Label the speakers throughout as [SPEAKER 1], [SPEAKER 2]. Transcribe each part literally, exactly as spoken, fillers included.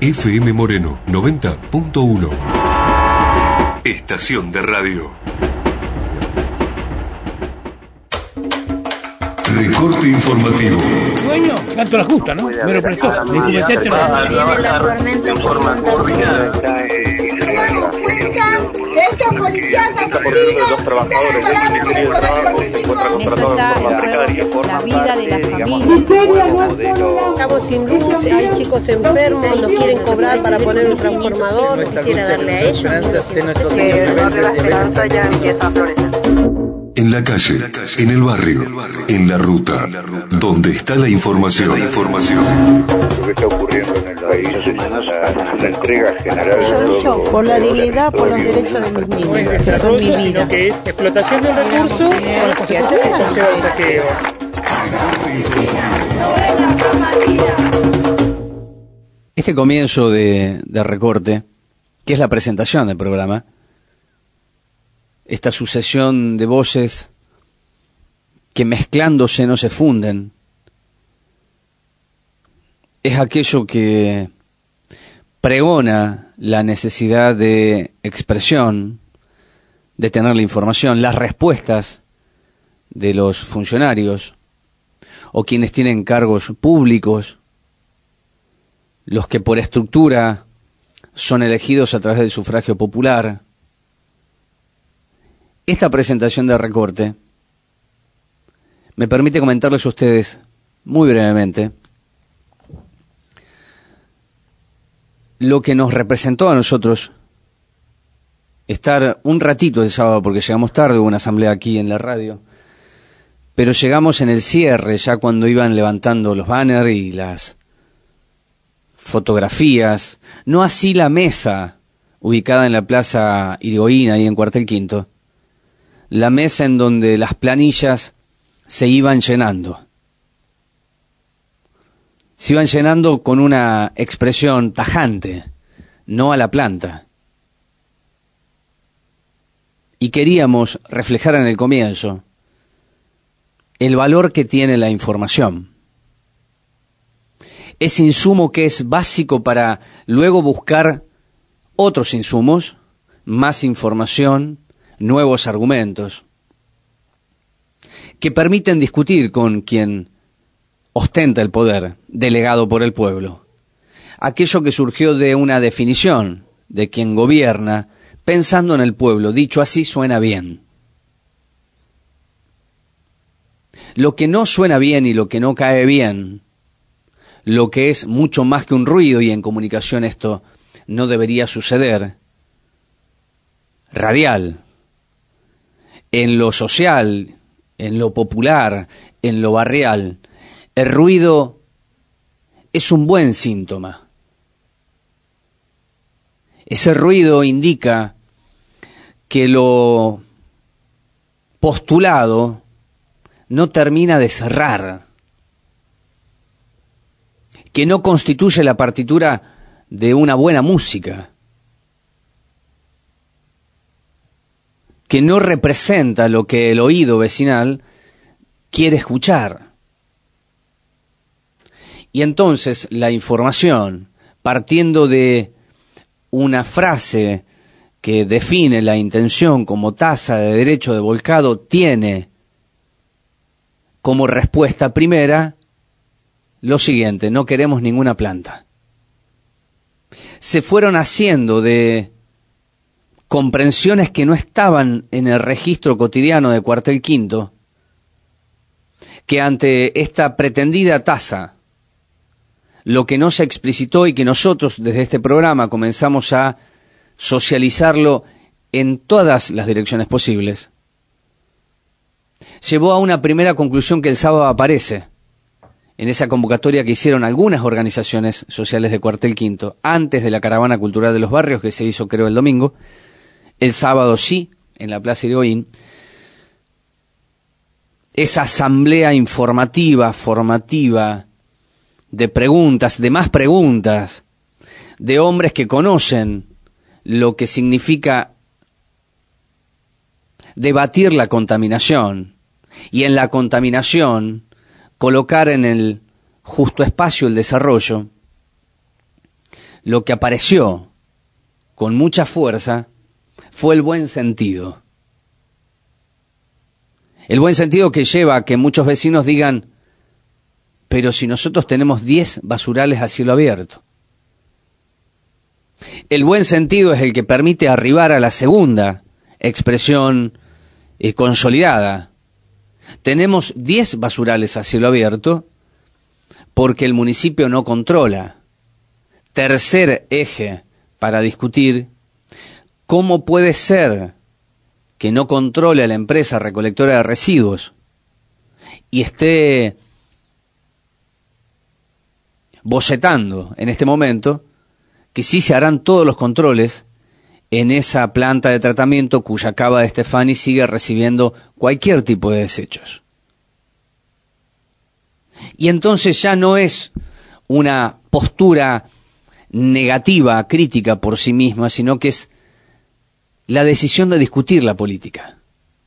[SPEAKER 1] F M Moreno noventa punto uno. Estación de radio. Recorte informativo.
[SPEAKER 2] Dueño, tanto la justa, ¿no? Me lo prestó. Le dije, metete
[SPEAKER 3] Estos policías asesinos, los trabajadores del Ministerio de Trabajo se encuentran contratados de forma precaria,
[SPEAKER 4] la vida de la familia.
[SPEAKER 5] Estamos sin luz, hay chicos enfermos, nos quieren cobrar para poner un transformador, quisiera darle a ellos.
[SPEAKER 3] La esperanza ya empieza a florecer.
[SPEAKER 1] En la calle, en el barrio, en la ruta, donde está la información. La información.
[SPEAKER 6] Lo que está ocurriendo en el país es una entrega general.
[SPEAKER 7] Yo lucho por la dignidad, por los derechos de mis niños, que son mi vida.
[SPEAKER 8] Que es explotación del recurso con las consecuencias que conlleva el saqueo.
[SPEAKER 9] Este comienzo de, de recorte, que es la presentación del programa, esta sucesión de voces que mezclándose no se funden, es aquello que pregona la necesidad de expresión, de tener la información, las respuestas de los funcionarios o quienes tienen cargos públicos, los que por estructura son elegidos a través del sufragio popular. Esta presentación de recorte me permite comentarles a ustedes muy brevemente lo que nos representó a nosotros estar un ratito el sábado, porque llegamos tarde, hubo una asamblea aquí en la radio, pero llegamos en el cierre, ya cuando iban levantando los banners y las fotografías, no así la mesa ubicada en la Plaza Irigoyen, ahí en Cuartel Quinto, la mesa en donde las planillas se iban llenando. Se iban llenando con una expresión tajante, no a la planta. Y queríamos reflejar en el comienzo el valor que tiene la información. Ese insumo que es básico para luego buscar otros insumos, más información, nuevos argumentos, que permiten discutir con quien ostenta el poder, delegado por el pueblo. Aquello que surgió de una definición de quien gobierna, pensando en el pueblo, dicho así suena bien. Lo que no suena bien y lo que no cae bien, lo que es mucho más que un ruido, y en comunicación esto no debería suceder, radial, en lo social, en lo popular, en lo barrial, el ruido es un buen síntoma. Ese ruido indica que lo postulado no termina de cerrar, que no constituye la partitura de una buena música, que no representa lo que el oído vecinal quiere escuchar. Y entonces la información, partiendo de una frase que define la intención como tasa de derecho de volcado, tiene como respuesta primera lo siguiente: no queremos ninguna planta. Se fueron haciendo de comprensiones que no estaban en el registro cotidiano de Cuartel Quinto, que ante esta pretendida tasa, lo que no se explicitó y que nosotros desde este programa comenzamos a socializarlo en todas las direcciones posibles, llevó a una primera conclusión que el sábado aparece en esa convocatoria que hicieron algunas organizaciones sociales de Cuartel Quinto antes de la caravana cultural de los barrios, que se hizo creo el domingo. El sábado sí, en la Plaza Irigoyen, esa asamblea informativa, formativa, de preguntas, de más preguntas, de hombres que conocen lo que significa debatir la contaminación, y en la contaminación colocar en el justo espacio el desarrollo, lo que apareció con mucha fuerza fue el buen sentido. El buen sentido que lleva a que muchos vecinos digan, pero si nosotros tenemos diez basurales a cielo abierto. El buen sentido es el que permite arribar a la segunda expresión eh, consolidada. Tenemos diez basurales a cielo abierto porque el municipio no controla. Tercer eje para discutir, ¿cómo puede ser que no controle la empresa recolectora de residuos y esté bocetando en este momento que sí se harán todos los controles en esa planta de tratamiento cuya cava de Stefani sigue recibiendo cualquier tipo de desechos? Y entonces ya no es una postura negativa, crítica por sí misma, sino que es la decisión de discutir la política.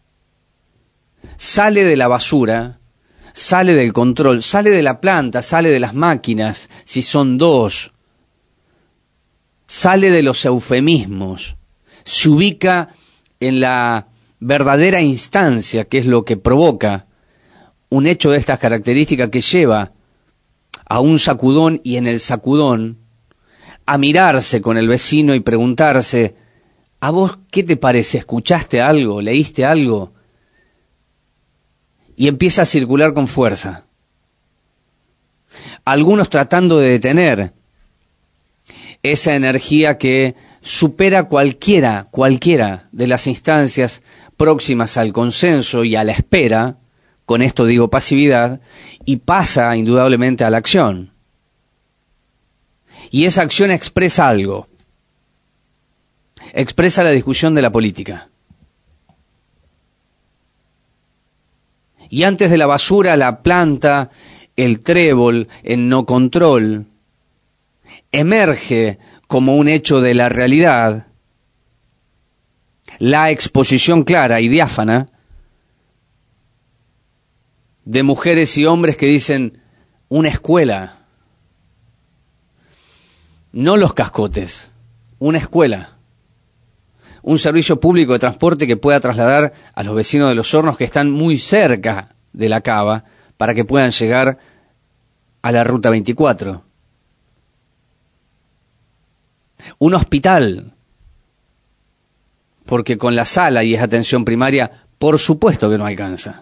[SPEAKER 9] Sale de la basura, sale del control, sale de la planta, sale de las máquinas, si son dos, sale de los eufemismos, se ubica en la verdadera instancia, que es lo que provoca un hecho de estas características que lleva a un sacudón y en el sacudón a mirarse con el vecino y preguntarse, ¿a vos qué te parece? ¿Escuchaste algo? ¿Leíste algo? Y empieza a circular con fuerza. Algunos tratando de detener esa energía que supera cualquiera, cualquiera de las instancias próximas al consenso y a la espera, con esto digo pasividad, y pasa indudablemente a la acción. Y esa acción expresa algo. Expresa la discusión de la política. Y antes de la basura, la planta, el trébol, el no control, emerge como un hecho de la realidad, la exposición clara y diáfana de mujeres y hombres que dicen, una escuela, no los cascotes, una escuela, un servicio público de transporte que pueda trasladar a los vecinos de Los Hornos que están muy cerca de la cava para que puedan llegar a la ruta veinticuatro. Un hospital, porque con la sala y esa atención primaria, por supuesto que no alcanza.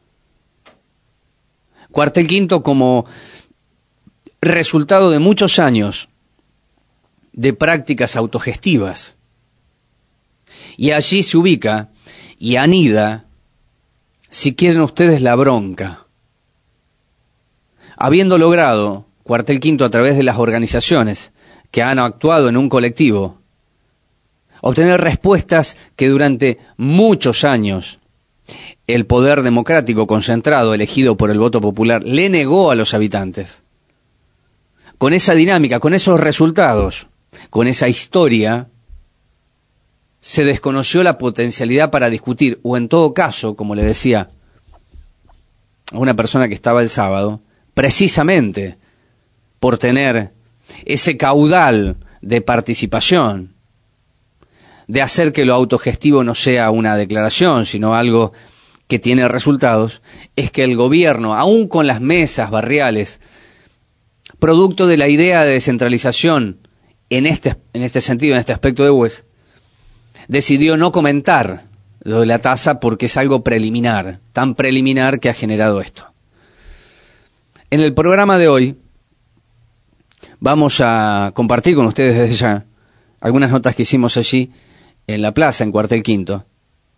[SPEAKER 9] Cuartel Quinto como resultado de muchos años de prácticas autogestivas. Y allí se ubica y anida, si quieren ustedes, la bronca. Habiendo logrado Cuartel Quinto a través de las organizaciones que han actuado en un colectivo, obtener respuestas que durante muchos años el poder democrático concentrado, elegido por el voto popular, le negó a los habitantes. Con esa dinámica, con esos resultados, con esa historia, se desconoció la potencialidad para discutir, o en todo caso, como le decía a una persona que estaba el sábado, precisamente por tener ese caudal de participación, de hacer que lo autogestivo no sea una declaración, sino algo que tiene resultados, es que el gobierno, aún con las mesas barriales, producto de la idea de descentralización en este, en este sentido, en este aspecto de U E S, decidió no comentar lo de la tasa porque es algo preliminar, tan preliminar que ha generado esto. En el programa de hoy vamos a compartir con ustedes desde ya algunas notas que hicimos allí en la plaza, en Cuartel Quinto,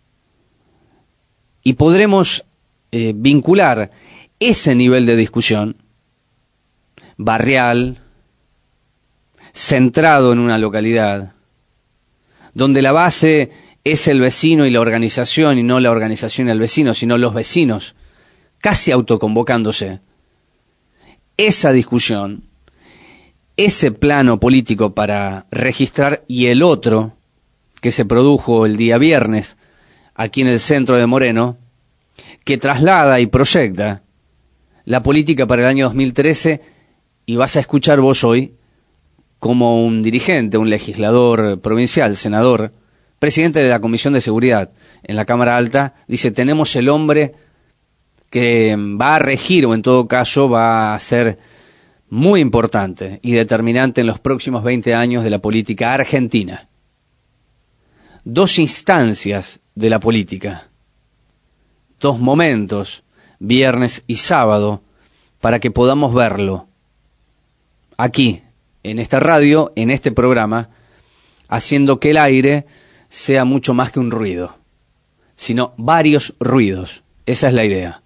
[SPEAKER 9] y podremos eh, vincular ese nivel de discusión barrial, centrado en una localidad, donde la base es el vecino y la organización, y no la organización y el vecino, sino los vecinos, casi autoconvocándose. Esa discusión, ese plano político para registrar, y el otro, que se produjo el día viernes, aquí en el centro de Moreno, que traslada y proyecta la política para el año dos mil trece, y vas a escuchar vos hoy como un dirigente, un legislador provincial, senador, presidente de la Comisión de Seguridad en la Cámara Alta, dice, tenemos el hombre que va a regir, o en todo caso va a ser muy importante y determinante en los próximos veinte años de la política argentina. Dos instancias de la política, dos momentos, viernes y sábado, para que podamos verlo aquí, en esta radio, en este programa, haciendo que el aire sea mucho más que un ruido, sino varios ruidos. Esa es la idea.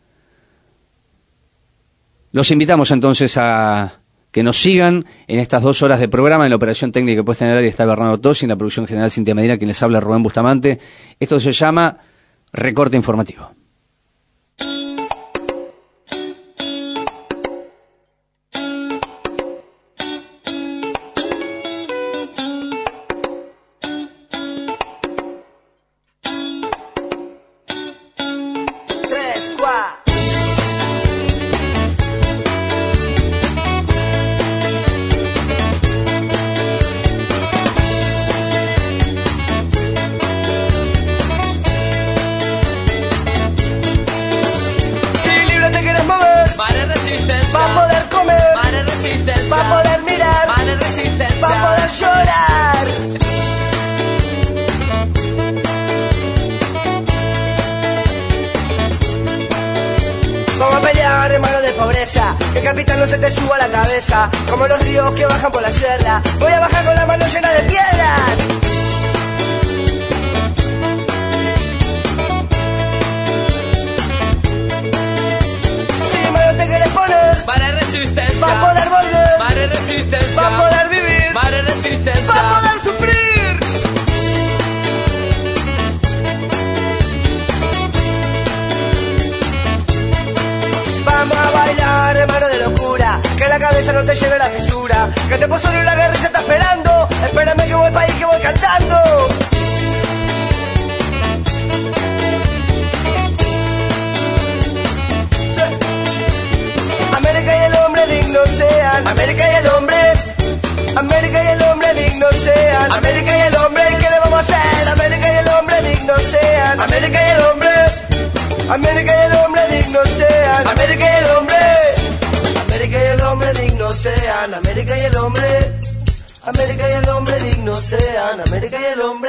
[SPEAKER 9] Los invitamos entonces a que nos sigan en estas dos horas de programa. En la operación técnica que puesta en el área está Bernardo Tosi, en la producción general Cintia Medina, quien les habla Rubén Bustamante. Esto se llama Recorte Informativo.
[SPEAKER 10] El capitán no se te suba a la cabeza, como los ríos que bajan por la sierra. Voy a bajar con la mano llena de piedras. Si malo te querés poner,
[SPEAKER 11] para resistencia,
[SPEAKER 10] para poder volver,
[SPEAKER 11] para resistencia,
[SPEAKER 10] para poder vivir,
[SPEAKER 11] para resistencia,
[SPEAKER 10] para poder sufrir. Vamos a bailar, hermano de locura, que la cabeza no te lleve la fisura, que te puso en la guerrilla está esperando. Espérame que voy para ahí, que voy cantando. Sí. América y el hombre digno sean, América y el hombre, América y el hombre digno sean, América y el hombre, ¿qué le vamos a hacer? América y el hombre digno sean, América y el hombre, América y el hombre digno sean, América y el hombre, América y el hombre digno sean, América y el hombre, América y el hombre digno sean, América y el hombre.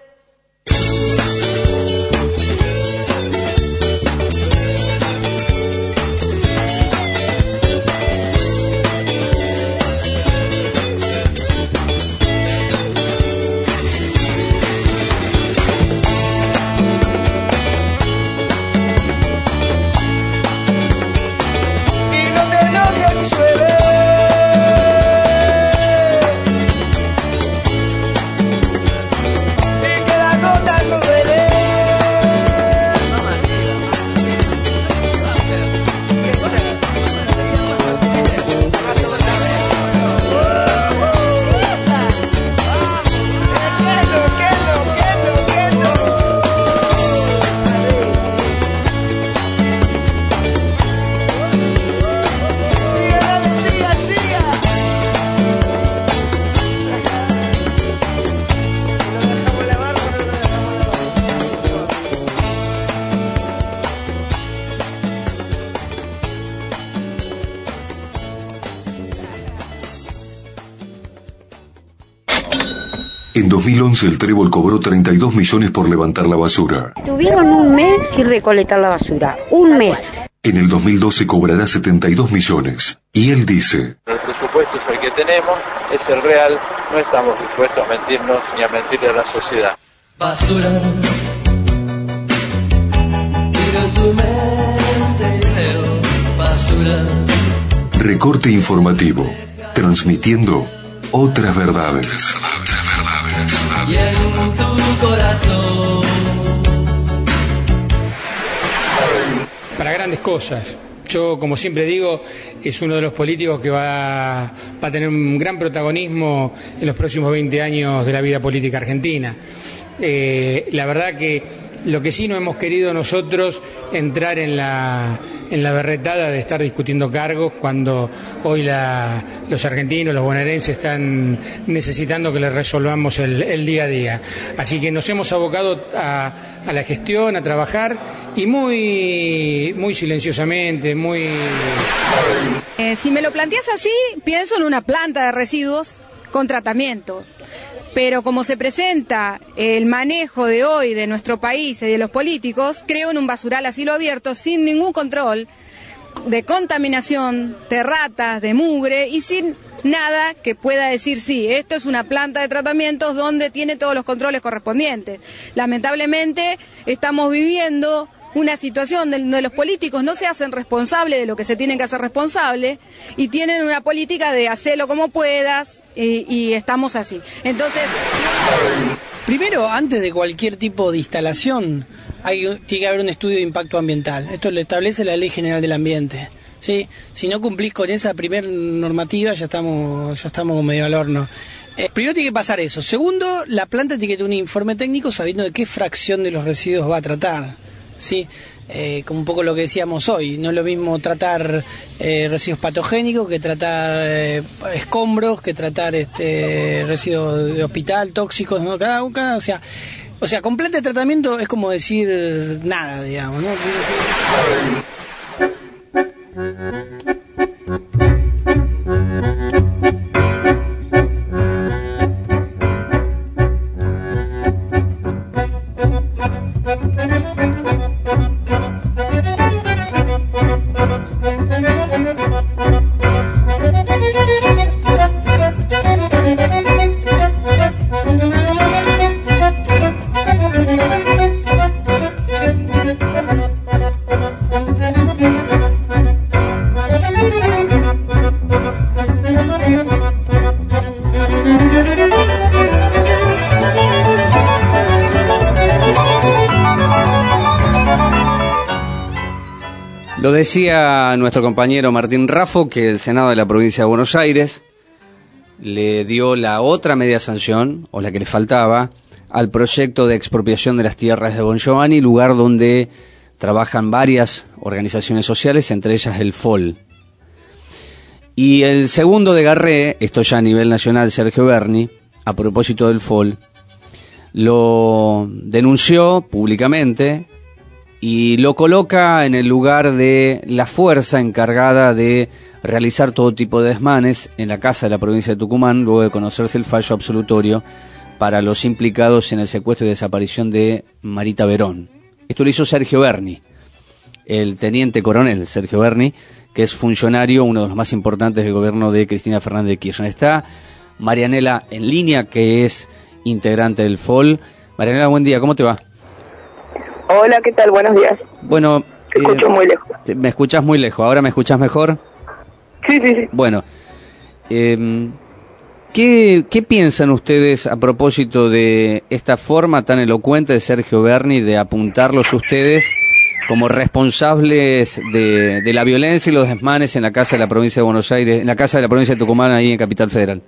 [SPEAKER 1] En dos mil once el Trébol cobró treinta y dos millones por levantar la basura.
[SPEAKER 8] Tuvieron un mes sin recolectar la basura. Un mes.
[SPEAKER 1] En el dos mil doce cobrará setenta y dos millones. Y él dice:
[SPEAKER 12] el presupuesto es el que tenemos, es el real, no estamos dispuestos a mentirnos ni a mentirle a la sociedad.
[SPEAKER 11] Basura. Tiro tu mente y veo basura.
[SPEAKER 1] Recorte informativo, transmitiendo otras verdades.
[SPEAKER 11] Y en tu corazón.
[SPEAKER 2] Para grandes cosas. Yo, como siempre digo, es uno de los políticos que va, va a tener un gran protagonismo en los próximos veinte años de la vida política argentina. Eh, la verdad que lo que sí no hemos querido nosotros entrar en la, en la berretada de estar discutiendo cargos cuando hoy la, los argentinos, los bonaerenses están necesitando que les resolvamos el, el día a día. Así que nos hemos abocado a, a la gestión, a trabajar y muy, muy silenciosamente, muy...
[SPEAKER 13] Eh, si me lo planteas así, pienso en una planta de residuos con tratamiento. Pero como se presenta el manejo de hoy de nuestro país y de los políticos, creo en un basural a cielo abierto sin ningún control de contaminación, de ratas, de mugre y sin nada que pueda decir sí, esto es una planta de tratamientos donde tiene todos los controles correspondientes. Lamentablemente estamos viviendo una situación donde los políticos no se hacen responsables de lo que se tienen que hacer responsable y tienen una política de hacerlo como puedas y, y estamos así. Entonces,
[SPEAKER 14] primero, antes de cualquier tipo de instalación, hay, tiene que haber un estudio de impacto ambiental. Esto lo establece la Ley General del Ambiente. ¿Sí? Si no cumplís con esa primera normativa, ya estamos, ya estamos medio al horno. Eh, primero tiene que pasar eso. Segundo, la planta tiene que tener un informe técnico sabiendo de qué fracción de los residuos va a tratar. Sí, eh, como un poco lo que decíamos hoy, no es lo mismo tratar eh, residuos patogénicos que tratar eh, escombros, que tratar este residuos de hospital, tóxicos, ¿no? Cada, cada, o sea, o sea, con planta de tratamiento es como decir nada, digamos, ¿no?
[SPEAKER 9] Lo decía nuestro compañero Martín Raffo, que el Senado de la provincia de Buenos Aires le dio la otra media sanción, o la que le faltaba, al proyecto de expropiación de las tierras de Bon Giovanni, lugar donde trabajan varias organizaciones sociales, entre ellas el F O L. Y el segundo de Garré, esto ya a nivel nacional, Sergio Berni, a propósito del F O L, lo denunció públicamente y lo coloca en el lugar de la fuerza encargada de realizar todo tipo de desmanes en la casa de la provincia de Tucumán, luego de conocerse el fallo absolutorio para los implicados en el secuestro y desaparición de Marita Verón. Esto lo hizo Sergio Berni, el teniente coronel Sergio Berni, que es funcionario, uno de los más importantes del gobierno de Cristina Fernández de Kirchner. Está Marianela en línea, que es integrante del F O L. Marianela, buen día, ¿cómo te va?
[SPEAKER 15] Hola, ¿qué tal? Buenos días.
[SPEAKER 9] Bueno,
[SPEAKER 15] te escucho eh, muy lejos.
[SPEAKER 9] ¿Me escuchás muy lejos? ¿Ahora me escuchás mejor?
[SPEAKER 15] Sí, sí, sí.
[SPEAKER 9] Bueno, eh, ¿qué, ¿qué piensan ustedes a propósito de esta forma tan elocuente de Sergio Berni de apuntarlos ustedes como responsables de, de la violencia y los desmanes en la casa de la provincia de Buenos Aires, en la casa de la provincia de Tucumán, ahí en Capital Federal?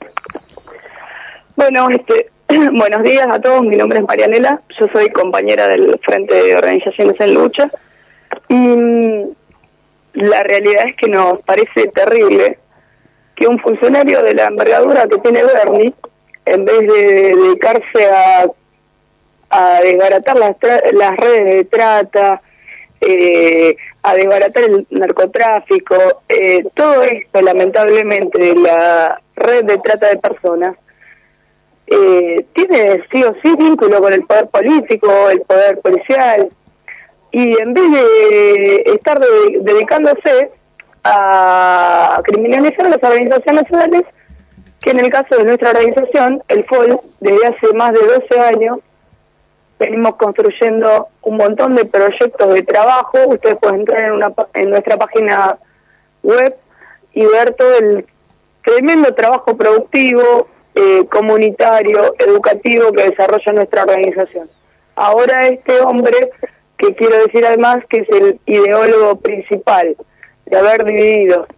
[SPEAKER 15] Bueno, este... buenos días a todos, mi nombre es Marianela, yo soy compañera del Frente de Organizaciones en Lucha y la realidad es que nos parece terrible que un funcionario de la envergadura que tiene Berni, en vez de dedicarse a, a desbaratar las, las redes de trata, eh, a desbaratar el narcotráfico, eh, todo esto lamentablemente de la red de trata de personas, Eh, tiene sí o sí vínculo con el poder político, el poder policial, y en vez de estar de, dedicándose a criminalizar a las organizaciones nacionales, que en el caso de nuestra organización, el F O L, desde hace más de doce años, venimos construyendo un montón de proyectos de trabajo. Ustedes pueden entrar en, una, en nuestra página web y ver todo el tremendo trabajo productivo, Eh, comunitario, educativo que desarrolla nuestra organización. Ahora este hombre, que quiero decir además que es el ideólogo principal de haber dividido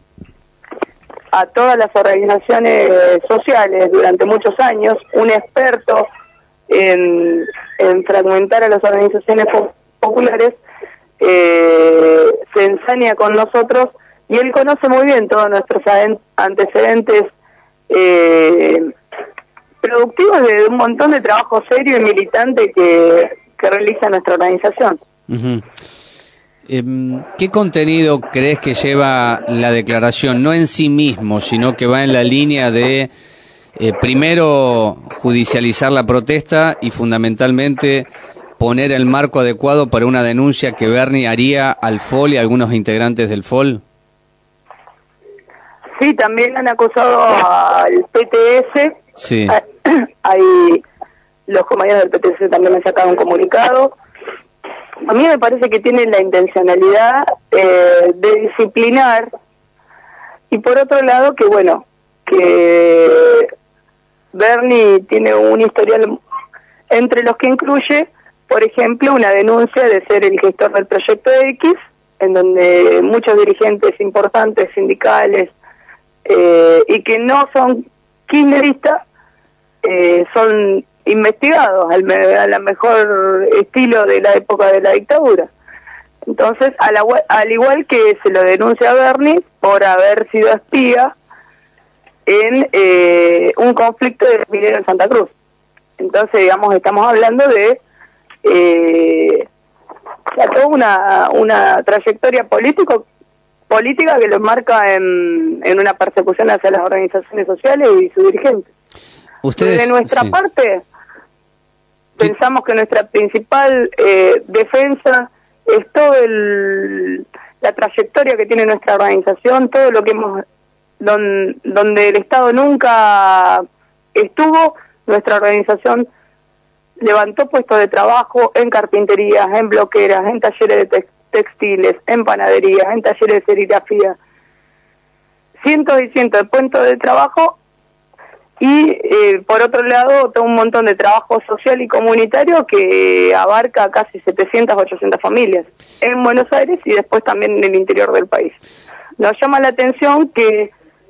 [SPEAKER 15] a todas las organizaciones sociales durante muchos años, un experto en, en fragmentar a las organizaciones populares, eh, se ensaña con nosotros, y él conoce muy bien todos nuestros antecedentes eh, productivos de un montón de trabajo serio y militante que, que realiza nuestra organización.
[SPEAKER 9] Uh-huh. Eh, ¿Qué contenido crees que lleva la declaración? No en sí mismo, sino que va en la línea de, eh, primero, judicializar la protesta y, fundamentalmente, poner el marco adecuado para una denuncia que Bernie haría al F O L y a algunos integrantes del F O L.
[SPEAKER 15] Sí, también han acusado al P T S.
[SPEAKER 9] Sí.
[SPEAKER 15] Hay los compañeros del P T S también han sacado un comunicado. A mí me parece que tienen la intencionalidad eh, de disciplinar, y por otro lado que, bueno, que Bernie tiene un historial entre los que incluye, por ejemplo, una denuncia de ser el gestor del Proyecto X, en donde muchos dirigentes importantes sindicales eh, y que no son kirchneristas eh, son investigados al, a la mejor estilo de la época de la dictadura. Entonces, a la, al igual que se lo denuncia a Bernie por haber sido espía en eh, un conflicto de minero en Santa Cruz. Entonces, digamos, estamos hablando de eh, ya toda una, una trayectoria político, política que lo marca en, en una persecución hacia las organizaciones sociales y sus dirigentes.
[SPEAKER 9] Ustedes,
[SPEAKER 15] de nuestra
[SPEAKER 9] sí.
[SPEAKER 15] parte, pensamos que nuestra principal eh, defensa es todo el, la trayectoria que tiene nuestra organización, todo lo que hemos, don, donde el Estado nunca estuvo, nuestra organización levantó puestos de trabajo en carpinterías, en bloqueras, en talleres de tex, textiles, en panaderías, en talleres de serigrafía, cientos y cientos de puestos de trabajo. Y eh, por otro lado, todo un montón de trabajo social y comunitario que abarca casi setecientas, ochocientas familias en Buenos Aires y después también en el interior del país. Nos llama la atención que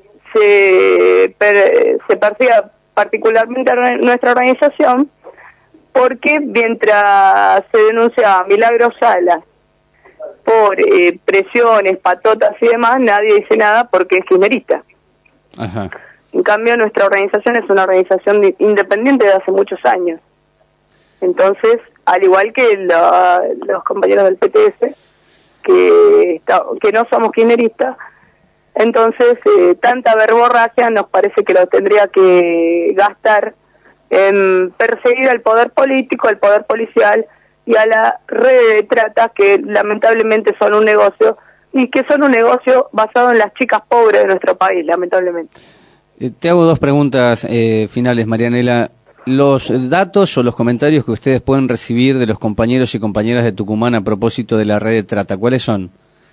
[SPEAKER 15] se, per, se persiga particularmente a nuestra organización, porque mientras se denuncia a Milagro Sala por eh, presiones, patotas y demás, nadie dice nada porque es kirchnerista.
[SPEAKER 9] Ajá.
[SPEAKER 15] En cambio, nuestra organización es una organización independiente de hace muchos años. Entonces, al igual que la, los compañeros del P T S, que, está, que no somos kirchneristas, entonces eh, tanta verborragia nos parece que lo tendría que gastar en perseguir al poder político, al poder policial y a la red de trata, que lamentablemente son un negocio, y que son un negocio basado en las chicas pobres de nuestro país, lamentablemente.
[SPEAKER 9] Te hago dos preguntas eh, finales, Marianela. Los datos o los comentarios que ustedes pueden recibir de los compañeros y compañeras de Tucumán a propósito de la red de trata, ¿cuáles son?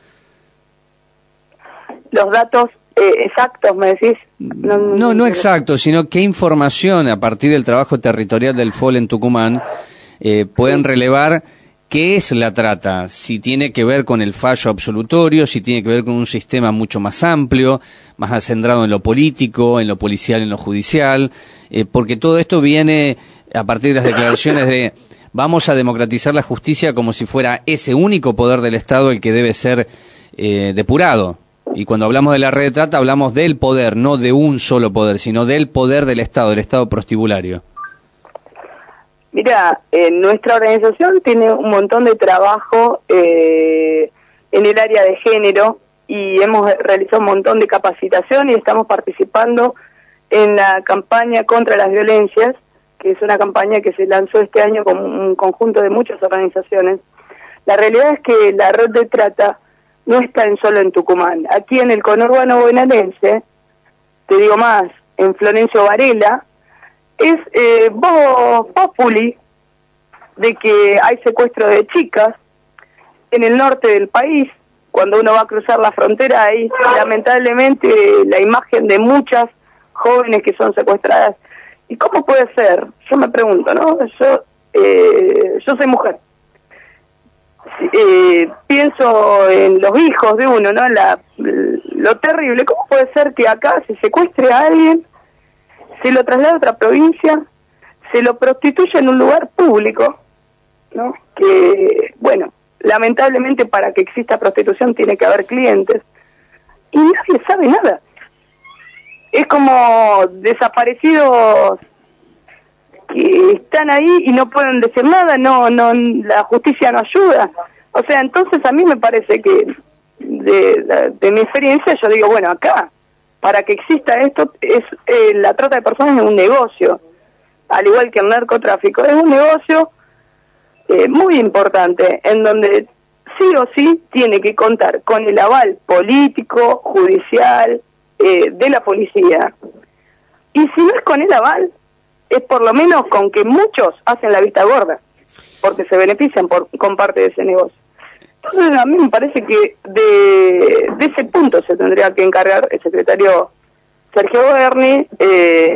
[SPEAKER 15] Los datos eh, exactos, ¿me decís?
[SPEAKER 9] No, no, no exactos, sino qué información a partir del trabajo territorial del F O L en Tucumán eh, pueden relevar. ¿Qué es la trata? Si tiene que ver con el fallo absolutorio, si tiene que ver con un sistema mucho más amplio, más centrado en lo político, en lo policial, en lo judicial, eh, porque todo esto viene a partir de las declaraciones de vamos a democratizar la justicia como si fuera ese único poder del Estado el que debe ser eh, depurado. Y cuando hablamos de la red de trata hablamos del poder, no de un solo poder, sino del poder del Estado, del Estado prostibulario.
[SPEAKER 15] Mira, eh, nuestra organización tiene un montón de trabajo eh, en el área de género y hemos realizado un montón de capacitación y estamos participando en la campaña contra las violencias, que es una campaña que se lanzó este año con un conjunto de muchas organizaciones. La realidad es que la red de trata no está en solo en Tucumán. Aquí en el conurbano bonaerense, te digo más, en Florencio Varela, es eh, voz populi de que hay secuestro de chicas en el norte del país. Cuando uno va a cruzar la frontera hay lamentablemente la imagen de muchas jóvenes que son secuestradas. ¿Y cómo puede ser? Yo me pregunto, ¿no? Yo, eh, yo soy mujer. Eh, pienso en los hijos de uno, ¿no? La, lo terrible. ¿Cómo puede ser que acá se secuestre a alguien, se lo traslada a otra provincia, se lo prostituye en un lugar público, ¿no? Que, bueno, lamentablemente para que exista prostitución tiene que haber clientes, y nadie sabe nada. Es como desaparecidos que están ahí y no pueden decir nada, no, no, la justicia no ayuda. O sea, entonces a mí me parece que de, de, de mi experiencia yo digo, bueno, acá, para que exista esto, es eh, la trata de personas es un negocio, al igual que el narcotráfico, es un negocio eh, muy importante, en donde sí o sí tiene que contar con el aval político, judicial, eh, de la policía. Y si no es con el aval, es por lo menos con que muchos hacen la vista gorda, porque se benefician por, con parte de ese negocio. Entonces a mí me parece que de, de ese punto se tendría que encargar el secretario Sergio Berni eh,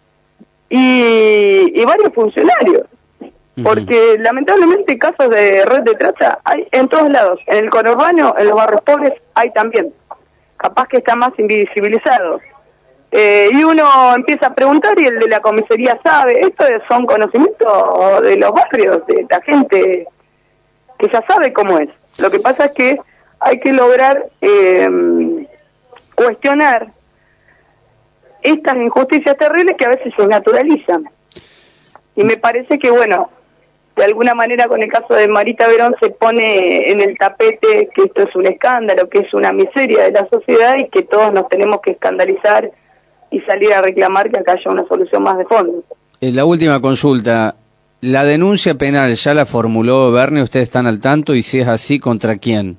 [SPEAKER 15] y, y varios funcionarios, porque uh-huh. lamentablemente casos de red de trata hay en todos lados, en el conurbano, en los barrios pobres hay también, capaz que está más invisibilizado. Eh, y uno empieza a preguntar y el de la comisaría sabe, esto son conocimientos de los barrios, de la gente que ya sabe cómo es. Lo que pasa es que hay que lograr eh, cuestionar estas injusticias terribles que a veces se naturalizan. Y me parece que, bueno, de alguna manera con el caso de Marita Verón se pone en el tapete que esto es un escándalo, que es una miseria de la sociedad y que todos nos tenemos que escandalizar y salir a reclamar que acá haya una solución más de fondo.
[SPEAKER 9] En la última consulta, ¿la denuncia penal ya la formuló Berni? ¿Ustedes están al tanto? Y si es así, ¿contra quién?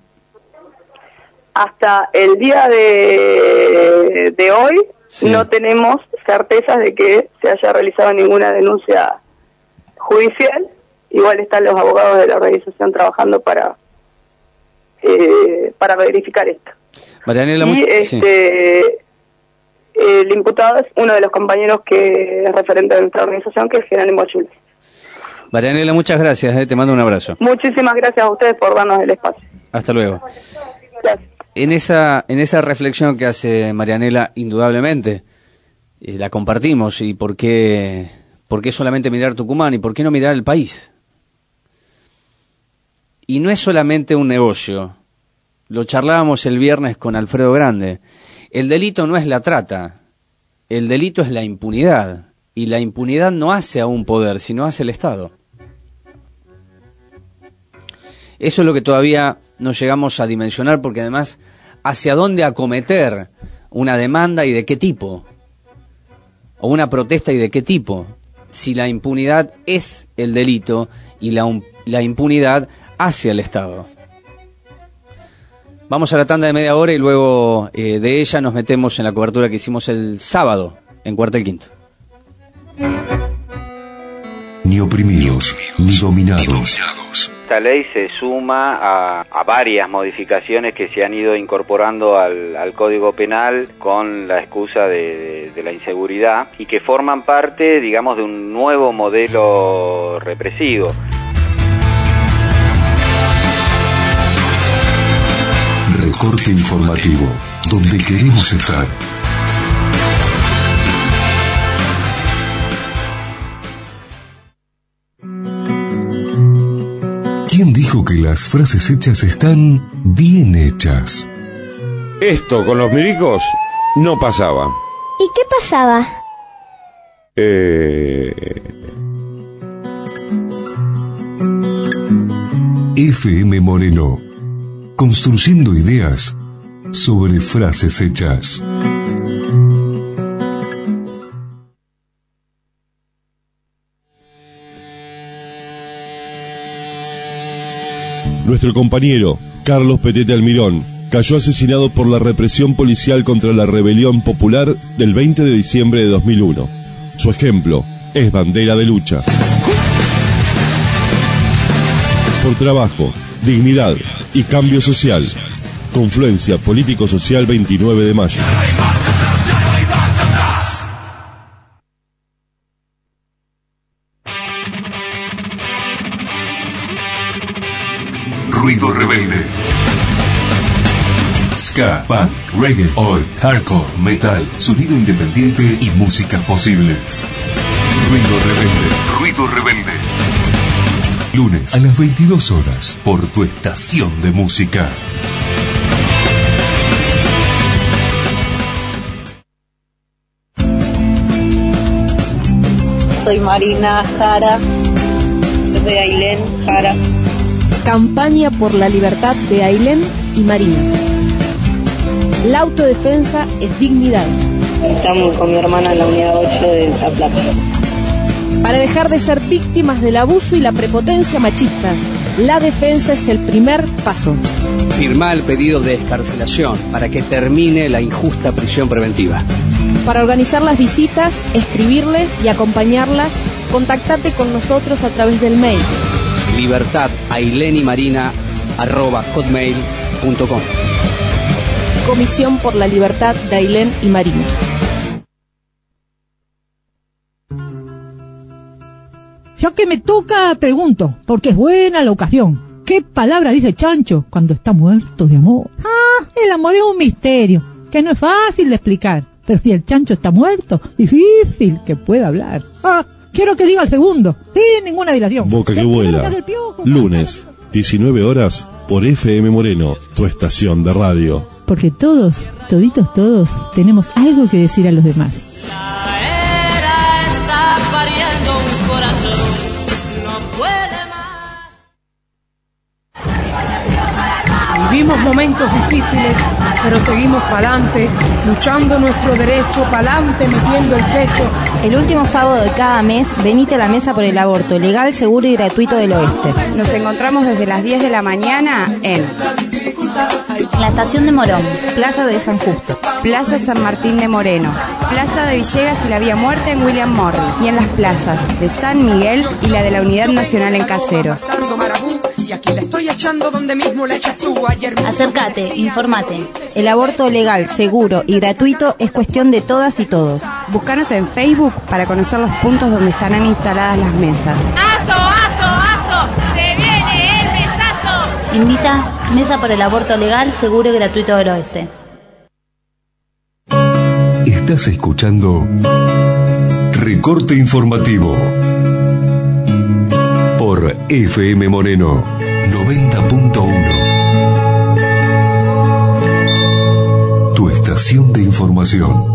[SPEAKER 15] Hasta el día de, de hoy sí. no tenemos certezas de que se haya realizado ninguna denuncia judicial. Igual están los abogados de la organización trabajando para eh, para verificar esto.
[SPEAKER 9] Marianela,
[SPEAKER 15] y este sí. el imputado es uno de los compañeros que es referente de nuestra organización, que es Jerónimo Chule.
[SPEAKER 9] Marianela, muchas gracias, eh, te mando un abrazo.
[SPEAKER 15] Muchísimas gracias a ustedes por darnos el espacio.
[SPEAKER 9] Hasta luego.
[SPEAKER 15] Gracias.
[SPEAKER 9] En esa, en esa reflexión que hace Marianela, indudablemente, eh, la compartimos. ¿Y por qué, por qué solamente mirar Tucumán? ¿Y por qué no mirar el país? Y no es solamente un negocio. Lo charlábamos el viernes con Alfredo Grande. El delito no es la trata. El delito es la impunidad. Y la impunidad no hace a un poder, sino hace el Estado. Eso es lo que todavía no llegamos a dimensionar, porque además, ¿hacia dónde acometer una demanda y de qué tipo? O una protesta y de qué tipo, si la impunidad es el delito y la, la impunidad hacia el Estado. Vamos a la tanda de media hora y luego eh, de ella nos metemos en la cobertura que hicimos el sábado en Cuartel Quinto.
[SPEAKER 1] Ni oprimidos, ni dominados.
[SPEAKER 16] Esta ley se suma a, a varias modificaciones que se han ido incorporando al, al Código Penal con la excusa de, de, de la inseguridad y que forman parte, digamos, de un nuevo modelo represivo.
[SPEAKER 1] Recorte informativo, donde queremos estar. ¿Quién dijo que las frases hechas están bien hechas?
[SPEAKER 17] Esto con los milicos no pasaba.
[SPEAKER 18] ¿Y qué pasaba?
[SPEAKER 17] Eh...
[SPEAKER 1] F M Moreno, construyendo ideas sobre frases hechas.
[SPEAKER 19] Nuestro compañero, Carlos Petete Almirón, cayó asesinado por la represión policial contra la rebelión popular del veinte de diciembre de dos mil uno. Su ejemplo es bandera de lucha. Por trabajo, dignidad y cambio social. Confluencia Político-Social veintinueve de mayo.
[SPEAKER 1] Ruido rebelde. Ska, punk, reggae, oi, hardcore, metal, sonido independiente y músicas posibles. Ruido rebelde. Ruido rebelde. lunes a las veintidós horas por tu estación de música.
[SPEAKER 8] Soy Marina Jara. Yo soy Ailén Jara.
[SPEAKER 4] Campaña por la libertad de Ailén y Marina. La autodefensa es dignidad.
[SPEAKER 8] Estamos con mi hermana en la unidad ocho de La Plata.
[SPEAKER 4] Para dejar de ser víctimas del abuso y la prepotencia machista, la defensa es el primer paso.
[SPEAKER 9] Firmá el pedido de excarcelación para que termine la injusta prisión preventiva.
[SPEAKER 4] Para organizar las visitas, escribirles y acompañarlas, contactate con nosotros a través del mail
[SPEAKER 9] libertad ailén y marina arroba hotmail punto com.
[SPEAKER 4] Comisión por la Libertad de Ailén y Marina.
[SPEAKER 18] Ya que me toca, pregunto, porque es buena la ocasión. ¿Qué palabra dice Chancho cuando está muerto de amor? Ah, el amor es un misterio, que no es fácil de explicar. Pero si el Chancho está muerto, difícil que pueda hablar. Ah, quiero que diga el segundo, sin ninguna dilación.
[SPEAKER 19] Boca que vuela. Lunes, diecinueve horas, por F M Moreno, tu estación de radio.
[SPEAKER 18] Porque todos, toditos todos, tenemos algo que decir a los demás.
[SPEAKER 11] La era está pariendo un corazón, no puede más.
[SPEAKER 20] Vivimos momentos difíciles, pero seguimos pa'lante, luchando nuestro derecho, pa'lante, metiendo el pecho.
[SPEAKER 21] El último sábado de cada mes, venite a la mesa por el aborto legal, seguro y gratuito del Oeste.
[SPEAKER 22] Nos encontramos desde las diez de la mañana en
[SPEAKER 21] la estación de Morón, Plaza de San Justo,
[SPEAKER 22] Plaza San Martín de Moreno, Plaza de Villegas y la Vía Muerta en William Morris, y en las plazas de San Miguel y la de la Unidad Nacional en Caseros.
[SPEAKER 23] Y aquí le estoy echando donde mismo le echas tú ayer.
[SPEAKER 21] Acércate, informate. El aborto legal, seguro y gratuito es cuestión de todas y todos.
[SPEAKER 22] Búscanos en Facebook para conocer los puntos donde estarán instaladas las mesas.
[SPEAKER 24] ¡Aso, aso, aso! ¡Se viene el mesazo!
[SPEAKER 21] Invita Mesa por el Aborto Legal, Seguro y Gratuito del Oeste.
[SPEAKER 1] Estás escuchando Recorte Informativo por F M Moreno noventa punto uno. Tu estación de información.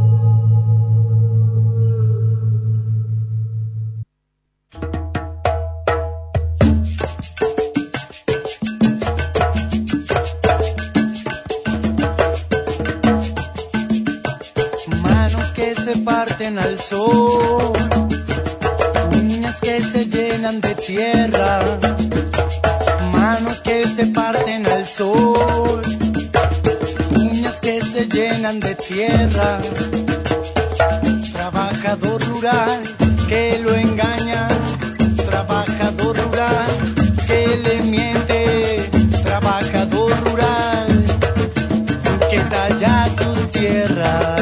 [SPEAKER 25] Manos que se parten al sol, niñas que se llenan de tierra, manos que se parten al sol, niñas que se llenan de tierra, trabajador rural que lo engaña, trabajador rural que le miente, trabajador rural que talla sus tierras.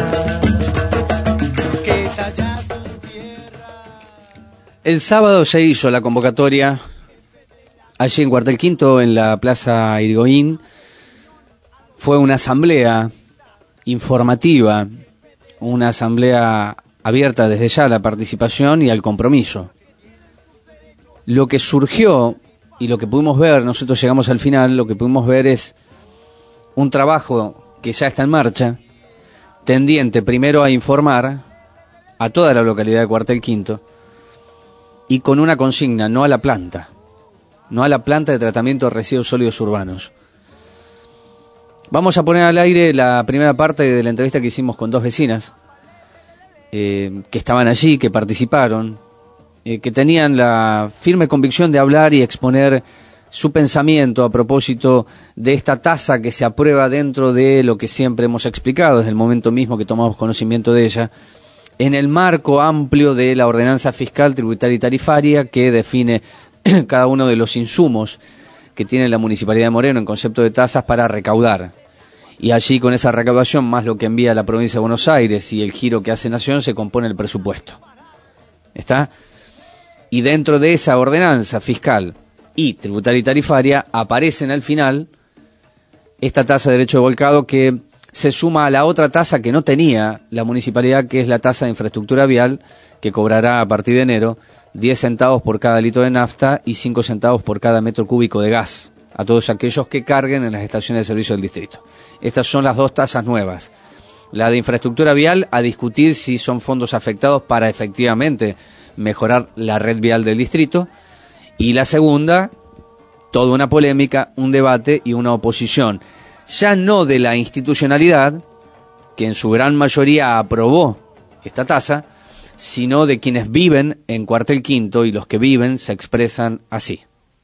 [SPEAKER 9] El sábado se hizo la convocatoria allí en Cuartel Quinto, en la Plaza Irigoyen. Fue una asamblea informativa, una asamblea abierta desde ya a la participación y al compromiso. Lo que surgió y lo que pudimos ver, nosotros llegamos al final, lo que pudimos ver es un trabajo que ya está en marcha, tendiente primero a informar a toda la localidad de Cuartel Quinto, y con una consigna: no a la planta, no a la planta de tratamiento de residuos sólidos urbanos. Vamos a poner al aire la primera parte de la entrevista que hicimos con dos vecinas eh, que estaban allí, que participaron, eh, que tenían la firme convicción de hablar y exponer su pensamiento a propósito de esta tasa que se aprueba dentro de lo que siempre hemos explicado desde el momento mismo que tomamos conocimiento de ella, en el marco amplio de la ordenanza fiscal, tributaria y tarifaria que define cada uno de los insumos que tiene la Municipalidad de Moreno en concepto de tasas para recaudar. Y allí, con esa recaudación, más lo que envía la provincia de Buenos Aires y el giro que hace Nación, se compone el presupuesto. ¿Está? Y dentro de esa ordenanza fiscal y tributaria y tarifaria aparecen al final esta tasa de derecho de volcado que se suma a la otra tasa que no tenía la municipalidad, que es la tasa de infraestructura vial, que cobrará a partir de enero diez centavos por cada litro de nafta y cinco centavos por cada metro cúbico de gas, a todos aquellos que carguen en las estaciones de servicio del distrito. Estas son las dos tasas nuevas. La de infraestructura vial, a discutir si son fondos afectados para efectivamente mejorar la red vial del distrito. Y la segunda, toda una polémica, un debate y una oposición, ya no de la institucionalidad, que en su gran mayoría aprobó esta tasa, sino de quienes viven en Cuartel Quinto, y los que viven se expresan así.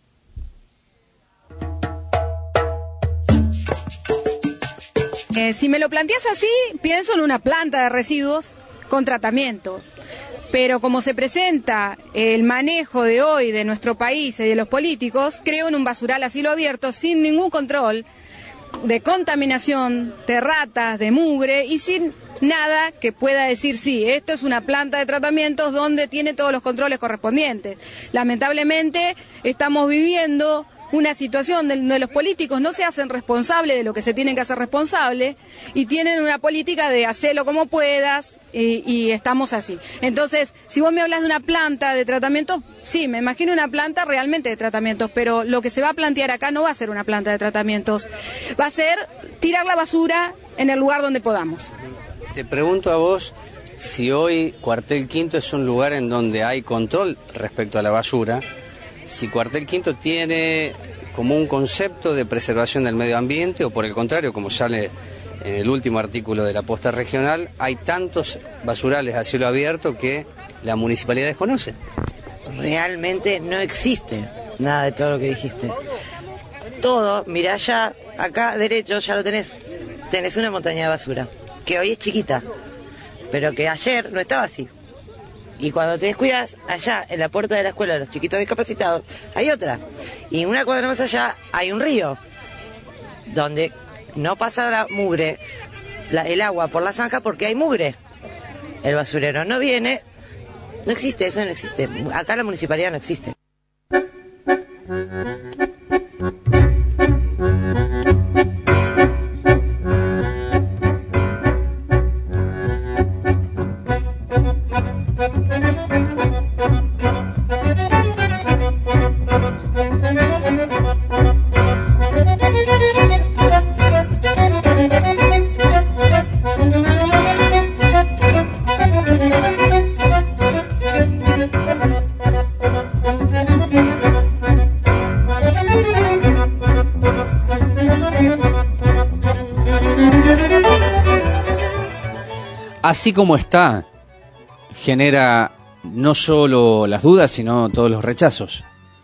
[SPEAKER 13] Eh, si me lo planteas así, pienso en una planta de residuos con tratamiento. Pero como se presenta el manejo de hoy de nuestro país y de los políticos, creo en un basural a cielo abierto sin ningún control de contaminación, de ratas, de mugre y sin nada que pueda decir sí, esto es una planta de tratamientos donde tiene todos los controles correspondientes. Lamentablemente estamos viviendo una situación donde los políticos no se hacen responsables de lo que se tienen que hacer responsables y tienen una política de hacerlo como puedas y, y estamos así. Entonces, si vos me hablas de una planta de tratamientos, sí, me imagino una planta realmente de tratamientos, pero lo que se va a plantear acá no va a ser una planta de tratamientos, va a ser tirar la basura en el lugar donde podamos.
[SPEAKER 9] Te pregunto a vos si hoy Cuartel Quinto es un lugar en donde hay control respecto a la basura, si Cuartel Quinto tiene como un concepto de preservación del medio ambiente o por el contrario, como sale en el último artículo de la Posta Regional, hay tantos basurales a cielo abierto que la municipalidad desconoce.
[SPEAKER 3] Realmente no existe nada de todo lo que dijiste. Todo, mirá allá, acá derecho ya lo tenés. Tenés una montaña de basura, que hoy es chiquita, pero que ayer no estaba así. Y cuando tenés cuidas, allá en la puerta de la escuela de los chiquitos discapacitados, hay otra. Y una cuadra más allá hay un río, donde no pasa la mugre, la, el agua por la zanja porque hay mugre. El basurero no viene, no existe, eso no existe. Acá la municipalidad no existe.
[SPEAKER 9] Así como está, genera no solo las dudas, sino todos los rechazos.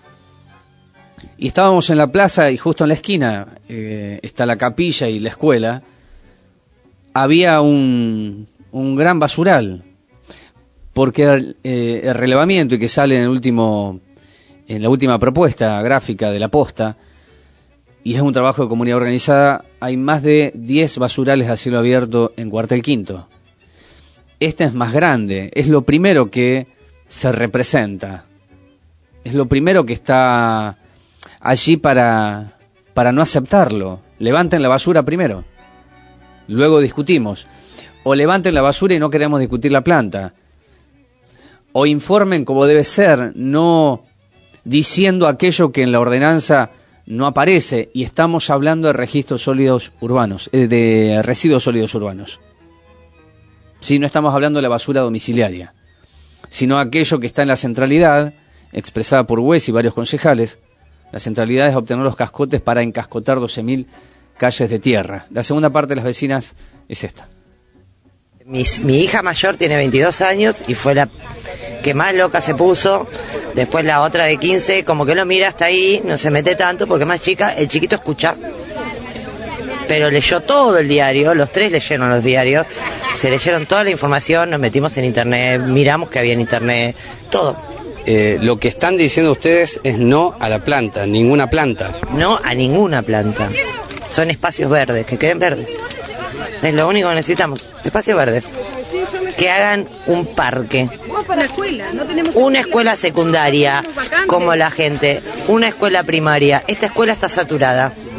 [SPEAKER 9] Y estábamos en la plaza y justo en la esquina eh, está la capilla y la escuela. Había un, un gran basural, porque eh, el relevamiento y que sale en el último, en la última propuesta gráfica de la Posta, y es un trabajo de comunidad organizada, hay más de diez basurales a cielo abierto en Cuartel Quinto. Este es más grande, es lo primero que se representa, es lo primero que está allí para, para no aceptarlo. Levanten la basura primero, luego discutimos. O levanten la basura y no queremos discutir la planta. O informen como debe ser, no diciendo aquello que en la ordenanza no aparece. Y estamos hablando de registros sólidos urbanos, de residuos sólidos urbanos. Sí, no estamos hablando de la basura domiciliaria, sino aquello que está en la centralidad, expresada por Güez y varios concejales. La centralidad es obtener los cascotes para encascotar doce mil calles de tierra. La segunda parte de las vecinas es esta.
[SPEAKER 3] Mi, mi hija mayor tiene veintidós años y fue la que más loca se puso. Después la otra de quince, como que lo mira hasta ahí, no se mete tanto porque es más chica. El chiquito escucha, pero leyó todo el diario, los tres leyeron los diarios, se leyeron toda la información, nos metimos en internet, miramos que había en internet, todo.
[SPEAKER 9] Eh, lo que están diciendo ustedes es no a la planta, ninguna planta.
[SPEAKER 3] No a ninguna planta. Son espacios verdes, que queden verdes. Es lo único que necesitamos, espacios verdes. Que hagan un parque.
[SPEAKER 13] Una escuela, no tenemos
[SPEAKER 3] una escuela secundaria, como la gente. Una escuela primaria. Esta escuela está saturada.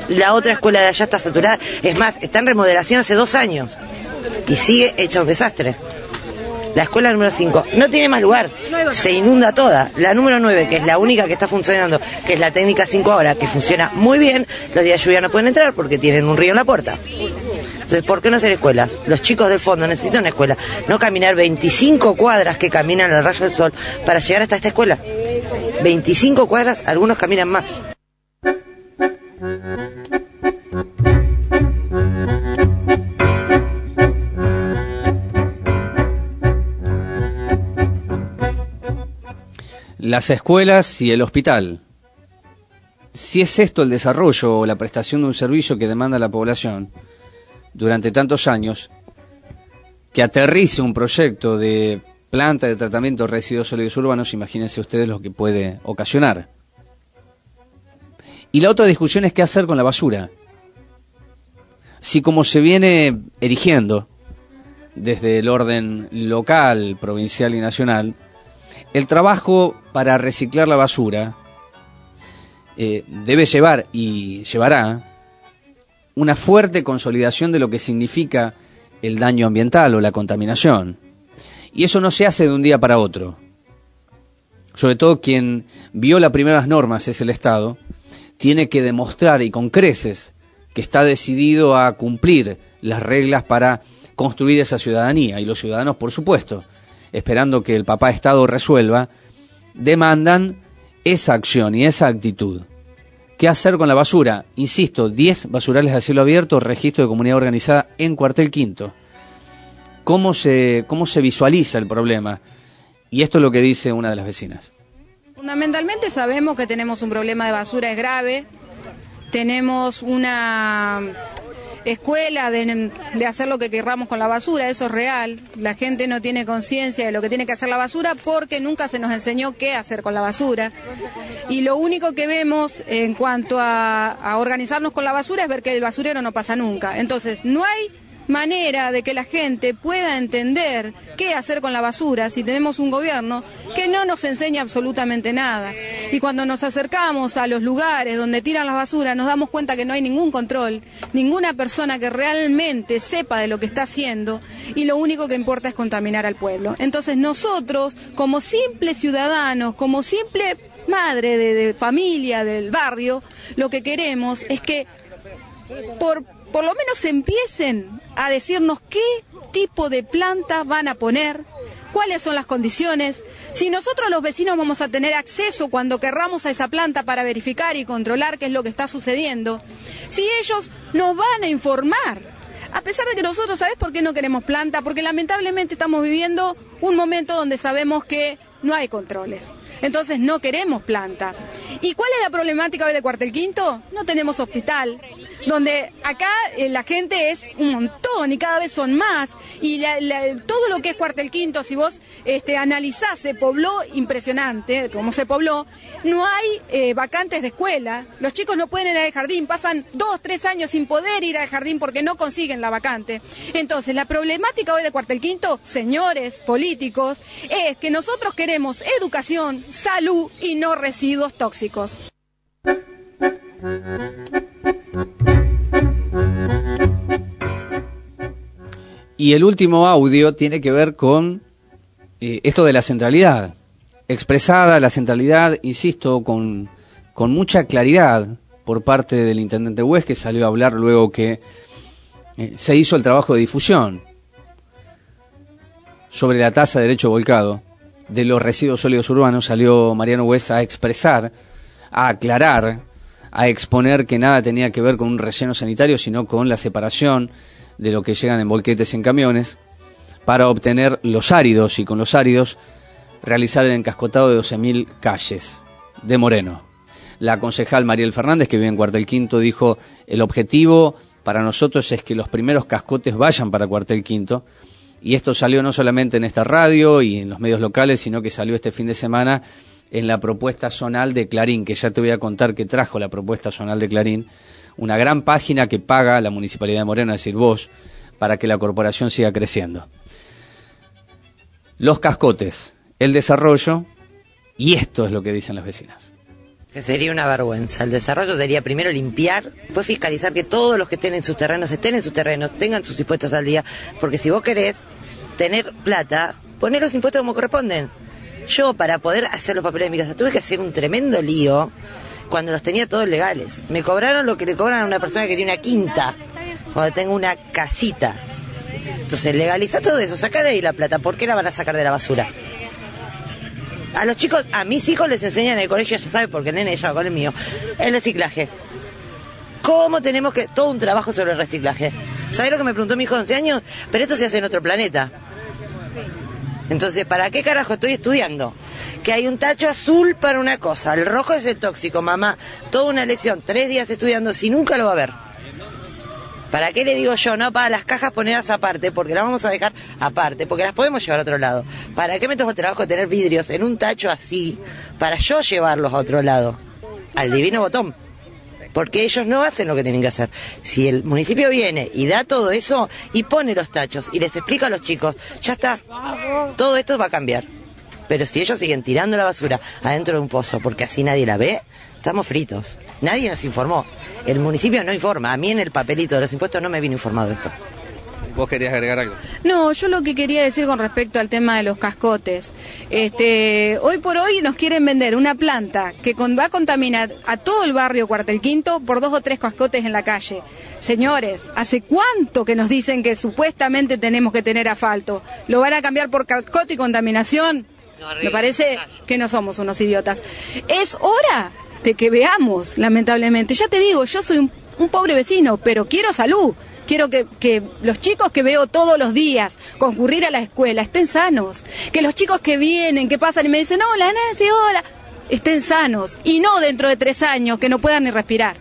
[SPEAKER 3] La otra escuela de allá está saturada. Es más, está en remodelación hace dos años. Y sigue hecha un desastre. La escuela número cinco no tiene más lugar. Se inunda toda. La número nueve, que es la única que está funcionando, que es la técnica cinco ahora, que funciona muy bien, los días de lluvia no pueden entrar porque tienen un río en la puerta. Entonces, ¿por qué no hacer escuelas? Los chicos del fondo necesitan una escuela. No caminar veinticinco cuadras que caminan al rayo del sol para llegar hasta esta escuela. veinticinco cuadras, algunos caminan más.
[SPEAKER 9] Las escuelas y el hospital. Si es esto el desarrollo o la prestación de un servicio que demanda la población durante tantos años, que aterrice un proyecto de planta de tratamiento de residuos sólidos urbanos, imagínense ustedes lo que puede ocasionar. Y la otra discusión es qué hacer con la basura. Si como se viene erigiendo desde el orden local, provincial y nacional, el trabajo para reciclar la basura eh, debe llevar y llevará una fuerte consolidación de lo que significa el daño ambiental o la contaminación. Y eso no se hace de un día para otro. Sobre todo quien viola primeras normas es el Estado, tiene que demostrar y con creces que está decidido a cumplir las reglas para construir esa ciudadanía. Y los ciudadanos, por supuesto, esperando que el papá Estado resuelva, demandan esa acción y esa actitud. ¿Qué hacer con la basura? Insisto, diez basurales a cielo abierto, registro de comunidad organizada en Cuartel Quinto. ¿Cómo se, cómo se visualiza el problema? Y esto es lo que dice una de las vecinas.
[SPEAKER 13] Fundamentalmente sabemos que tenemos un problema de basura, es grave. Tenemos una escuela de, de hacer lo que querramos con la basura, eso es real. La gente no tiene conciencia de lo que tiene que hacer la basura porque nunca se nos enseñó qué hacer con la basura. Y lo único que vemos en cuanto a, a organizarnos con la basura es ver que el basurero no pasa nunca. Entonces, no hay manera de que la gente pueda entender qué hacer con la basura si tenemos un gobierno que no nos enseña absolutamente nada. Y cuando nos acercamos a los lugares donde tiran las basuras nos damos cuenta que no hay ningún control, ninguna persona que realmente sepa de lo que está haciendo y lo único que importa es contaminar al pueblo. Entonces nosotros, como simples ciudadanos, como simple madre de, de familia del barrio, lo que queremos es que por por lo menos empiecen a decirnos qué tipo de planta van a poner, cuáles son las condiciones, si nosotros los vecinos vamos a tener acceso cuando querramos a esa planta para verificar y controlar qué es lo que está sucediendo, si ellos nos van a informar. A pesar de que nosotros, ¿sabés por qué no queremos planta? Porque lamentablemente estamos viviendo un momento donde sabemos que no hay controles. Entonces no queremos planta. ¿Y cuál es la problemática hoy de Cuartel Quinto? No tenemos hospital, donde acá eh, la gente es un montón y cada vez son más. Y la, la, todo lo que es Cuartel Quinto, si vos este, analizás, se pobló impresionante, como se pobló. No hay eh, vacantes de escuela, los chicos no pueden ir al jardín, pasan dos, tres años sin poder ir al jardín porque no consiguen la vacante. Entonces la problemática hoy de Cuartel Quinto, señores políticos, es que nosotros queremos educación, salud y no residuos tóxicos.
[SPEAKER 9] Y el último audio tiene que ver con eh, esto de la centralidad. Expresada la centralidad, insisto, con, con mucha claridad por parte del intendente Hues, que salió a hablar luego que eh, se hizo el trabajo de difusión sobre la tasa de derecho volcado de los residuos sólidos urbanos. Salió Mariano Hues a expresar, a aclarar, a exponer que nada tenía que ver con un relleno sanitario, sino con la separación de lo que llegan en volquetes y en camiones para obtener los áridos, y con los áridos realizar el encascotado de doce mil calles de Moreno. La concejal Mariel Fernández, que vive en Cuartel Quinto, dijo: el objetivo para nosotros es que los primeros cascotes vayan para Cuartel Quinto. Y esto salió no solamente en esta radio y en los medios locales, sino que salió este fin de semana en la propuesta zonal de Clarín, que ya te voy a contar que trajo la propuesta zonal de Clarín, una gran página que paga la Municipalidad de Moreno, es decir, vos, para que la corporación siga creciendo. Los cascotes, el desarrollo, y esto es lo que dicen las vecinas.
[SPEAKER 3] Que sería una vergüenza. El desarrollo sería primero limpiar, después fiscalizar que todos los que estén en sus terrenos estén en sus terrenos, tengan sus impuestos al día, porque si vos querés tener plata, poner los impuestos como corresponden. Yo, para poder hacer los papeles de mi casa, tuve que hacer un tremendo lío cuando los tenía todos legales. Me cobraron lo que le cobran a una persona que tiene una quinta, cuando tengo una casita. Entonces, legaliza todo eso, saca de ahí la plata. ¿Por qué la van a sacar de la basura? A los chicos, a mis hijos les enseñan en el colegio, ya saben, porque el nene ya con el mío, el reciclaje. ¿Cómo tenemos que...? Todo un trabajo sobre el reciclaje. ¿Sabés lo que me preguntó mi hijo de once años? Pero esto se hace en otro planeta. Entonces, ¿para qué carajo estoy estudiando? Que hay un tacho azul para una cosa, el rojo es el tóxico, mamá. Toda una lección, tres días estudiando, si nunca lo va a ver. ¿Para qué le digo yo? No, para las cajas ponerlas aparte, porque las vamos a dejar aparte, porque las podemos llevar a otro lado. ¿Para qué me tengo trabajo de tener vidrios en un tacho así, para yo llevarlos a otro lado? Al divino botón. Porque ellos no hacen lo que tienen que hacer. Si el municipio viene y da todo eso y pone los tachos y les explica a los chicos, ya está, todo esto va a cambiar. Pero si ellos siguen tirando la basura adentro de un pozo porque así nadie la ve, estamos fritos. Nadie nos informó. El municipio no informa. A mí en el papelito de los impuestos no me vino informado de esto.
[SPEAKER 9] ¿Vos querías agregar algo?
[SPEAKER 13] No, yo lo que quería decir con respecto al tema de los cascotes, este, hoy por hoy nos quieren vender una planta que con, va a contaminar a todo el barrio Cuartel Quinto por dos o tres cascotes en la calle. Señores, ¿hace cuánto que nos dicen que supuestamente tenemos que tener asfalto? ¿Lo van a cambiar por cascote y contaminación? Me parece que no somos unos idiotas. Es hora de que veamos, lamentablemente. Ya te digo, yo soy un, un pobre vecino, pero quiero salud. Quiero que, que los chicos que veo todos los días concurrir a la escuela estén sanos. Que los chicos que vienen, que pasan y me dicen, hola Nancy, hola, estén sanos. Y no dentro de tres años que no puedan ni respirar.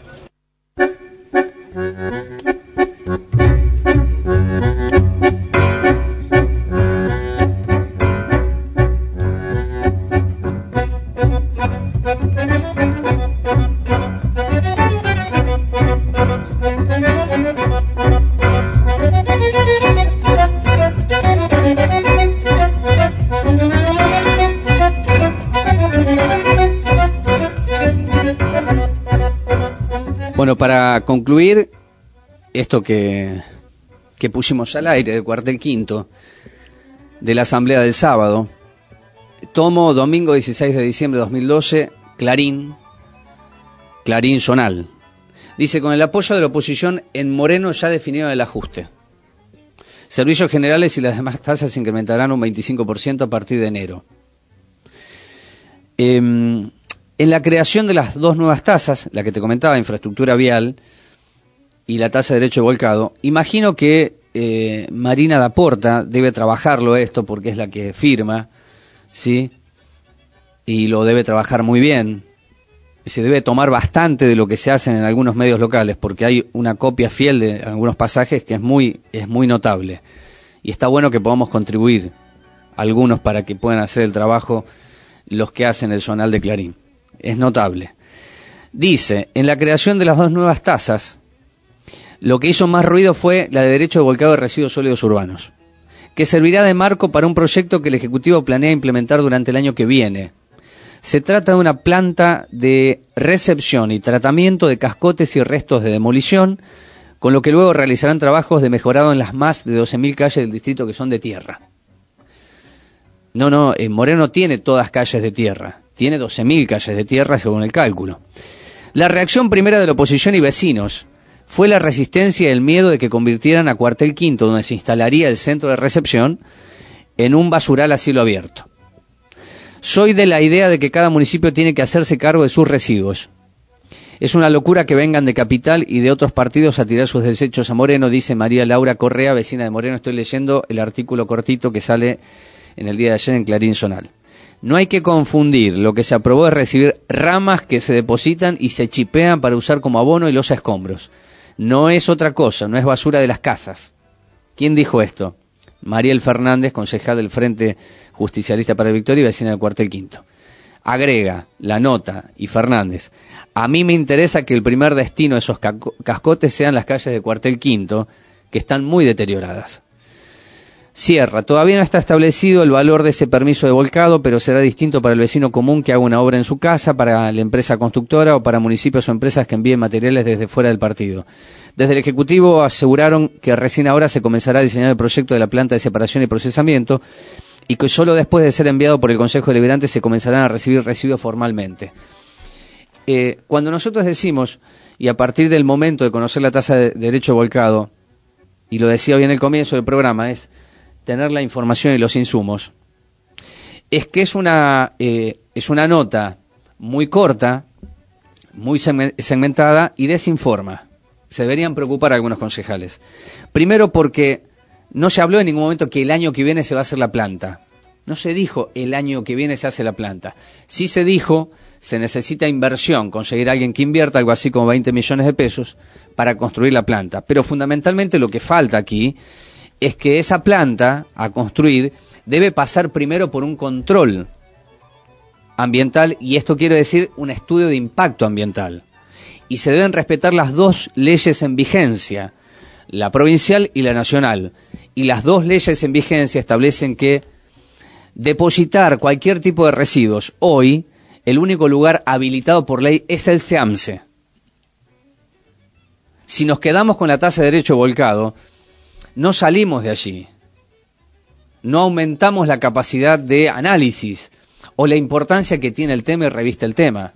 [SPEAKER 9] Bueno, para concluir esto que, que pusimos al aire de Cuartel Quinto, de la asamblea del sábado, tomo domingo dieciséis de diciembre de dos mil doce, Clarín, Clarín Zonal. Dice, con el apoyo de la oposición, en Moreno ya definieron el ajuste. Servicios generales y las demás tasas se incrementarán un veinticinco por ciento a partir de enero. Eh, En la creación de las dos nuevas tasas, la que te comentaba, infraestructura vial y la tasa de derecho de volcado, imagino que eh, Marina Daporta debe trabajarlo esto porque es la que firma, ¿sí? Y lo debe trabajar muy bien. Se debe tomar bastante de lo que se hace en algunos medios locales porque hay una copia fiel de algunos pasajes que es muy, es muy notable. Y está bueno que podamos contribuir algunos para que puedan hacer el trabajo los que hacen el Zonal de Clarín. Es notable. Dice, en la creación de las dos nuevas tasas, lo que hizo más ruido fue la de derecho de volcado de residuos sólidos urbanos, que servirá de marco para un proyecto que el Ejecutivo planea implementar durante el año que viene. Se trata de una planta de recepción y tratamiento de cascotes y restos de demolición, con lo que luego realizarán trabajos de mejorado en las más de doce mil calles del distrito que son de tierra. No, no, eh, Moreno tiene todas calles de tierra. Tiene doce mil calles de tierra según el cálculo. La reacción primera de la oposición y vecinos fue la resistencia y el miedo de que convirtieran a Cuartel Quinto, donde se instalaría el centro de recepción, en un basural a cielo abierto. Soy de la idea de que cada municipio tiene que hacerse cargo de sus residuos. Es una locura que vengan de Capital y de otros partidos a tirar sus desechos a Moreno, dice María Laura Correa, vecina de Moreno. Estoy leyendo el artículo cortito que sale en el día de ayer en Clarín Zonal. No hay que confundir, lo que se aprobó es recibir ramas que se depositan y se chipean para usar como abono y los escombros. No es otra cosa, no es basura de las casas. ¿Quién dijo esto? Mariel Fernández, concejal del Frente Justicialista para la Victoria y vecina del Cuartel Quinto. Agrega la nota y Fernández, a mí me interesa que el primer destino de esos cascotes sean las calles de Cuartel Quinto, que están muy deterioradas. Cierra. Todavía no está establecido el valor de ese permiso de volcado, pero será distinto para el vecino común que haga una obra en su casa, para la empresa constructora o para municipios o empresas que envíen materiales desde fuera del partido. Desde el Ejecutivo aseguraron que recién ahora se comenzará a diseñar el proyecto de la planta de separación y procesamiento y que solo después de ser enviado por el Consejo Deliberante se comenzarán a recibir residuos formalmente. Eh, cuando nosotros decimos, y a partir del momento de conocer la tasa de derecho volcado, y lo decía hoy en el comienzo del programa, es tener la información y los insumos, es que es una, eh, es una nota muy corta, muy segmentada y desinforma. Se deberían preocupar algunos concejales. Primero porque no se habló en ningún momento que el año que viene se va a hacer la planta. No se dijo el año que viene se hace la planta. Sí se dijo se necesita inversión, conseguir a alguien que invierta algo así como veinte millones de pesos para construir la planta. Pero fundamentalmente lo que falta aquí es que esa planta a construir debe pasar primero por un control ambiental, y esto quiere decir un estudio de impacto ambiental. Y se deben respetar las dos leyes en vigencia, la provincial y la nacional. Y las dos leyes en vigencia establecen que depositar cualquier tipo de residuos hoy, el único lugar habilitado por ley es el SEAMSE. Si nos quedamos con la tasa de derecho volcado, no salimos de allí. No aumentamos la capacidad de análisis o la importancia que tiene el tema y reviste el tema.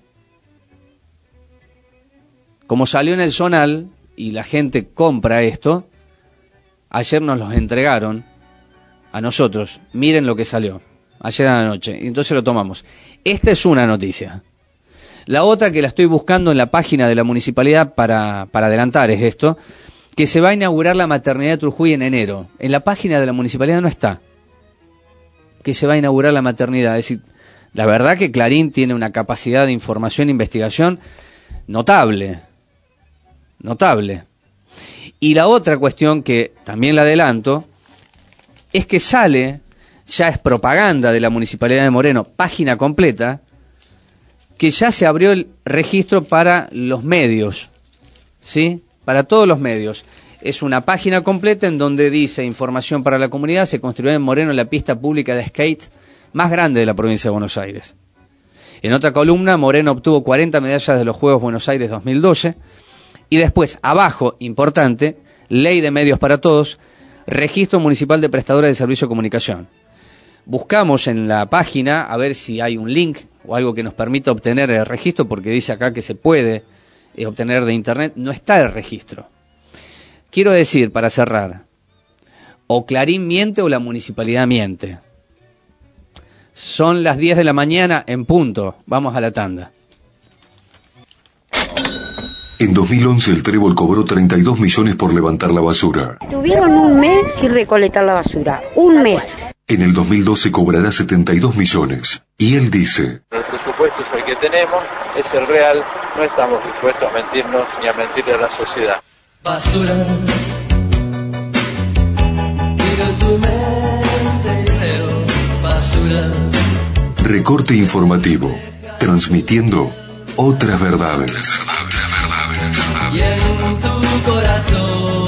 [SPEAKER 9] Como salió en el Zonal y la gente compra esto, ayer nos los entregaron a nosotros. Miren lo que salió ayer a la noche, y entonces lo tomamos. Esta es una noticia. La otra, que la estoy buscando en la página de la municipalidad para, para adelantar, es esto, que se va a inaugurar la maternidad de Trujillo en enero. En la página de la municipalidad no está que se va a inaugurar la maternidad. Es decir, la verdad que Clarín tiene una capacidad de información e investigación notable, notable. Y la otra cuestión, que también la adelanto, es que sale, ya es propaganda de la Municipalidad de Moreno, página completa, que ya se abrió el registro para los medios, ¿sí? Para todos los medios. Es una página completa en donde dice información para la comunidad. Se construyó en Moreno la pista pública de skate más grande de la provincia de Buenos Aires. En otra columna, Moreno obtuvo cuarenta medallas de los Juegos Buenos Aires dos mil doce. Y después, abajo, importante, Ley de Medios para Todos, Registro Municipal de Prestadores de Servicio de Comunicación. Buscamos en la página a ver si hay un link o algo que nos permita obtener el registro, porque dice acá que se puede eh, obtener de internet. No está el registro. Quiero decir, para cerrar, o Clarín miente o la municipalidad miente. Son las diez de la mañana en punto. Vamos a la tanda.
[SPEAKER 1] En dos mil once el Trébol cobró treinta y dos millones por levantar la basura.
[SPEAKER 5] Tuvieron un mes sin recolectar la basura. Un mes.
[SPEAKER 1] En el dos mil doce cobrará setenta y dos millones. Y él dice:
[SPEAKER 6] el presupuesto es el que tenemos, es el real, no estamos dispuestos a mentirnos ni a mentirle a la sociedad.
[SPEAKER 11] Basura, miro tu mente y veo basura.
[SPEAKER 1] Recorte informativo, transmitiendo otras verdades.
[SPEAKER 11] Y en tu corazón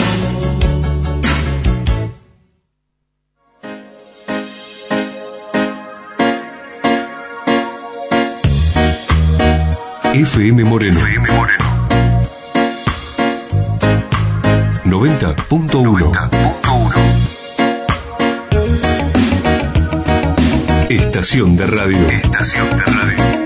[SPEAKER 1] F M Moreno, F M Moreno. noventa punto uno. Estación de radio. Estación de radio.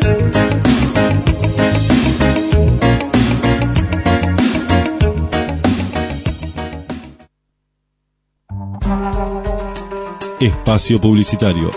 [SPEAKER 19] Espacio publicitario.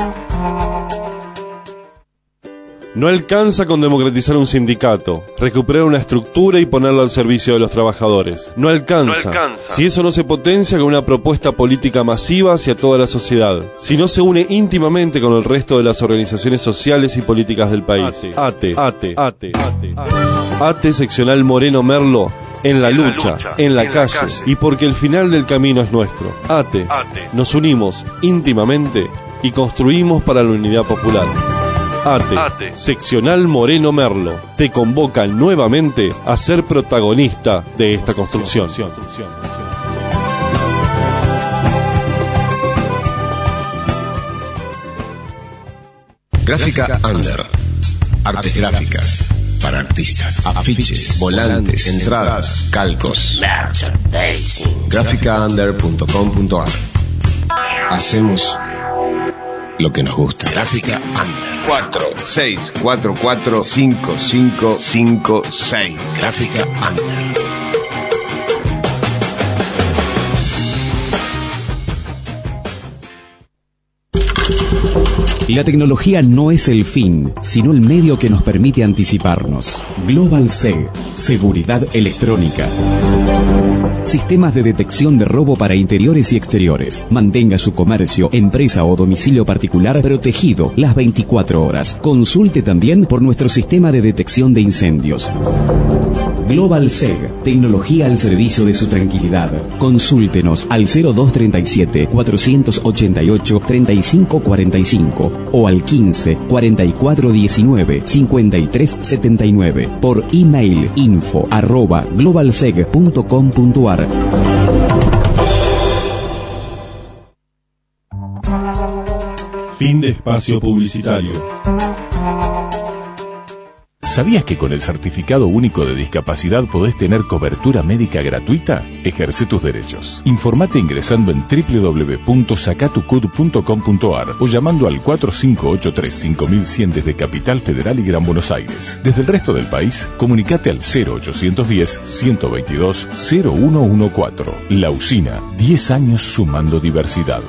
[SPEAKER 19] No alcanza con democratizar un sindicato, recuperar una estructura y ponerlo al servicio de los trabajadores. No alcanza, no alcanza si eso no se potencia con una propuesta política masiva hacia toda la sociedad, si no se une íntimamente con el resto de las organizaciones sociales y políticas del país. ATE, ATE, ATE, ATE, ATE seccional Moreno Merlo, en la lucha, en la calle, y porque el final del camino es nuestro. ATE, nos unimos íntimamente y construimos para la unidad popular. ATE, ATE, seccional Moreno Merlo, te convoca nuevamente a ser protagonista de esta construcción.
[SPEAKER 2] Gráfica Under. Artes gráficas para artistas. Afiches, volantes, entradas, calcos. gráfica under punto com punto ar. Hacemos lo que nos gusta. Gráfica Under. cuatro seis cuatro cuatro cinco cinco cinco seis. Gráfica Under.
[SPEAKER 7] La tecnología no es el fin, sino el medio que nos permite anticiparnos. Global S E G, seguridad electrónica. Sistemas de detección de robo para interiores y exteriores. Mantenga su comercio, empresa o domicilio particular protegido las veinticuatro horas. Consulte también por nuestro sistema de detección de incendios. Global S E G, tecnología al servicio de su tranquilidad. Consúltenos al cero dos treinta y siete, cuatrocientos ochenta y ocho, treinta y cinco cuarenta y cinco o al quince, cuarenta y cuatro diecinueve, cincuenta y tres setenta y nueve por email info arroba globalseg punto com punto ar.
[SPEAKER 19] Fin de espacio publicitario.
[SPEAKER 10] ¿Sabías que con el Certificado Único de Discapacidad podés tener cobertura médica gratuita? Ejerce tus derechos. Informate ingresando en doble u doble u doble u punto sacatucud punto com punto ar o llamando al cuatro cinco ocho tres cinco mil cien desde Capital Federal y Gran Buenos Aires. Desde el resto del país, comunicate al cero ochocientos diez, ciento veintidós, cero uno catorce. La Usina, diez años sumando diversidad.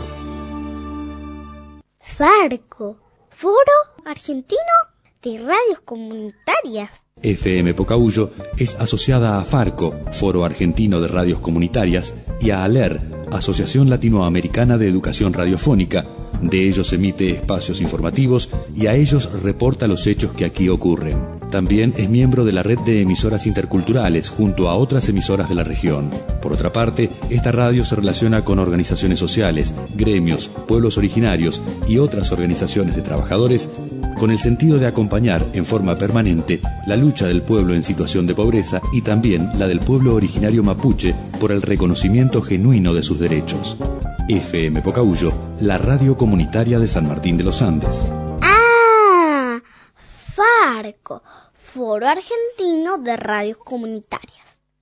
[SPEAKER 12] Farco, Foro Argentino de Radios Comunitarias.
[SPEAKER 14] F M Pocahuyo es asociada a Farco, Foro Argentino de Radios Comunitarias, y a ALER, Asociación Latinoamericana de Educación Radiofónica. De ellos emite espacios informativos y a ellos reporta los hechos que aquí ocurren. También es miembro de la red de emisoras interculturales junto a otras emisoras de la región. Por otra parte, esta radio se relaciona con organizaciones sociales, gremios, pueblos originarios y otras organizaciones de trabajadores con el sentido de acompañar en forma permanente la lucha del pueblo en situación de pobreza y también la del pueblo originario mapuche por el reconocimiento genuino de sus derechos. F M Pocahuyo, la radio comunitaria de San Martín de los Andes.
[SPEAKER 12] ¡Ah! Farco, Foro Argentino de Radios Comunitarias.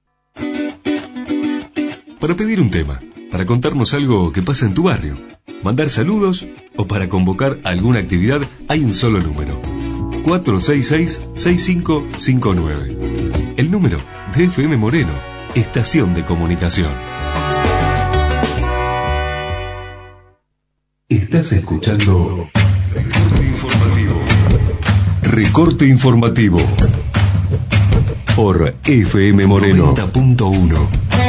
[SPEAKER 1] Para pedir un tema, para contarnos algo que pasa en tu barrio, mandar saludos o para convocar alguna actividad, hay un solo número: cuatro seis seis, seis cinco cinco nueve. El número de F M Moreno, estación de comunicación. Estás escuchando Recorte Informativo. Recorte Informativo por F M Moreno noventa punto uno.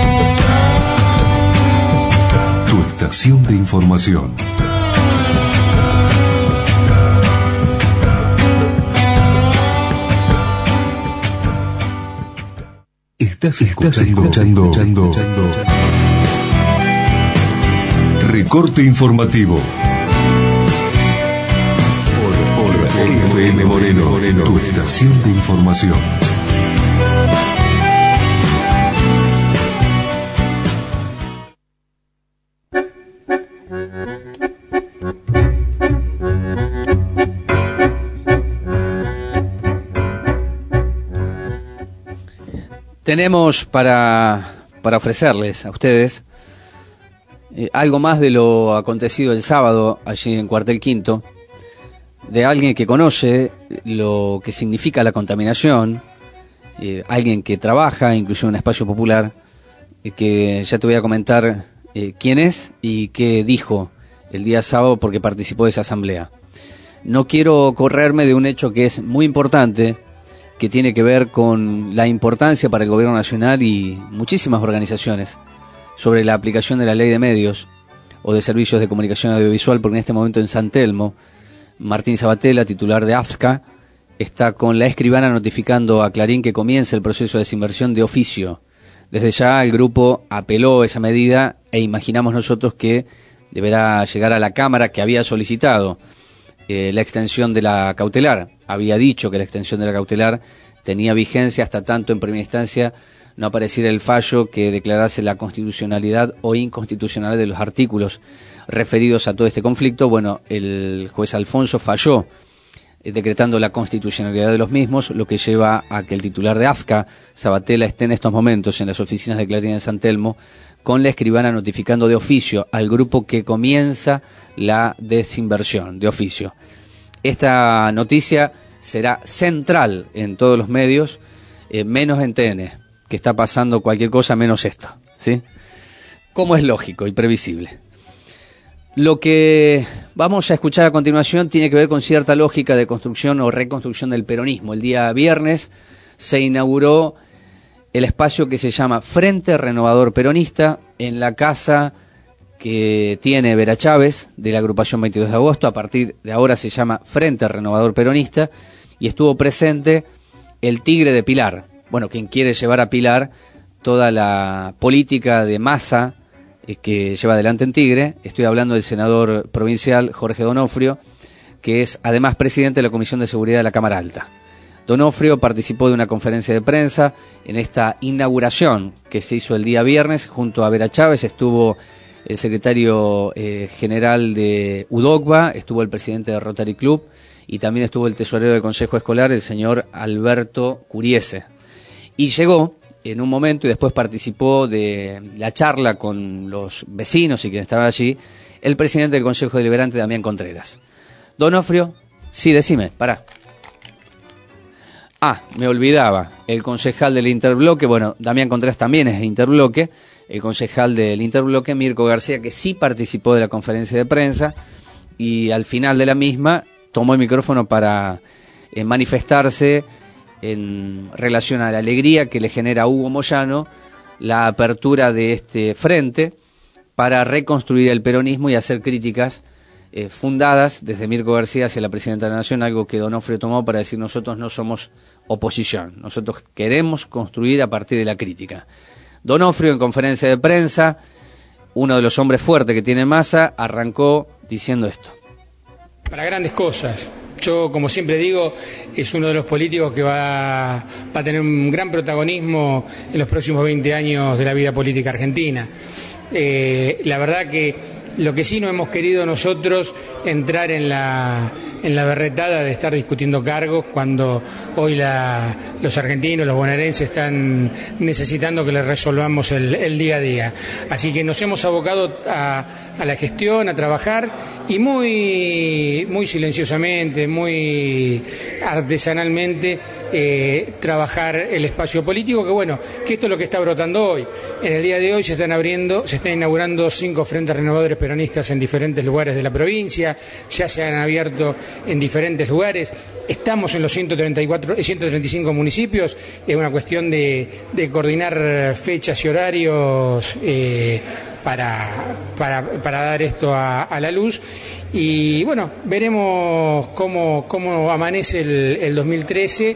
[SPEAKER 1] Tu estación de información. Estás escuchando, escuchando, escuchando, escuchando. Recorte Informativo por, por F M Moreno, Moreno, tu estación de información.
[SPEAKER 9] Tenemos para, para ofrecerles a ustedes eh, algo más de lo acontecido el sábado allí en Cuartel Quinto, de alguien que conoce lo que significa la contaminación, eh, alguien que trabaja incluso en un espacio popular, eh, que ya te voy a comentar eh, quién es y qué dijo el día sábado porque participó de esa asamblea. No quiero correrme de un hecho que es muy importante, que tiene que ver con la importancia para el gobierno nacional y muchísimas organizaciones sobre la aplicación de la ley de medios o de servicios de comunicación audiovisual, porque en este momento en San Telmo, Martín Sabatella, titular de A F S C A, está con la escribana notificando a Clarín que comienza el proceso de desinversión de oficio. Desde ya el grupo apeló esa medida e imaginamos nosotros que deberá llegar a la Cámara, que había solicitado eh, la extensión de la cautelar. Había dicho que la extensión de la cautelar tenía vigencia hasta tanto en primera instancia no apareciera el fallo que declarase la constitucionalidad o inconstitucionalidad de los artículos referidos a todo este conflicto. Bueno, el juez Alfonso falló eh, decretando la constitucionalidad de los mismos, lo que lleva a que el titular de A F C A, Sabatella, esté en estos momentos en las oficinas de Clarín de San Telmo, con la escribana notificando de oficio al grupo que comienza la desinversión, de oficio. Esta noticia será central en todos los medios, eh, menos en T N, que está pasando cualquier cosa menos esto, ¿sí? Como es lógico y previsible. Lo que vamos a escuchar a continuación tiene que ver con cierta lógica de construcción o reconstrucción del peronismo. El día viernes se inauguró el espacio que se llama Frente Renovador Peronista en la casa que tiene Vera Chávez de la agrupación veintidós de agosto. A partir de ahora se llama Frente Renovador Peronista y estuvo presente el Tigre de Pilar. Bueno, quien quiere llevar a Pilar toda la política de masa eh, que lleva adelante en Tigre. Estoy hablando del senador provincial Jorge Donofrio, que es además presidente de la Comisión de Seguridad de la Cámara Alta. Donofrio participó de una conferencia de prensa en esta inauguración que se hizo el día viernes. Junto a Vera Chávez estuvo el secretario eh, general de UDOCBA, estuvo el presidente de Rotary Club y también estuvo el tesorero del Consejo Escolar, el señor Alberto Curiese. Y llegó en un momento y después participó de la charla con los vecinos y quienes estaban allí, el presidente del Consejo Deliberante, Damián Contreras. Donofrio, sí, decime, pará. Ah, me olvidaba, el concejal del Interbloque, bueno, Damián Contreras también es de Interbloque, el concejal del Interbloque, Mirko García, que sí participó de la conferencia de prensa y al final de la misma tomó el micrófono para eh, manifestarse en relación a la alegría que le genera a Hugo Moyano la apertura de este frente para reconstruir el peronismo y hacer críticas eh, fundadas desde Mirko García hacia la presidenta de la Nación, algo que Donofrio tomó para decir nosotros no somos oposición, nosotros queremos construir a partir de la crítica. Donofrio en conferencia de prensa, uno de los hombres fuertes que tiene Massa, arrancó diciendo esto.
[SPEAKER 4] Para grandes cosas. Yo, como siempre digo, es uno de los políticos que va, va a tener un gran protagonismo en los próximos veinte años de la vida política argentina. Eh, la verdad que lo que sí no hemos querido nosotros entrar en la, en la berretada de estar discutiendo cargos cuando hoy la, los argentinos, los bonaerenses están necesitando que les resolvamos el, el día a día. Así que nos hemos abocado a, a la gestión, a trabajar y muy, muy silenciosamente, muy artesanalmente eh, trabajar el espacio político, que bueno, que esto es lo que está brotando hoy. En el día de hoy se están abriendo, se están inaugurando cinco frentes renovadores peronistas en diferentes lugares de la provincia, ya se han abierto en diferentes lugares. Estamos en los ciento treinta y cuatro, ciento treinta y cinco municipios, es una cuestión de, de coordinar fechas y horarios eh, para, para, para dar esto a, a la luz. Y bueno, veremos cómo, cómo amanece el, el dos mil trece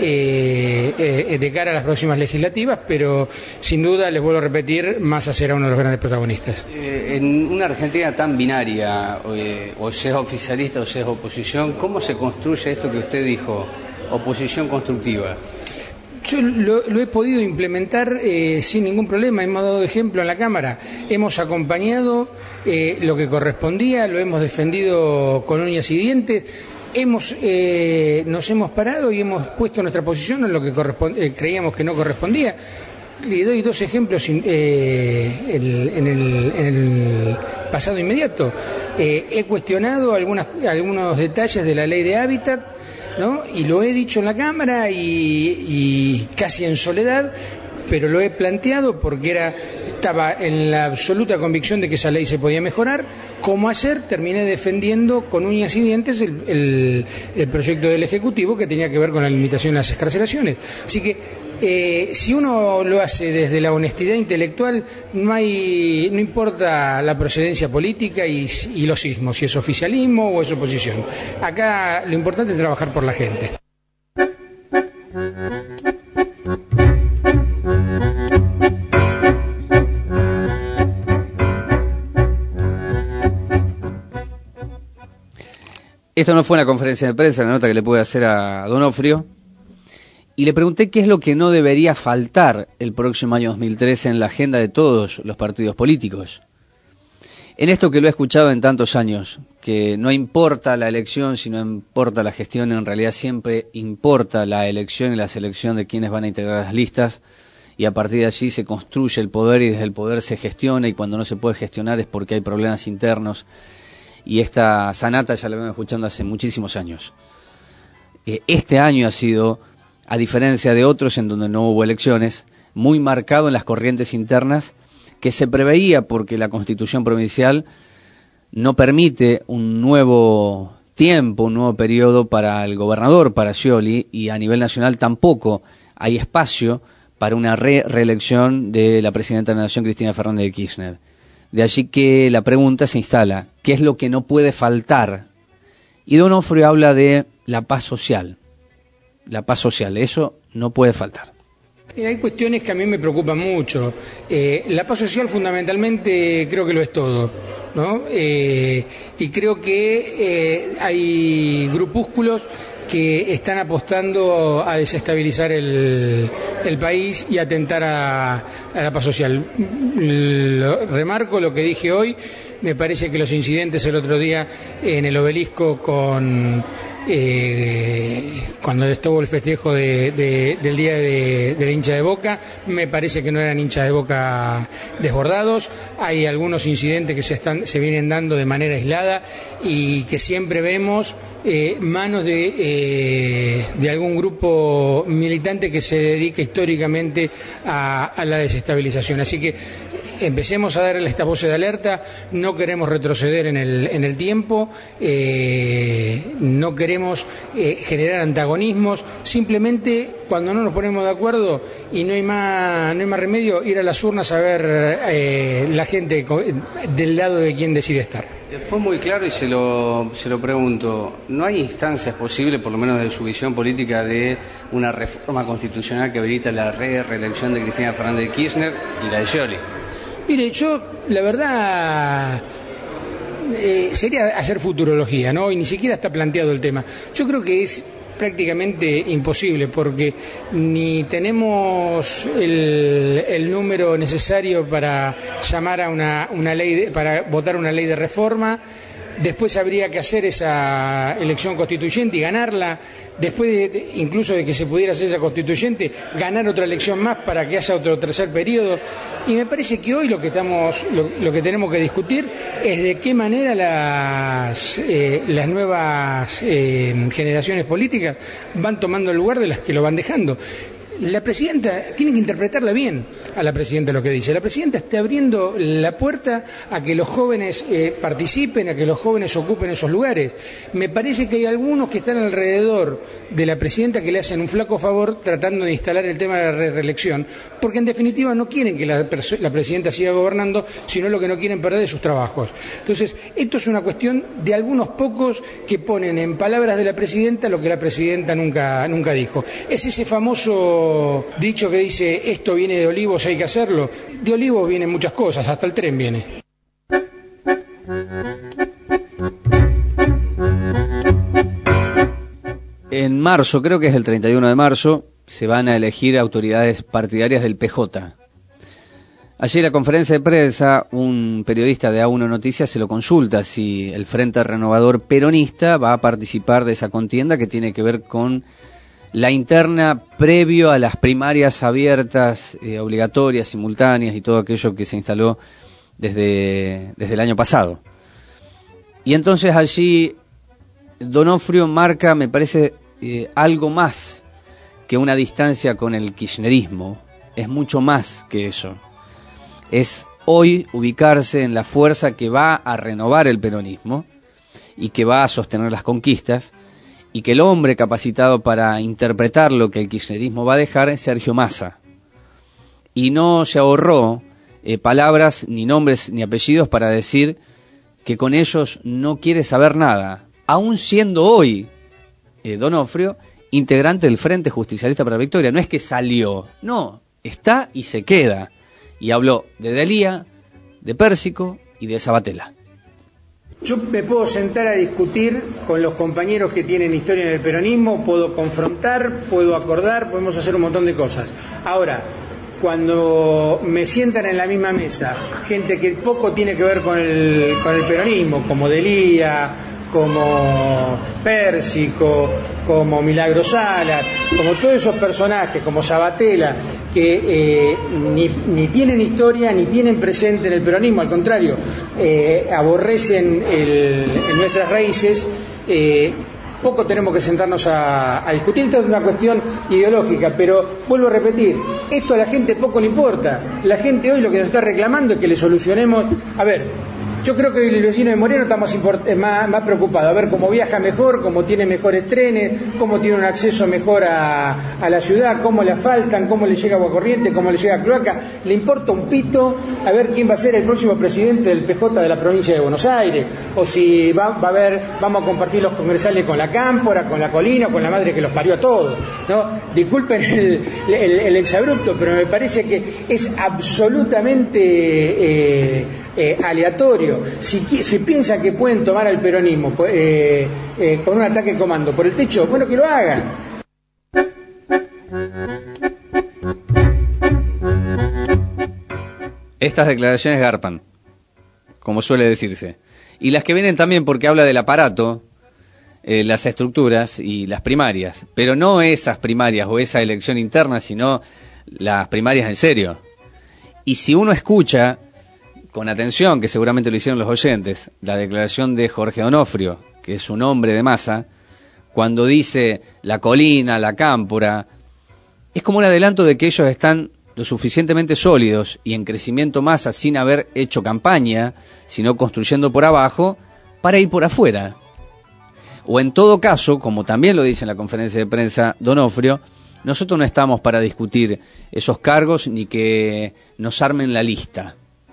[SPEAKER 4] eh, eh, de cara a las próximas legislativas, pero sin duda, les vuelvo a repetir, Massa será uno de los grandes protagonistas.
[SPEAKER 9] Eh, en una Argentina tan binaria, eh, o se es oficialista o se es oposición, ¿cómo se construye esto que usted dijo, oposición constructiva?
[SPEAKER 4] Yo lo, lo he podido implementar eh, sin ningún problema, hemos dado ejemplo en la Cámara, hemos acompañado eh, lo que correspondía, lo hemos defendido con uñas y dientes, hemos, eh, nos hemos parado y hemos puesto nuestra posición en lo que eh, creíamos que no correspondía. Le doy dos ejemplos eh, el, en, el, en el pasado inmediato. Eh, he cuestionado algunas, algunos detalles de la ley de hábitat, ¿no? Y lo he dicho en la Cámara y, y casi en soledad, pero lo he planteado porque era estaba en la absoluta convicción de que esa ley se podía mejorar. ¿Cómo hacer? Terminé defendiendo con uñas y dientes el, el, el proyecto del Ejecutivo que tenía que ver con la limitación de las excarcelaciones. Así que eh, si uno lo hace desde la honestidad intelectual, no hay, no importa la procedencia política y, y los sismos, si es oficialismo o es oposición. Acá lo importante es trabajar por la gente.
[SPEAKER 9] Esto no fue una conferencia de prensa, la nota que le pude hacer a Donofrio, y le pregunté qué es lo que no debería faltar el próximo año dos mil trece en la agenda de todos los partidos políticos. En esto que lo he escuchado en tantos años, que no importa la elección, sino importa la gestión, en realidad siempre importa la elección y la selección de quienes van a integrar las listas, y a partir de allí se construye el poder y desde el poder se gestiona, y cuando no se puede gestionar es porque hay problemas internos, y esta sanata ya la vengo escuchando hace muchísimos años. Este año ha sido, a diferencia de otros en donde no hubo elecciones, muy marcado en las corrientes internas, que se preveía porque la Constitución provincial no permite un nuevo tiempo, un nuevo periodo para el gobernador, para Scioli, y a nivel nacional tampoco hay espacio para una re reelección de la presidenta de la Nación, Cristina Fernández de Kirchner. De allí que la pregunta se instala, ¿qué es lo que no puede faltar? Y Donofrio habla de la paz social, la paz social, eso no puede faltar.
[SPEAKER 4] Hay cuestiones que a mí me preocupan mucho. Eh, la paz social fundamentalmente creo que lo es todo, ¿no? Eh, y creo que eh, hay grupúsculos que están apostando a desestabilizar el, el país y atentar a, a la paz social. Lo, remarco lo que dije hoy, me parece que los incidentes el otro día en el Obelisco con... Eh, cuando estuvo el festejo de, de, del día de, del hincha de Boca, me parece que no eran hinchas de Boca desbordados. Hay algunos incidentes que se están se vienen dando de manera aislada y que siempre vemos eh, manos de, eh, de algún grupo militante que se dedica históricamente a, a la desestabilización. Así que empecemos a darle esta voz de alerta, no queremos retroceder en el, en el tiempo, eh, no queremos eh, generar antagonismos, simplemente cuando no nos ponemos de acuerdo y no hay más, no hay más remedio, ir a las urnas a ver eh, la gente del lado de quien decide estar.
[SPEAKER 9] Fue muy claro y se lo, se lo pregunto, ¿no hay instancias posibles, por lo menos de su visión política, de una reforma constitucional que habilita la re reelección de Cristina Fernández de Kirchner y la de Scioli?
[SPEAKER 4] Mire, yo, la verdad, eh, sería hacer futurología, ¿no? Y ni siquiera está planteado el tema. Yo creo que es prácticamente imposible porque ni tenemos el, el número necesario para llamar a una, una ley, de, para votar una ley de reforma. Después habría que hacer esa elección constituyente y ganarla. Después de, de, incluso de que se pudiera hacer esa constituyente, ganar otra elección más para que haya otro tercer periodo. Y me parece que hoy lo que estamos, lo, lo que tenemos que discutir es de qué manera las, eh, las nuevas eh, generaciones políticas van tomando el lugar de las que lo van dejando. La presidenta, tiene que interpretarla bien a la presidenta lo que dice. La presidenta está abriendo la puerta a que los jóvenes eh, participen, a que los jóvenes ocupen esos lugares. Me parece que hay algunos que están alrededor de la presidenta que le hacen un flaco favor tratando de instalar el tema de la re reelección, porque en definitiva no quieren que la, la presidenta siga gobernando, sino lo que no quieren perder de sus trabajos. Entonces, esto es una cuestión de algunos pocos que ponen en palabras de la presidenta lo que la presidenta nunca, nunca dijo. Es ese famoso dicho que dice, esto viene de Olivos, hay que hacerlo. De Olivos vienen muchas cosas, hasta el tren viene.
[SPEAKER 9] En marzo, creo que es el treinta y uno de marzo, se van a elegir autoridades partidarias del P J. Ayer en la conferencia de prensa, un periodista de A uno Noticias se lo consulta si el Frente Renovador Peronista va a participar de esa contienda que tiene que ver con la interna previo a las primarias abiertas, eh, obligatorias, simultáneas y todo aquello que se instaló desde, desde el año pasado. Y entonces allí Donofrio marca, me parece, eh, algo más que una distancia con el kirchnerismo. Es mucho más que eso. Es hoy ubicarse en la fuerza que va a renovar el peronismo y que va a sostener las conquistas, y que el hombre capacitado para interpretar lo que el kirchnerismo va a dejar es Sergio Massa. Y no se ahorró eh, palabras, ni nombres, ni apellidos para decir que con ellos no quiere saber nada, aún siendo hoy eh, Donofrio integrante del Frente Justicialista para la Victoria. No es que salió, no, está y se queda. Y habló de Delía, de Pérsico y de Sabatella.
[SPEAKER 4] Yo me puedo sentar a discutir con los compañeros que tienen historia en el peronismo, puedo confrontar, puedo acordar, podemos hacer un montón de cosas. Ahora, cuando me sientan en la misma mesa gente que poco tiene que ver con el, con el peronismo, como Delía, como Pérsico, como Milagro Sala, como todos esos personajes, como Sabatella, que eh, ni, ni tienen historia ni tienen presente en el peronismo, al contrario, eh, aborrecen el, en nuestras raíces, eh, poco tenemos que sentarnos a, a discutir. Esto es una cuestión ideológica, pero vuelvo a repetir, esto a la gente poco le importa. La gente hoy lo que nos está reclamando es que le solucionemos. A ver, yo creo que el vecino de Moreno está más, import- más, más preocupado, a ver cómo viaja mejor, cómo tiene mejores trenes, cómo tiene un acceso mejor a, a la ciudad, cómo le asfaltan, cómo le llega agua corriente, cómo le llega cloaca. Le importa un pito a ver quién va a ser el próximo presidente del P J de la provincia de Buenos Aires, o si va, va a haber, vamos a compartir los congresales con la Cámpora, con la Colina, con la madre que los parió a todos, ¿no? Disculpen el, el, el exabrupto, pero me parece que es absolutamente eh, Eh, aleatorio. Si, si piensan que pueden tomar al peronismo eh, eh, con un ataque de comando por el techo, bueno, que lo hagan.
[SPEAKER 9] Estas declaraciones garpan, como suele decirse, y las que vienen también porque habla del aparato, eh, las estructuras y las primarias, pero no esas primarias o esa elección interna, sino las primarias en serio. Y si uno escucha con atención, que seguramente lo hicieron los oyentes, la declaración de Jorge Donofrio, que es un hombre de masa, cuando dice la Colina, la Cámpora, es como un adelanto de que ellos están lo suficientemente sólidos y en crecimiento masa sin haber hecho campaña, sino construyendo por abajo, para ir por afuera. O en todo caso, como también lo dice en la conferencia de prensa Donofrio, nosotros no estamos para discutir esos cargos ni que nos armen la lista.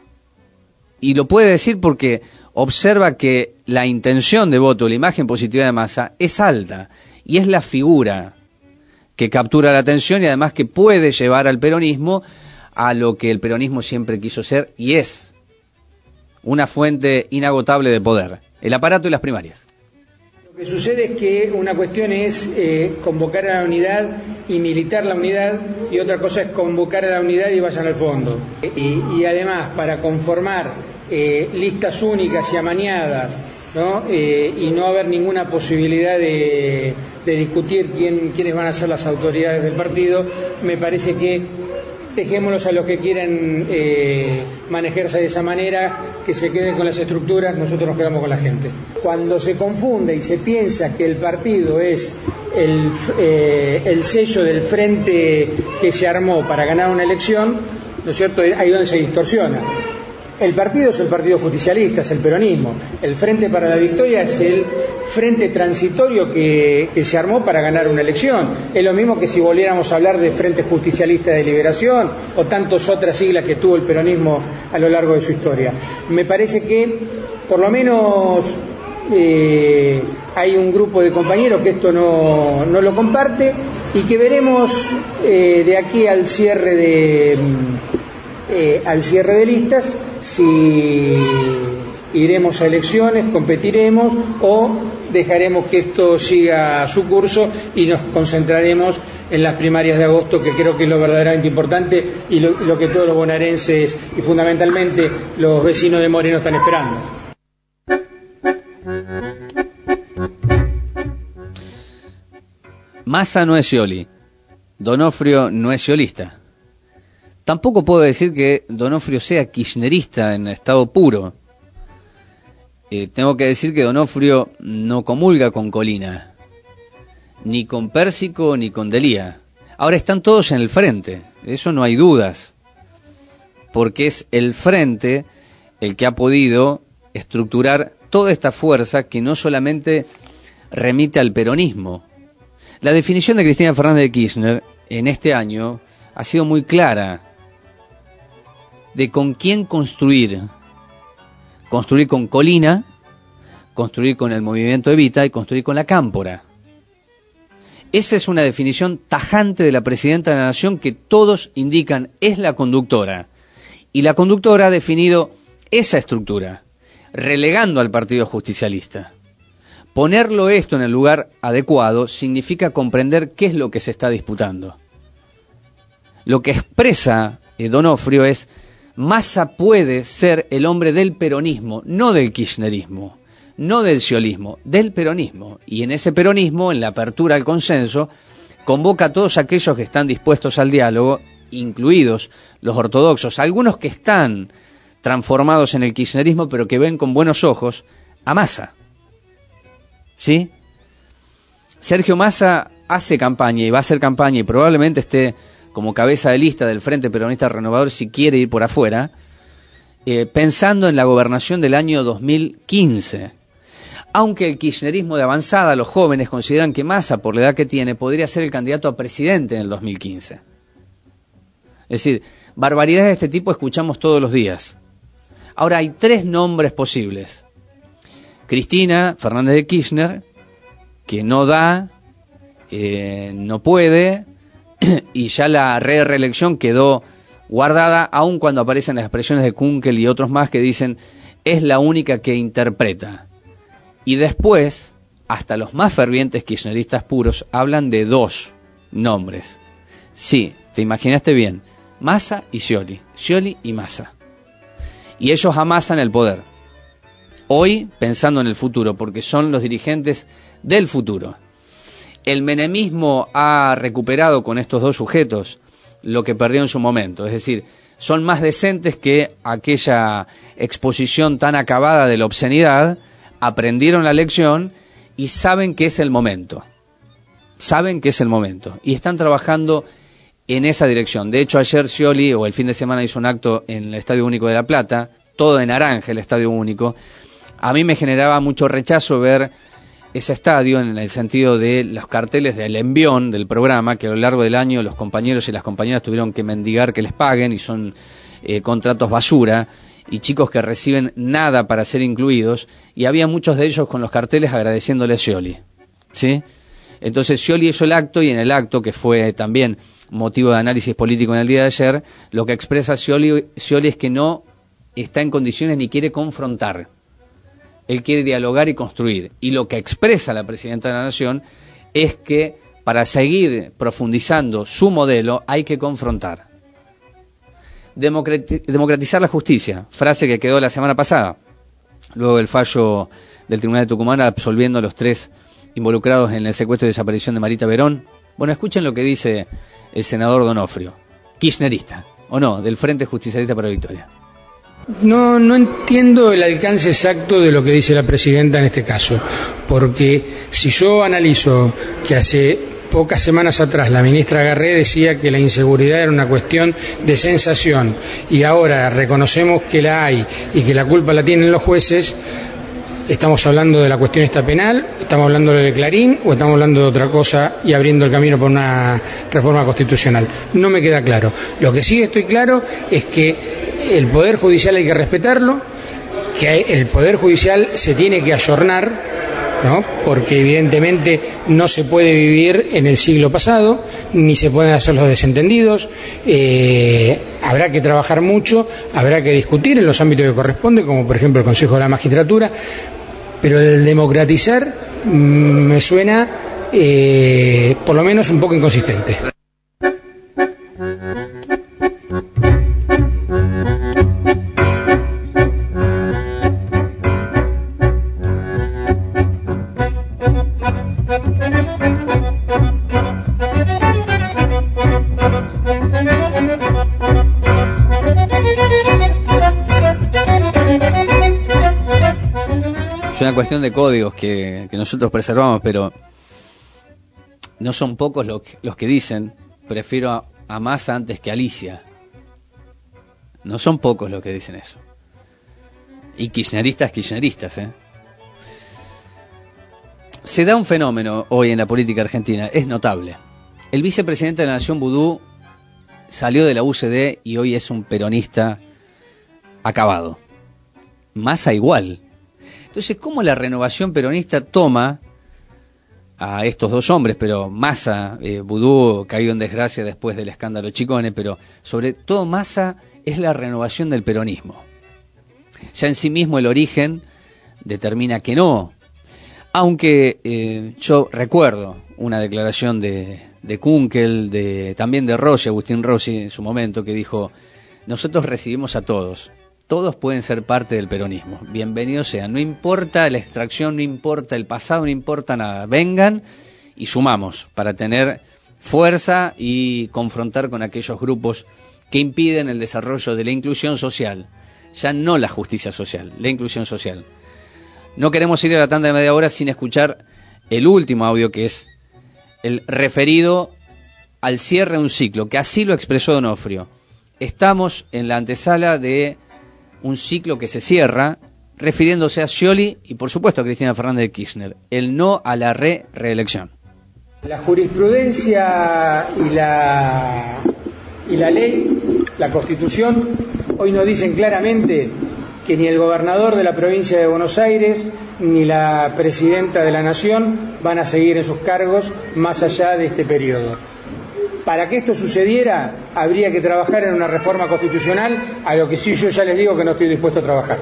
[SPEAKER 9] Y lo puede decir porque observa que la intención de voto, la imagen positiva de Massa, es alta. Y es la figura que captura la atención y además que puede llevar al peronismo a lo que el peronismo siempre quiso ser y es una fuente inagotable de poder. El aparato y las primarias.
[SPEAKER 4] Lo que sucede es que una cuestión es eh, convocar a la unidad y militar la unidad, y otra cosa es convocar a la unidad y vayan al fondo. Y, y además, para conformar eh, listas únicas y amañadas, ¿no? Eh, y no haber ninguna posibilidad de, de discutir quién, quiénes van a ser las autoridades del partido, me parece que dejémoslos a los que quieran eh, manejarse de esa manera, que se queden con las estructuras, nosotros nos quedamos con la gente. Cuando se confunde y se piensa que el partido es el, eh, el sello del frente que se armó para ganar una elección, ¿no es cierto?, ahí donde se distorsiona. El partido es el partido justicialista, es el peronismo. El Frente para la Victoria es el frente transitorio que, que se armó para ganar una elección. Es lo mismo que si volviéramos a hablar de Frente Justicialista de Liberación o tantas otras siglas que tuvo el peronismo a lo largo de su historia. Me parece que, por lo menos, eh, hay un grupo de compañeros que esto no, no lo comparte y que veremos eh, de aquí al cierre de, eh, al cierre de listas si iremos a elecciones, competiremos o dejaremos que esto siga su curso y nos concentraremos en las primarias de agosto, que creo que es lo verdaderamente importante y lo, lo que todos los bonaerenses y fundamentalmente los vecinos de Moreno están esperando.
[SPEAKER 9] Massa no es scioli, Donofrio no es sciolista. Tampoco puedo decir que Donofrio sea kirchnerista en estado puro. Eh, tengo que decir que Donofrio no comulga con Colina, ni con Pérsico, ni con Delía. Ahora están todos en el frente, de eso no hay dudas, porque es el frente el que ha podido estructurar toda esta fuerza que no solamente remite al peronismo. La definición de Cristina Fernández de Kirchner en este año ha sido muy clara de con quién construir. Construir con Colina, construir con el movimiento Evita y construir con la Cámpora. Esa es una definición tajante de la presidenta de la Nación que todos indican es la conductora. Y la conductora ha definido esa estructura, relegando al Partido Justicialista. Ponerlo esto en el lugar adecuado significa comprender qué es lo que se está disputando. lo que expresa eh, Donofrio es: Massa puede ser el hombre del peronismo, no del kirchnerismo, no del sciolismo, del peronismo. Y en ese peronismo, en la apertura al consenso, convoca a todos aquellos que están dispuestos al diálogo, incluidos los ortodoxos, algunos que están transformados en el kirchnerismo, pero que ven con buenos ojos a Massa. ¿Sí? Sergio Massa hace campaña y va a hacer campaña y probablemente esté como cabeza de lista del Frente Peronista Renovador si quiere ir por afuera, eh, pensando en la gobernación del año dos mil quince. Aunque el kirchnerismo de avanzada, los jóvenes consideran que Massa, por la edad que tiene, podría ser el candidato a presidente en el dos mil quince. Es decir, barbaridades de este tipo escuchamos todos los días. Ahora hay tres nombres posibles. Cristina Fernández de Kirchner, que no da, eh, no puede, y ya la re reelección quedó guardada, aun cuando aparecen las expresiones de Kunkel y otros más que dicen es la única que interpreta. Y después, hasta los más fervientes kirchneristas puros hablan de dos nombres. Sí, te imaginaste bien, Massa y Scioli, Scioli y Massa. Y ellos amasan el poder. Hoy pensando en el futuro, porque son los dirigentes del futuro. El menemismo ha recuperado con estos dos sujetos lo que perdió en su momento, es decir, son más decentes que aquella exposición tan acabada de la obscenidad, aprendieron la lección y saben que es el momento, saben que es el momento y están trabajando en esa dirección. De hecho, ayer Scioli, o el fin de semana, hizo un acto en el Estadio Único de La Plata, todo de naranja el Estadio Único. A mí me generaba mucho rechazo ver ese estadio en el sentido de los carteles del envión del programa, que a lo largo del año los compañeros y las compañeras tuvieron que mendigar que les paguen y son eh, contratos basura y chicos que reciben nada para ser incluidos, y había muchos de ellos con los carteles agradeciéndole a Scioli, ¿sí? Entonces Scioli hizo el acto, y en el acto, que fue también motivo de análisis político en el día de ayer, lo que expresa Scioli, Scioli es que no está en condiciones ni quiere confrontar. Él quiere dialogar y construir. Y lo que expresa la Presidenta de la Nación es que para seguir profundizando su modelo hay que confrontar. Democrati- democratizar la justicia, frase que quedó la semana pasada, luego del fallo del Tribunal de Tucumán absolviendo a los tres involucrados en el secuestro y desaparición de Marita Verón. Bueno, escuchen lo que dice el senador Donofrio, kirchnerista, o no, del Frente Justicialista para la Victoria.
[SPEAKER 4] No, no entiendo el alcance exacto de lo que dice la presidenta en este caso, porque si yo analizo que hace pocas semanas atrás la ministra Garré decía que la inseguridad era una cuestión de sensación y ahora reconocemos que la hay y que la culpa la tienen los jueces, ¿estamos hablando de la cuestión esta penal? ¿Estamos hablando de Clarín? ¿O estamos hablando de otra cosa y abriendo el camino por una reforma constitucional? No me queda claro. Lo que sí estoy claro es que el Poder Judicial hay que respetarlo, que el Poder Judicial se tiene que ayornar, ¿no? Porque evidentemente no se puede vivir en el siglo pasado, ni se pueden hacer los desentendidos, eh, habrá que trabajar mucho, habrá que discutir en los ámbitos que corresponde, como por ejemplo el Consejo de la Magistratura, pero el democratizar mmm, me suena eh, por lo menos un poco inconsistente.
[SPEAKER 9] Es una cuestión de códigos que, que nosotros preservamos, pero no son pocos los que, los que dicen prefiero a, a Massa antes que a Alicia. No son pocos los que dicen eso. Y kirchneristas, kirchneristas, ¿eh? Se da un fenómeno hoy en la política argentina, es notable. El vicepresidente de la Nación, Vudú, salió de la U C D y hoy es un peronista acabado. Massa igual. Entonces, ¿cómo la renovación peronista toma a estos dos hombres? Pero Massa, eh, Vudú caído en desgracia después del escándalo Chicone, pero sobre todo Massa es la renovación del peronismo. Ya en sí mismo el origen determina que no. Aunque eh, yo recuerdo una declaración de, de Kunkel, de, también de Rossi, Agustín Rossi en su momento, que dijo: nosotros recibimos a todos, todos pueden ser parte del peronismo, bienvenidos sean, no importa la extracción, no importa el pasado, no importa nada, vengan y sumamos para tener fuerza y confrontar con aquellos grupos que impiden el desarrollo de la inclusión social, ya no la justicia social, la inclusión social. No queremos ir a la tanda de media hora sin escuchar el último audio, que es el referido al cierre de un ciclo, que así lo expresó Donofrio. Estamos en la antesala de un ciclo que se cierra, refiriéndose a Scioli y por supuesto a Cristina Fernández de Kirchner, el no a la re-reelección.
[SPEAKER 4] La jurisprudencia y la, y la ley, la Constitución, hoy nos dicen claramente que ni el gobernador de la provincia de Buenos Aires ni la presidenta de la Nación van a seguir en sus cargos más allá de este periodo. Para que esto sucediera, habría que trabajar en una reforma constitucional, a lo que sí yo ya les digo que no estoy dispuesto a trabajar.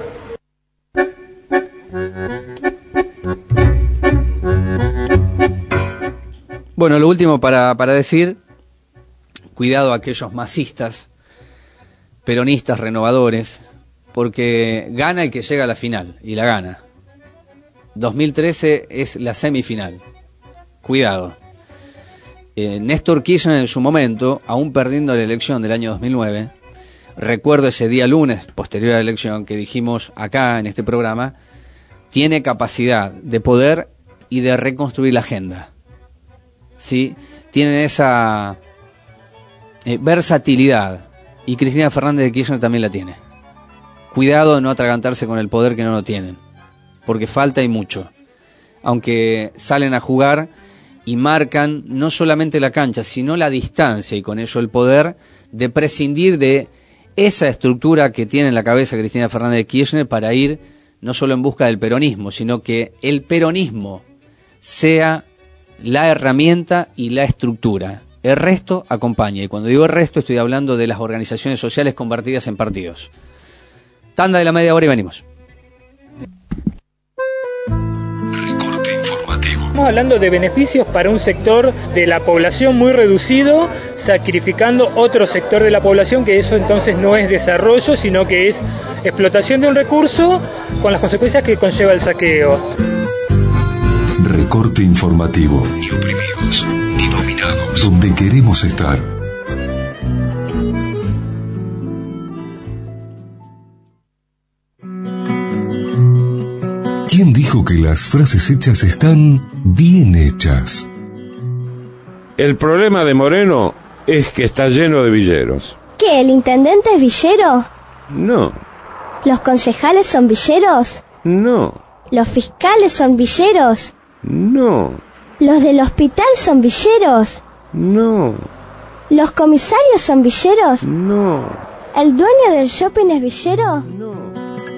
[SPEAKER 9] Bueno, lo último para, para decir, cuidado a aquellos masistas, peronistas, renovadores, porque gana el que llega a la final, y la gana. dos mil trece es la semifinal. Cuidado. Eh, Néstor Kirchner en su momento, aún perdiendo la elección del año dos mil nueve, recuerdo ese día lunes, posterior a la elección, que dijimos acá en este programa, tiene capacidad de poder y de reconstruir la agenda. ¿Sí? Tienen esa eh, versatilidad, y Cristina Fernández de Kirchner también la tiene. Cuidado de no atragantarse con el poder que no lo tienen, porque falta y mucho. Aunque salen a jugar y marcan no solamente la cancha, sino la distancia, y con ello el poder de prescindir de esa estructura que tiene en la cabeza Cristina Fernández de Kirchner para ir no solo en busca del peronismo, sino que el peronismo sea la herramienta y la estructura. El resto acompaña, y cuando digo el resto estoy hablando de las organizaciones sociales convertidas en partidos. Tanda de la media hora y venimos.
[SPEAKER 8] Estamos hablando de beneficios para un sector de la población muy reducido, sacrificando otro sector de la población, que eso entonces no es desarrollo, sino que es explotación de un recurso con las consecuencias que conlleva el saqueo.
[SPEAKER 1] Recorte informativo. Ni oprimidos, ni dominados. Donde queremos estar. ¿Quién dijo que las frases hechas están bien hechas?
[SPEAKER 15] El problema de Moreno es que está lleno de villeros.
[SPEAKER 12] ¿Qué, el intendente es villero?
[SPEAKER 15] No.
[SPEAKER 12] ¿Los concejales son villeros?
[SPEAKER 15] No.
[SPEAKER 12] ¿Los fiscales son villeros?
[SPEAKER 15] No.
[SPEAKER 12] ¿Los del hospital son villeros?
[SPEAKER 15] No.
[SPEAKER 12] ¿Los comisarios son villeros?
[SPEAKER 15] No.
[SPEAKER 12] ¿El dueño del shopping es villero?
[SPEAKER 15] No.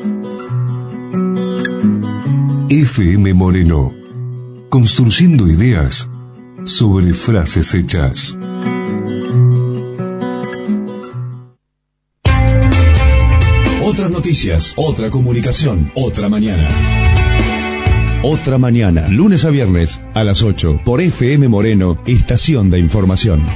[SPEAKER 1] F M Moreno, construyendo ideas sobre frases hechas.
[SPEAKER 16] Otras noticias, otra comunicación, otra mañana. Otra mañana, lunes a viernes a las ocho, por F M Moreno, estación de información.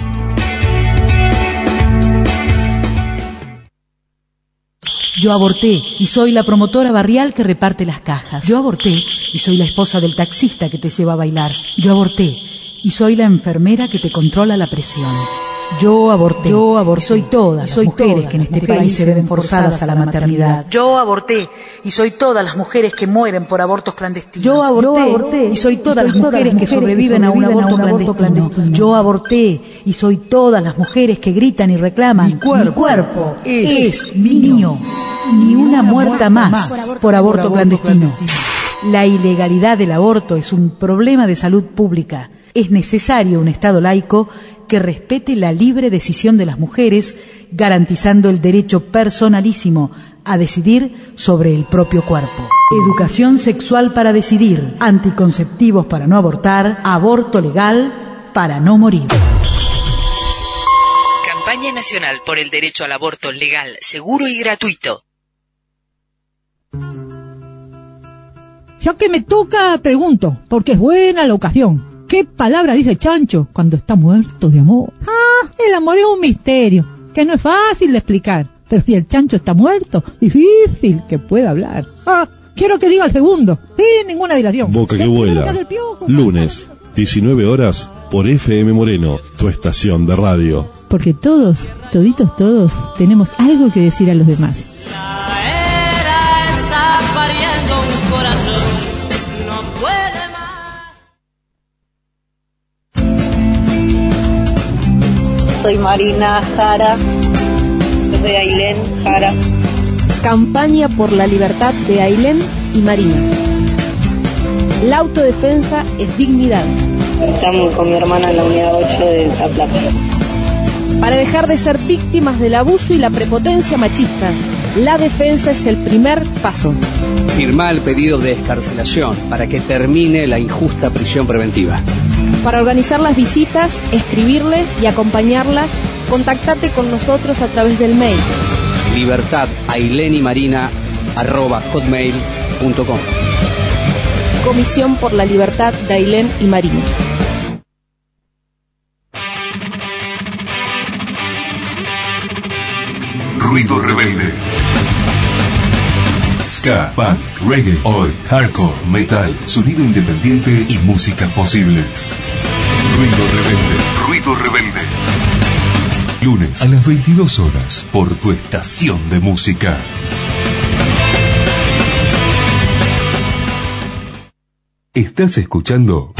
[SPEAKER 17] Yo aborté y soy la promotora barrial que reparte las cajas. Yo aborté y soy la esposa del taxista que te lleva a bailar. Yo aborté y soy la enfermera que te controla la presión. Yo aborté. Yo aborté. Soy todas las soy mujeres todas que en este país se ven forzadas a la maternidad.
[SPEAKER 18] Yo aborté y soy todas las mujeres que mueren por abortos clandestinos.
[SPEAKER 17] Yo aborté, Yo aborté y soy todas y soy las mujeres, mujeres que sobreviven, que sobreviven a un aborto, a un aborto clandestino. clandestino. Yo aborté y soy todas las mujeres que gritan y reclaman. Mi cuerpo, mi cuerpo es, es mío. Ni una muerta más por aborto, por aborto clandestino. clandestino. La ilegalidad del aborto es un problema de salud pública. Es necesario un Estado laico que respete la libre decisión de las mujeres, garantizando el derecho personalísimo a decidir sobre el propio cuerpo. Educación sexual para decidir, anticonceptivos para no abortar, aborto legal para no morir.
[SPEAKER 26] Campaña Nacional por el Derecho al Aborto Legal, Seguro y Gratuito.
[SPEAKER 27] Ya que me toca, pregunto, porque es buena la ocasión.
[SPEAKER 17] ¿Qué palabra dice el chancho cuando está muerto de amor? Ah, el amor es un misterio, que no es fácil de explicar. Pero si el chancho está muerto, difícil que pueda hablar. Ah, quiero que diga el segundo, sin ninguna dilación.
[SPEAKER 19] Boca que vuela. Lunes, diecinueve horas, por F M Moreno, tu estación de radio.
[SPEAKER 17] Porque todos, toditos todos, tenemos algo que decir a los demás.
[SPEAKER 20] Soy Marina Jara, yo soy Ailén Jara.
[SPEAKER 21] Campaña por la libertad de Ailén y Marina. La autodefensa es dignidad.
[SPEAKER 20] Estamos con mi hermana en la unidad ocho de La Plata.
[SPEAKER 21] Para dejar de ser víctimas del abuso y la prepotencia machista, la defensa es el primer paso.
[SPEAKER 9] Firmá el pedido de excarcelación para que termine la injusta prisión preventiva.
[SPEAKER 21] Para organizar las visitas, escribirles y acompañarlas, contactate con nosotros a través del mail
[SPEAKER 9] libertad ailén y marina arroba hotmail punto com.
[SPEAKER 21] Comisión por la Libertad de Ailén y Marina.
[SPEAKER 1] Ruido rebelde. Ska, punk, reggae, oi, hardcore, metal, sonido independiente y músicas posibles. Ruido rebelde. Ruido rebelde. Lunes a las veintidós horas por tu estación de música. Estás escuchando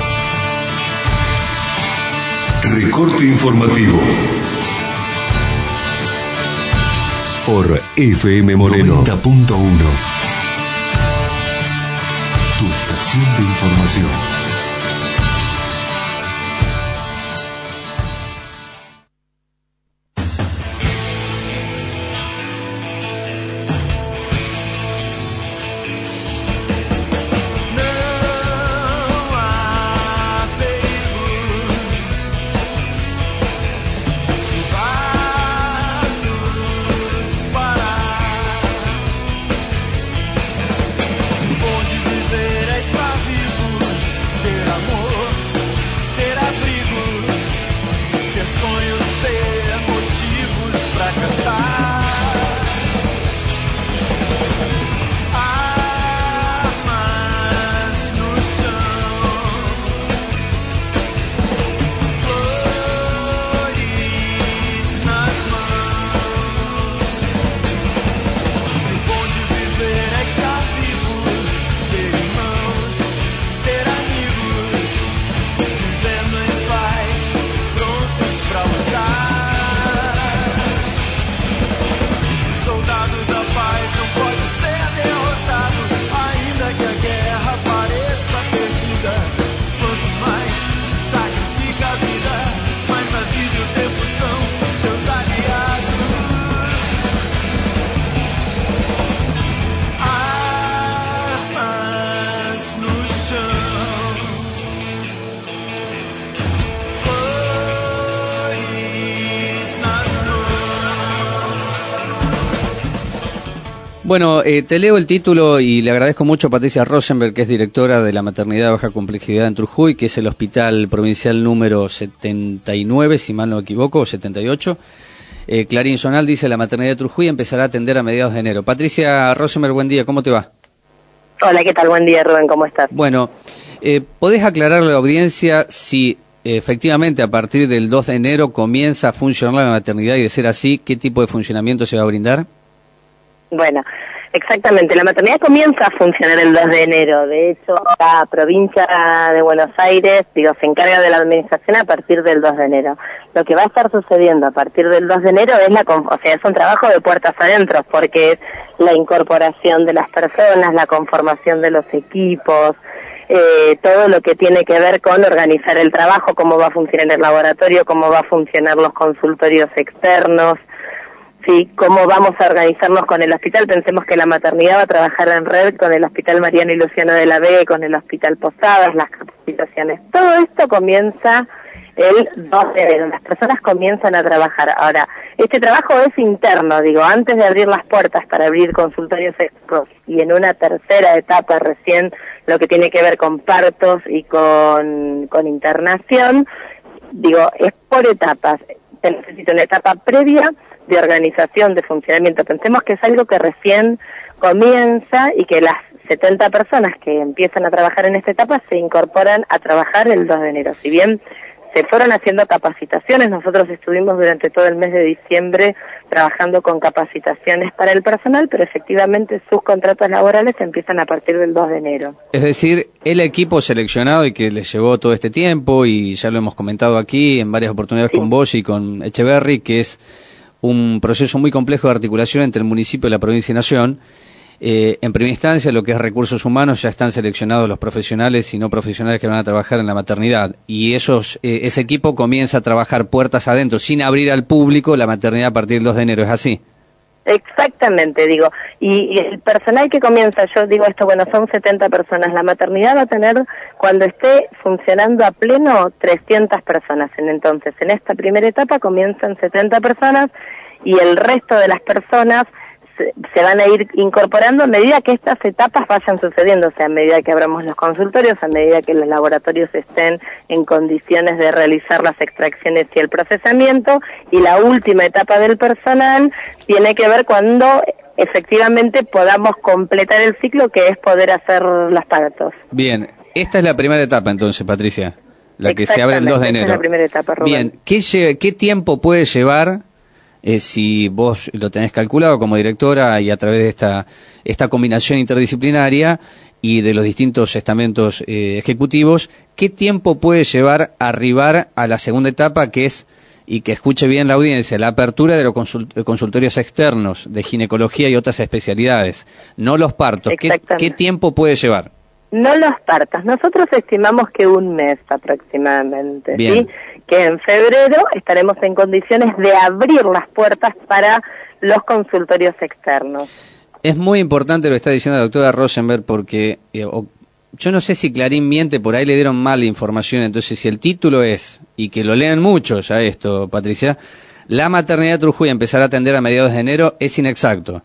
[SPEAKER 1] Recorte Informativo por F M Moreno noventa punto uno. Tu estación de información.
[SPEAKER 9] Bueno, eh, te leo el título y le agradezco mucho a Patricia Rosenberg, que es directora de la Maternidad de Baja Complejidad en Trujillo, que es el hospital provincial número setenta y nueve, si mal no me equivoco, o setenta y ocho. Eh, Clarín Zonal dice: la maternidad de Trujillo empezará a atender a mediados de enero. Patricia Rosenberg, buen día, ¿cómo te va?
[SPEAKER 20] Hola, ¿qué tal? Buen día, Rubén, ¿cómo estás?
[SPEAKER 9] Bueno, eh, ¿podés aclararle a la audiencia si eh, efectivamente a partir del dos de enero comienza a funcionar la maternidad y, de ser así, qué tipo de funcionamiento se va a brindar?
[SPEAKER 20] Bueno, exactamente. La maternidad comienza a funcionar el dos de enero. De hecho, la provincia de Buenos Aires, digo, se encarga de la administración a partir del dos de enero. Lo que va a estar sucediendo a partir del dos de enero es la, o sea, es un trabajo de puertas adentro, porque es la incorporación de las personas, la conformación de los equipos, eh, todo lo que tiene que ver con organizar el trabajo, cómo va a funcionar el laboratorio, cómo va a funcionar los consultorios externos. Sí, cómo vamos a organizarnos con el hospital. Pensemos que la maternidad va a trabajar en red con el Hospital Mariano y Luciano de la Vega, con el Hospital Posadas, las capacitaciones. Todo esto comienza el dos de enero. Las personas comienzan a trabajar. Ahora, este trabajo es interno, digo, antes de abrir las puertas para abrir consultorios extras y en una tercera etapa recién lo que tiene que ver con partos y con, con internación, digo, es por etapas. Se necesita una etapa previa de organización, de funcionamiento. Pensemos que es algo que recién comienza y que las setenta personas que empiezan a trabajar en esta etapa se incorporan a trabajar el dos de enero. Si bien se fueron haciendo capacitaciones, nosotros estuvimos durante todo el mes de diciembre trabajando con capacitaciones para el personal, pero efectivamente sus contratos laborales empiezan a partir del dos de enero.
[SPEAKER 9] Es decir, el equipo seleccionado y que les llevó todo este tiempo, y ya lo hemos comentado aquí en varias oportunidades sí. con vos y con Echeverry, que es un proceso muy complejo de articulación entre el municipio y la provincia y nación. Eh, en primera instancia, lo que es recursos humanos, ya están seleccionados los profesionales y no profesionales que van a trabajar en la maternidad, y esos eh, ese equipo comienza a trabajar puertas adentro, sin abrir al público la maternidad a partir del dos de enero, ¿es así?
[SPEAKER 20] Exactamente, digo, y, y el personal que comienza, yo digo esto, bueno, son setenta personas, la maternidad va a tener, cuando esté funcionando a pleno, trescientas personas, entonces en esta primera etapa comienzan setenta personas y el resto de las personas se van a ir incorporando a medida que estas etapas vayan sucediendo, o sea, a medida que abramos los consultorios, a medida que los laboratorios estén en condiciones de realizar las extracciones y el procesamiento, y la última etapa del personal tiene que ver cuando efectivamente podamos completar el ciclo, que es poder hacer los partos.
[SPEAKER 9] Bien, esta es la primera etapa entonces, Patricia, la que se abre el dos de enero.
[SPEAKER 20] Esta es la primera etapa, Rubén.
[SPEAKER 9] Bien, ¿qué, lle- qué tiempo puede llevar? Eh, si vos lo tenés calculado como directora y a través de esta esta combinación interdisciplinaria y de los distintos estamentos eh, ejecutivos, ¿qué tiempo puede llevar arribar a la segunda etapa, que es, y que escuche bien la audiencia, la apertura de los consult- consultorios externos de ginecología y otras especialidades, no los partos? ¿Qué, qué tiempo puede llevar?
[SPEAKER 20] No los partos. Nosotros estimamos que un mes aproximadamente,
[SPEAKER 9] Bien.
[SPEAKER 20] ¿sí? Que en febrero estaremos en condiciones de abrir las puertas para los consultorios externos.
[SPEAKER 9] Es muy importante lo que está diciendo la doctora Rosenberg, porque eh, o, yo no sé si Clarín miente, por ahí le dieron mala información. Entonces, si el título es, y que lo lean muchos a esto, Patricia, la maternidad de Trujuy empezar a atender a mediados de enero, es inexacto.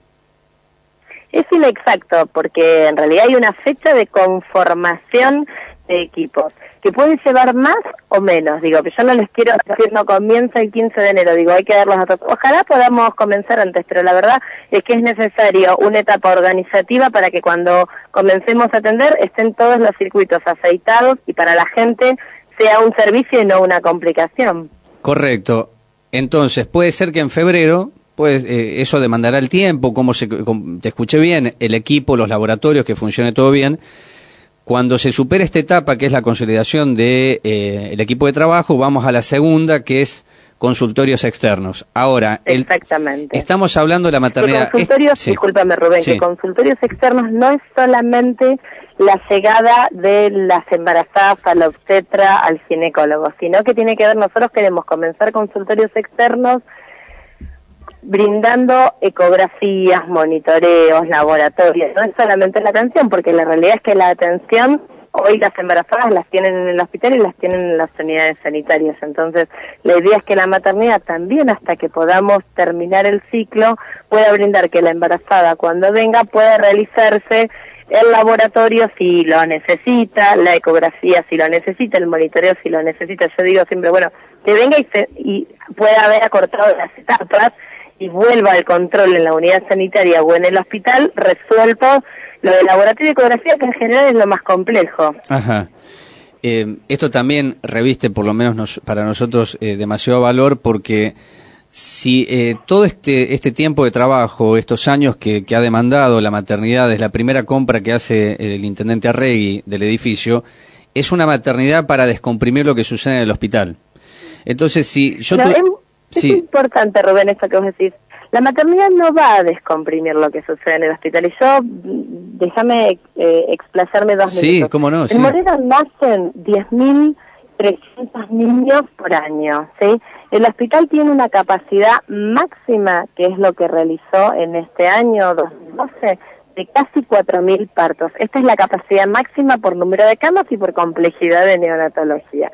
[SPEAKER 20] Es inexacto, porque en realidad hay una fecha de conformación de equipos, que puede llevar más o menos, digo, que yo no les quiero decir no comienza el quince de enero, digo, hay que dar los datos. Ojalá podamos comenzar antes, pero la verdad es que es necesario una etapa organizativa para que cuando comencemos a atender estén todos los circuitos aceitados y para la gente sea un servicio y no una complicación.
[SPEAKER 9] Correcto. Entonces, puede ser que en febrero, pues eh, eso demandará el tiempo, como se, como te escuché bien, el equipo, los laboratorios, que funcione todo bien. Cuando se supere esta etapa, que es la consolidación de eh, el equipo de trabajo, vamos a la segunda, que es consultorios externos. Ahora, el,
[SPEAKER 20] exactamente.
[SPEAKER 9] Estamos hablando de la maternidad.
[SPEAKER 20] Que consultorios,
[SPEAKER 9] es, sí.
[SPEAKER 20] discúlpame Rubén, sí. que consultorios externos no es solamente la llegada de las embarazadas a la obstetra, al ginecólogo, sino que tiene que ver, nosotros queremos comenzar consultorios externos brindando ecografías, monitoreos, laboratorios. No es solamente la atención, porque la realidad es que la atención, hoy las embarazadas las tienen en el hospital y las tienen en las unidades sanitarias. Entonces, la idea es que la maternidad también, hasta que podamos terminar el ciclo, pueda brindar que la embarazada, cuando venga, pueda realizarse el laboratorio si lo necesita, la ecografía si lo necesita, el monitoreo si lo necesita. Yo digo siempre, bueno, que venga y, se, y pueda haber acortado las etapas y vuelva al control en la unidad sanitaria o en el hospital, resuelto lo del laboratorio de ecografía, que en general es lo más complejo.
[SPEAKER 9] Ajá. Eh, esto también reviste, por lo menos nos, para nosotros, eh, demasiado valor, porque si eh, todo este este tiempo de trabajo, estos años que, que ha demandado la maternidad, desde la primera compra que hace el intendente Arregui del edificio, es una maternidad para descomprimir lo que sucede en el hospital. Entonces, si yo...
[SPEAKER 20] No,
[SPEAKER 9] tu...
[SPEAKER 20] es, es
[SPEAKER 9] sí.
[SPEAKER 20] importante, Rubén, esto que vos decís. La maternidad no va a descomprimir lo que sucede en el hospital. Y yo, déjame eh, explayarme dos
[SPEAKER 9] sí,
[SPEAKER 20] minutos.
[SPEAKER 9] Cómo no,
[SPEAKER 20] en
[SPEAKER 9] sí.
[SPEAKER 20] Moreno nacen diez mil trescientos niños por año, ¿sí? El hospital tiene una capacidad máxima, que es lo que realizó en este año dos mil doce, de casi cuatro mil partos. Esta es la capacidad máxima por número de camas y por complejidad de neonatología.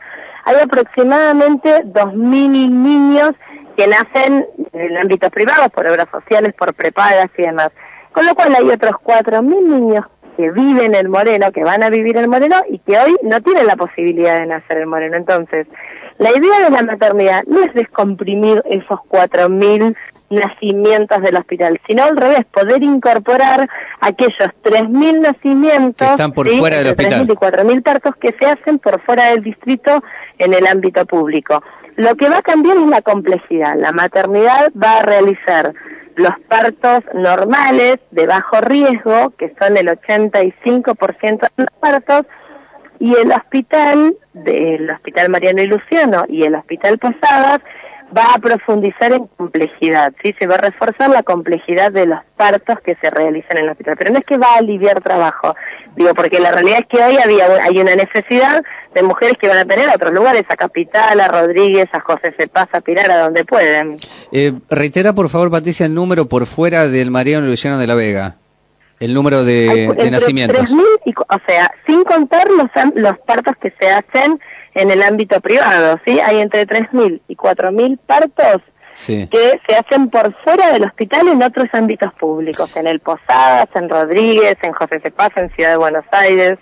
[SPEAKER 20] hay aproximadamente dos mil niños que nacen en el ámbito privado, por obras sociales, por prepagas y demás. Con lo cual hay otros cuatro mil niños que viven en Moreno, que van a vivir en Moreno y que hoy no tienen la posibilidad de nacer en Moreno. Entonces, la idea de la maternidad no es descomprimir esos cuatro mil nacimientos del hospital, sino al revés, poder incorporar aquellos tres mil nacimientos
[SPEAKER 9] que están por
[SPEAKER 20] ¿sí?
[SPEAKER 9] fuera del hospital,
[SPEAKER 20] tres mil y cuatro mil partos que se hacen por fuera del distrito en el ámbito público. Lo que va a cambiar es la complejidad. La maternidad va a realizar los partos normales de bajo riesgo, que son el ochenta y cinco por ciento de los partos, y el hospital, del Hospital Mariano y Luciano y el Hospital Posadas, va a profundizar en complejidad, ¿sí? Se va a reforzar la complejidad de los partos que se realizan en el hospital, pero no es que va a aliviar trabajo, digo, porque la realidad es que hoy había hay una necesidad de mujeres que van a tener a otros lugares, a Capital, a Rodríguez, a José Cepaz, a Pilar, a donde pueden.
[SPEAKER 9] Eh, reitera, por favor, Patricia, el número por fuera del Mariano y Luciano de la Vega. El número de, de nacimientos.
[SPEAKER 20] tres mil, y, o sea, sin contar los, los partos que se hacen en el ámbito privado, ¿sí? Hay entre tres mil y cuatro mil partos sí. que se hacen por fuera del hospital en otros ámbitos públicos, en el Posadas, en Rodríguez, en José Cepaz, en Ciudad de Buenos Aires.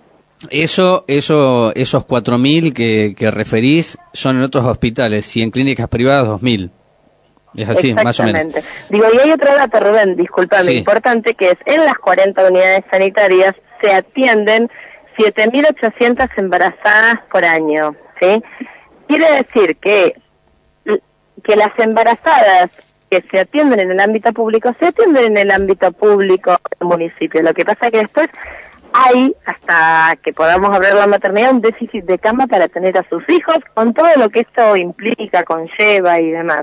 [SPEAKER 9] Eso, eso, esos cuatro mil que, que referís son en otros hospitales, y en clínicas privadas dos mil. Es así, más o menos.
[SPEAKER 20] Digo, y hay otro dato, Rubén, discúlpame, sí. importante, que es en las cuarenta unidades sanitarias se atienden siete mil ochocientas embarazadas por año, ¿sí? Quiere decir que, que las embarazadas que se atienden en el ámbito público, se atienden en el ámbito público del municipio. Lo que pasa es que después hay, hasta que podamos abrir la maternidad, un déficit de cama para tener a sus hijos, con todo lo que esto implica, conlleva y demás.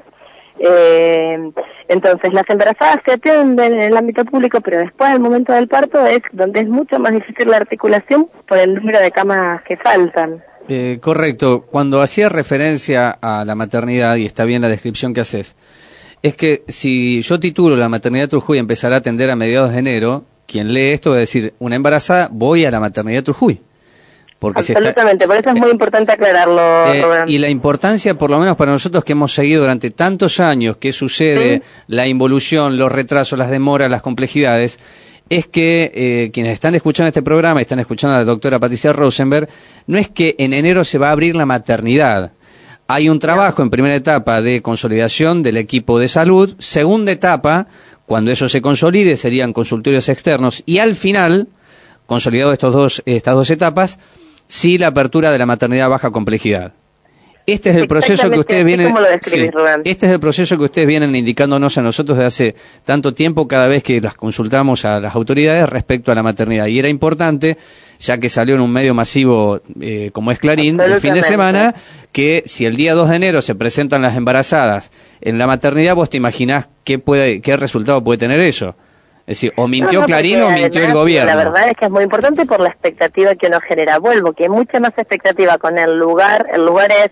[SPEAKER 20] Eh, entonces las embarazadas se atienden en el ámbito público, pero después del momento del parto es donde es mucho más difícil la articulación por el número de camas que faltan.
[SPEAKER 9] Eh, correcto, cuando hacía referencia a la maternidad, y está bien la descripción que haces, es que si yo titulo la maternidad Trujuy empezará a atender a mediados de enero, quien lee esto va a decir, una embarazada, voy a la maternidad Trujuy. Porque
[SPEAKER 20] Absolutamente,
[SPEAKER 9] está,
[SPEAKER 20] por eso es muy importante aclararlo,
[SPEAKER 9] eh,
[SPEAKER 20] Rubén.
[SPEAKER 9] Y la importancia, por lo menos para nosotros que hemos seguido durante tantos años qué sucede, ¿sí? la involución, los retrasos, las demoras, las complejidades, es que eh, quienes están escuchando este programa y están escuchando a la doctora Patricia Rosenberg, no es que en enero se va a abrir la maternidad. Hay un trabajo en primera etapa de consolidación del equipo de salud, segunda etapa, cuando eso se consolide, serían consultorios externos, y al final, consolidado estos dos, estas dos etapas, sí la apertura de la maternidad a baja complejidad. Este es el proceso que ustedes vienen, sí, este es el proceso que ustedes vienen indicándonos a nosotros desde hace tanto tiempo cada vez que las consultamos a las autoridades respecto a la maternidad. Y era importante, ya que salió en un medio masivo eh, como es Clarín el fin de semana, que si el día dos de enero se presentan las embarazadas en la maternidad, vos te imaginás qué puede, qué resultado puede tener eso. Es decir, o mintió no, no, Clarín o mintió además, el gobierno.
[SPEAKER 20] La verdad es que es muy importante por la expectativa que uno genera. Vuelvo, que hay mucha más expectativa con el lugar. El lugar es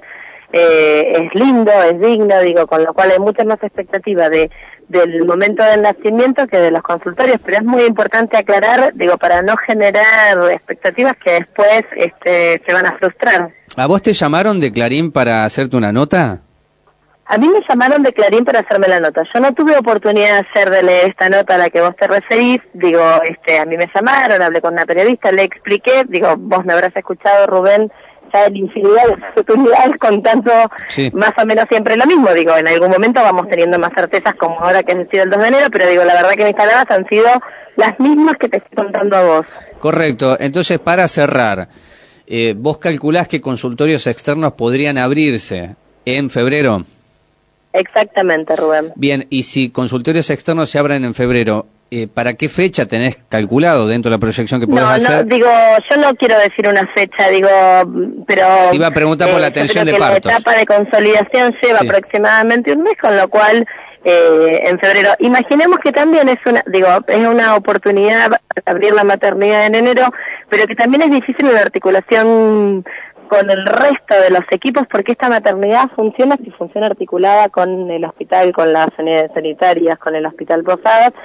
[SPEAKER 20] eh, es lindo, es digno, digo, con lo cual hay mucha más expectativa de del momento del nacimiento que de los consultorios. Pero es muy importante aclarar, digo, para no generar expectativas que después este, se van a frustrar.
[SPEAKER 9] ¿A vos te llamaron de Clarín para hacerte una nota?
[SPEAKER 20] A mí me llamaron de Clarín para hacerme la nota. Yo no tuve oportunidad de hacerle esta nota a la que vos te referís. Digo, este, a mí me llamaron, hablé con una periodista, le expliqué. Digo, vos me habrás escuchado, Rubén, ya en infinidad de oportunidades contando sí. más o menos siempre lo mismo. Digo, en algún momento vamos teniendo más certezas como ahora que ha sido el dos de enero, pero digo, la verdad que mis palabras han sido las mismas que te estoy contando a vos.
[SPEAKER 9] Correcto. Entonces, para cerrar, eh, ¿vos calculás que consultorios externos podrían abrirse en febrero?
[SPEAKER 20] Exactamente, Rubén.
[SPEAKER 9] Bien, y si consultorios externos se abren en febrero, eh, ¿para qué fecha tenés calculado dentro de la proyección que podés
[SPEAKER 20] no,
[SPEAKER 9] hacer?
[SPEAKER 20] No, digo, yo no quiero decir una fecha, digo, pero...
[SPEAKER 9] Te iba a preguntar eh, por la atención de partos.
[SPEAKER 20] La etapa de consolidación lleva sí. aproximadamente un mes, con lo cual, eh, en febrero... Imaginemos que también es una, digo, es una oportunidad para abrir la maternidad en enero, pero que también es difícil la articulación con el resto de los equipos, porque esta maternidad funciona si funciona articulada con el hospital, con las unidades sanitarias, con el hospital Posadas,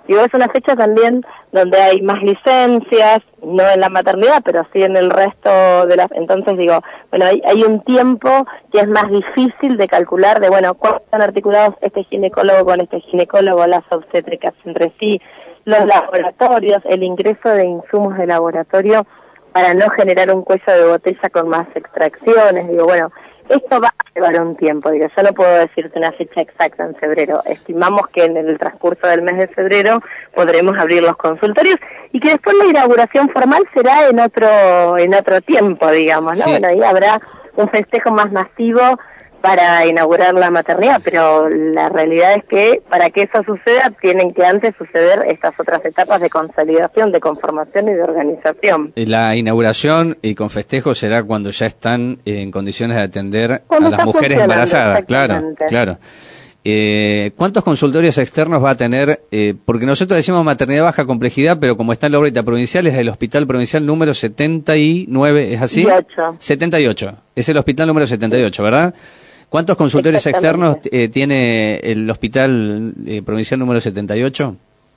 [SPEAKER 20] Digo, es una fecha también donde hay más licencias, no en la maternidad, pero sí en el resto de las... Entonces digo, bueno, hay, hay un tiempo que es más difícil de calcular de, bueno, cuánto están articulados este ginecólogo con este ginecólogo, las obstétricas entre sí, los laboratorios, el ingreso de insumos de laboratorio para no generar un cuello de botella con más extracciones. Digo, bueno, esto va a llevar un tiempo, digo, yo no puedo decirte una fecha exacta en febrero. Estimamos que en el transcurso del mes de febrero podremos abrir los consultorios y que después la inauguración formal será en otro en otro tiempo, digamos, ¿no? Sí. Bueno, ahí habrá un festejo más masivo para inaugurar la maternidad, pero la realidad es que para que eso suceda tienen que antes suceder estas otras etapas de consolidación, de conformación y de organización.
[SPEAKER 9] La inauguración y con festejo será cuando ya están en condiciones de atender cuando a las mujeres embarazadas, claro, claro. Eh, ¿Cuántos consultorios externos va a tener? Eh, porque nosotros decimos maternidad baja complejidad, pero como está en la órbita provincial, es el hospital provincial número setenta y nueve, ¿es así? setenta y ocho. Es el hospital número setenta y ocho, ¿verdad? ¿Cuántos consultorios externos eh, tiene el hospital eh, provincial número setenta y ocho?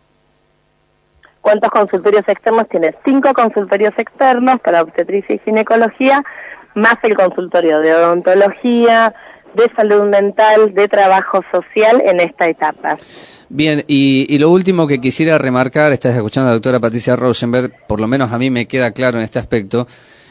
[SPEAKER 20] ¿Cuántos consultorios externos tiene? Cinco consultorios externos para obstetricia y ginecología, más el consultorio de odontología, de salud mental, de trabajo social en esta etapa.
[SPEAKER 9] Bien, y, y lo último que quisiera remarcar, estás escuchando a la doctora Patricia Rosenberg, por lo menos a mí me queda claro en este aspecto,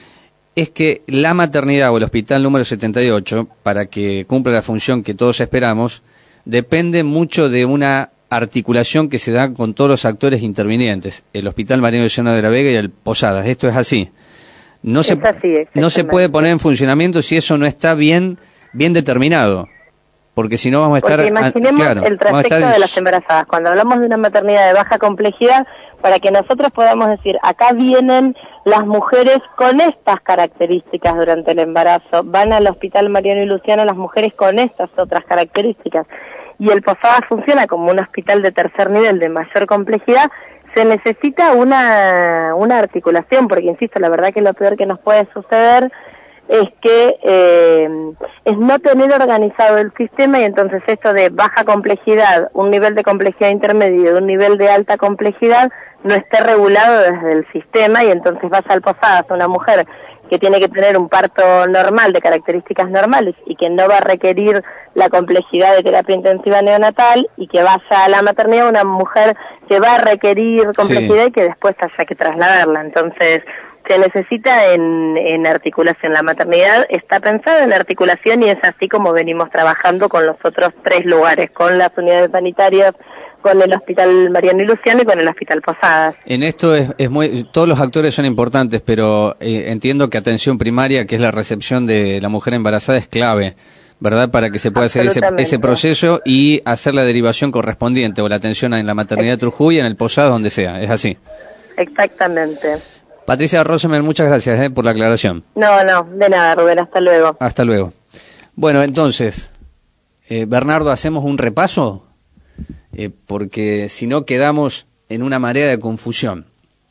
[SPEAKER 9] es que la maternidad o el hospital número setenta y ocho, para que cumpla la función que todos esperamos, depende mucho de una articulación que se da con todos los actores intervinientes, el Hospital Mariano Luciano de la Vega y el Posadas. Esto es así. No se,
[SPEAKER 20] es así,
[SPEAKER 9] no se puede poner en funcionamiento si eso no está bien, bien determinado. Porque si no vamos a estar...
[SPEAKER 20] Porque imaginemos
[SPEAKER 9] claro,
[SPEAKER 20] el trayecto
[SPEAKER 9] estar...
[SPEAKER 20] de las embarazadas. Cuando hablamos de una maternidad de baja complejidad, para que nosotros podamos decir, acá vienen las mujeres con estas características durante el embarazo, van al Hospital Mariano y Luciano las mujeres con estas otras características, y el Posadas funciona como un hospital de tercer nivel de mayor complejidad, se necesita una, una articulación, porque insisto, la verdad que lo peor que nos puede suceder es que eh, es no tener organizado el sistema, y entonces esto de baja complejidad, un nivel de complejidad intermedio y un nivel de alta complejidad no esté regulado desde el sistema, y entonces vas al Posadas, una mujer que tiene que tener un parto normal de características normales y que no va a requerir la complejidad de terapia intensiva neonatal, y que vaya a la maternidad una mujer que va a requerir complejidad, sí, y que después haya que trasladarla. Entonces se necesita en, en articulación. La maternidad está pensada en articulación, y es así como venimos trabajando con los otros tres lugares, con las unidades sanitarias, con el Hospital Mariano y Luciano y con el Hospital Posadas.
[SPEAKER 9] En esto es, es muy, todos los actores son importantes, pero eh, entiendo que atención primaria, que es la recepción de la mujer embarazada, es clave, ¿verdad? Para que se pueda hacer ese, ese proceso y hacer la derivación correspondiente, o la atención en la maternidad de Trujuy, en el Posadas, donde sea. Es así.
[SPEAKER 20] Exactamente.
[SPEAKER 9] Patricia Rosenberg, muchas gracias eh, por la aclaración.
[SPEAKER 20] No, no, de nada, Rubén, hasta luego.
[SPEAKER 9] Hasta luego. Bueno, entonces, eh, Bernardo, ¿hacemos un repaso? Eh, porque si no quedamos en una marea de confusión.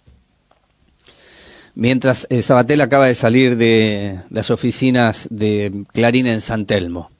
[SPEAKER 9] Mientras eh, Sabatel acaba de salir de las oficinas de Clarín en San Telmo.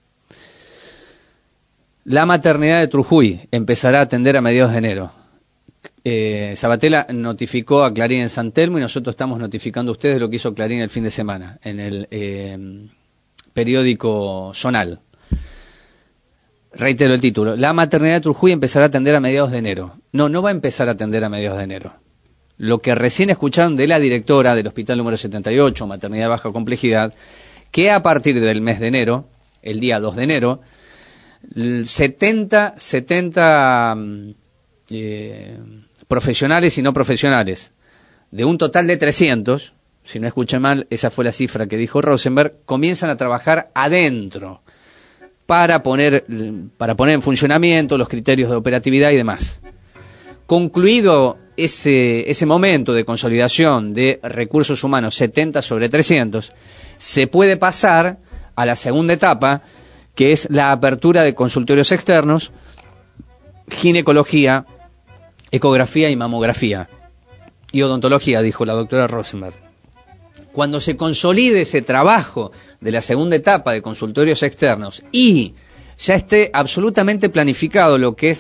[SPEAKER 9] La maternidad de Trujuy empezará a atender a mediados de enero. Eh, Sabatella notificó a Clarín en San Telmo, y nosotros estamos notificando a ustedes lo que hizo Clarín el fin de semana en el eh, periódico Zonal. Reitero el título: la maternidad de Trujuy empezará a atender a mediados de enero. No, no va a empezar a atender a mediados de enero. Lo que recién escucharon de la directora del hospital número setenta y ocho, maternidad de baja complejidad, que a partir del mes de enero, el día dos de enero, setenta, setenta eh, profesionales y no profesionales, de un total de trescientos, si no escuché mal, esa fue la cifra que dijo Rosenberg, comienzan a trabajar adentro para poner, para poner en funcionamiento los criterios de operatividad y demás. Concluido ese, ese momento de consolidación de recursos humanos, setenta sobre trescientos, se puede pasar a la segunda etapa, que es la apertura de consultorios externos, ginecología, ecografía y mamografía, y odontología, dijo la doctora Rosenberg. Cuando se consolide ese trabajo de la segunda etapa de consultorios externos y ya esté absolutamente planificado lo que es la apertura de consultorios ginecológicos, odontología y mamografía, y odontología, dijo la doctora Rosenberg, cuando se consolide ese trabajo de la segunda etapa de consultorios externos y ya esté absolutamente planificado lo que es la apertura de consultorios externos y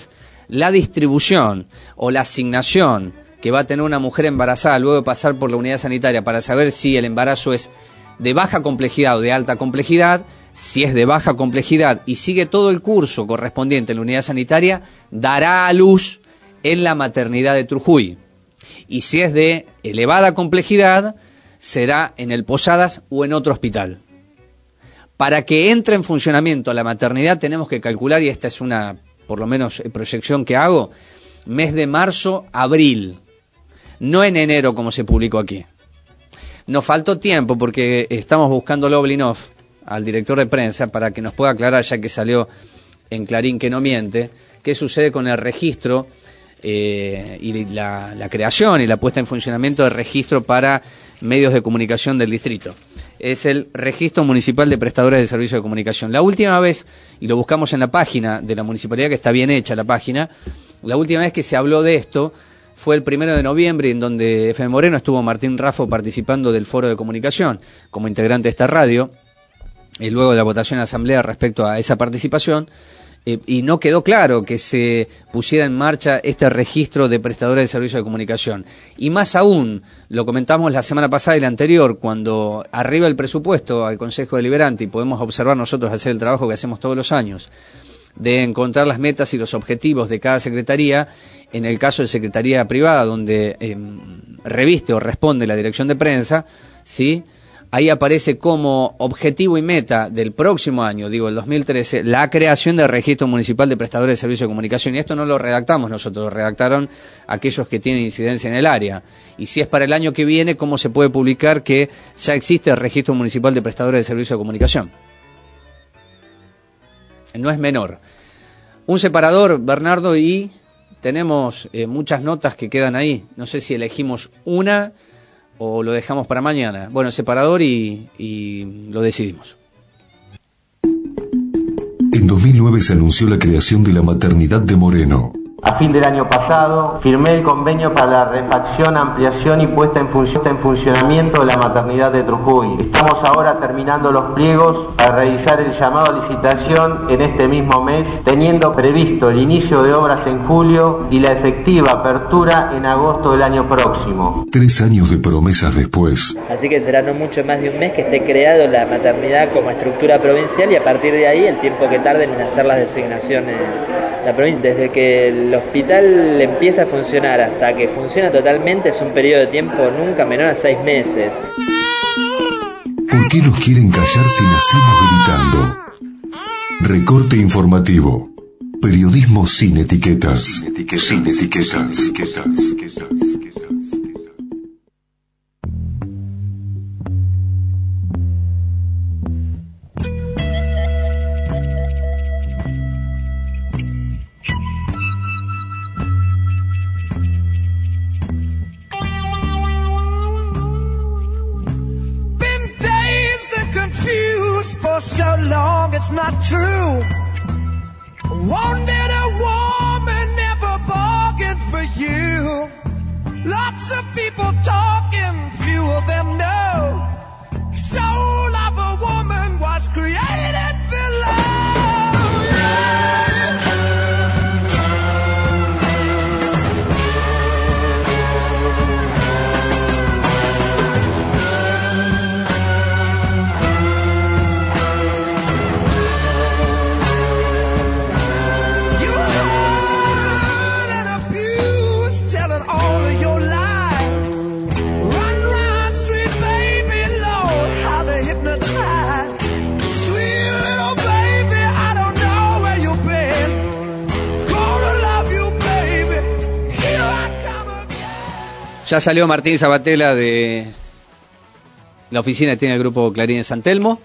[SPEAKER 9] la distribución o la asignación que va a tener una mujer embarazada luego de pasar por la unidad sanitaria para saber si el embarazo es de baja complejidad o de alta complejidad, si es de baja complejidad y sigue todo el curso correspondiente en la unidad sanitaria, dará a luz en la maternidad de Trujuy. Y si es de elevada complejidad, será en el Posadas o en otro hospital. Para que entre en funcionamiento la maternidad tenemos que calcular, y esta es una, por lo menos, proyección que hago, mes de marzo, abril, no en enero como se publicó aquí. Nos faltó tiempo porque estamos buscando Loblinov, al director de prensa, para que nos pueda aclarar, ya que salió en Clarín que no miente, qué sucede con el registro eh, y la, la creación y la puesta en funcionamiento del registro para medios de comunicación del distrito. Es el Registro Municipal de Prestadores de Servicios de Comunicación. La última vez, y lo buscamos en la página de la municipalidad, que está bien hecha la página, la última vez que se habló de esto fue el primero de noviembre, en donde F M Moreno estuvo Martín Raffo participando del foro de comunicación como integrante de esta radio, y luego de la votación en la asamblea respecto a esa participación, eh, y no quedó claro que se pusiera en marcha este registro de prestadores de servicios de comunicación. Y más aún, lo comentamos la semana pasada y la anterior, cuando arriba el presupuesto al Consejo Deliberante, y podemos observar nosotros hacer el trabajo que hacemos todos los años, de encontrar las metas y los objetivos de cada secretaría. En el caso de secretaría privada, donde eh, reviste o responde la dirección de prensa, ¿sí?, ahí aparece como objetivo y meta del próximo año, digo el dos mil trece, la creación del Registro Municipal de Prestadores de Servicios de Comunicación. Y esto no lo redactamos nosotros, lo redactaron aquellos que tienen incidencia en el área. Y si es para el año que viene, ¿cómo se puede publicar que ya existe el Registro Municipal de Prestadores de Servicios de Comunicación? No es menor. Un separador, Bernardo, y tenemos eh, muchas notas que quedan ahí. No sé si elegimos una o lo dejamos para mañana. Bueno, separador y, y lo decidimos.
[SPEAKER 1] En dos mil nueve se anunció la creación de la maternidad de Moreno.
[SPEAKER 3] A fin del año pasado, firmé el convenio para la refacción, ampliación y puesta en, función, en funcionamiento de la maternidad de Trujuy. Estamos ahora terminando los pliegos para realizar el llamado a licitación en este mismo mes, teniendo previsto el inicio de obras en julio y la efectiva apertura en agosto del año próximo.
[SPEAKER 1] Tres años de promesas después.
[SPEAKER 13] Así que será no mucho más de un mes que esté creado la maternidad como estructura provincial, y a partir de ahí el tiempo que tarden en hacer las designaciones la provincia. Desde que el hospital empieza a funcionar hasta que funciona totalmente es un periodo de tiempo nunca menor a seis meses.
[SPEAKER 1] ¿Por qué nos quieren callar si nacimos gritando? Recorte informativo. Periodismo sin etiquetas. Sin etiquetas. Sin etiquetas. Sin etiquetas.
[SPEAKER 11] For so long it's not true. Wanted a woman, never bargained for you. Lots of people talking, few of them know. Soul of a woman was created below.
[SPEAKER 9] Ya salió Martín Sabatella de la oficina que tiene el grupo Clarín en San Telmo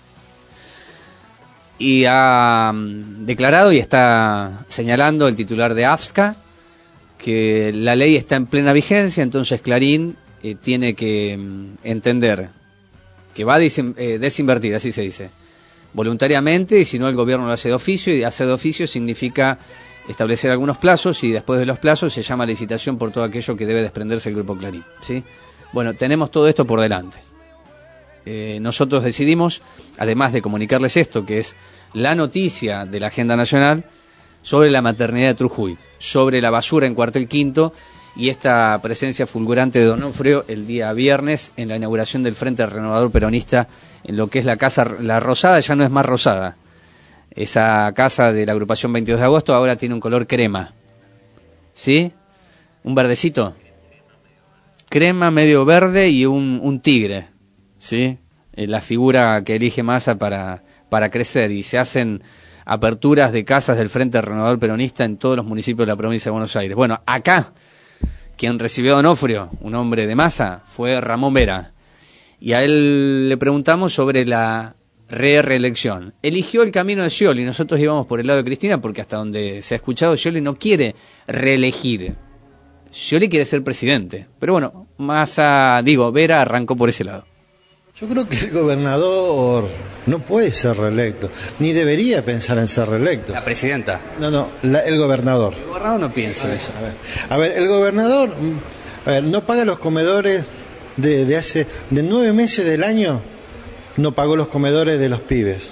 [SPEAKER 9] y ha um, declarado y está señalando el titular de A F S C A que la ley está en plena vigencia, entonces Clarín eh, tiene que um, entender que va a desin eh, desinvertir, así se dice, voluntariamente, y si no el gobierno lo hace de oficio, y hacer de oficio significa establecer algunos plazos, y después de los plazos se llama licitación por todo aquello que debe desprenderse el Grupo Clarín, ¿sí? Bueno, tenemos todo esto por delante. Eh, nosotros decidimos, además de comunicarles esto, que es la noticia de la agenda nacional, sobre la maternidad de Trujillo, sobre la basura en Cuartel Quinto y esta presencia fulgurante de Donofrio el día viernes en la inauguración del Frente Renovador Peronista en lo que es la Casa, la Rosada ya no es más rosada. Esa casa de la agrupación veintidós de agosto ahora tiene un color crema. ¿Sí? ¿Un verdecito? Crema, medio verde y un, un tigre. ¿Sí? Eh, la figura que elige Massa para, para crecer. Y se hacen aperturas de casas del Frente Renovador Peronista en todos los municipios de la provincia de Buenos Aires. Bueno, acá, quien recibió a Donofrio, un hombre de Massa, fue Ramón Vera. Y a él le preguntamos sobre la re-reelección. Eligió el camino de Scioli, nosotros íbamos por el lado de Cristina porque hasta donde se ha escuchado Scioli no quiere reelegir. Scioli quiere ser presidente. Pero bueno, Massa, digo, Vera arrancó por ese lado.
[SPEAKER 5] Yo creo que el gobernador no puede ser reelecto, ni debería pensar en ser reelecto.
[SPEAKER 9] La presidenta.
[SPEAKER 5] No, no, la, el gobernador.
[SPEAKER 9] El gobernador no piensa eso.
[SPEAKER 5] A ver, a ver, el gobernador a ver, no paga los comedores de, de hace de nueve meses del año, no pagó los comedores de los pibes.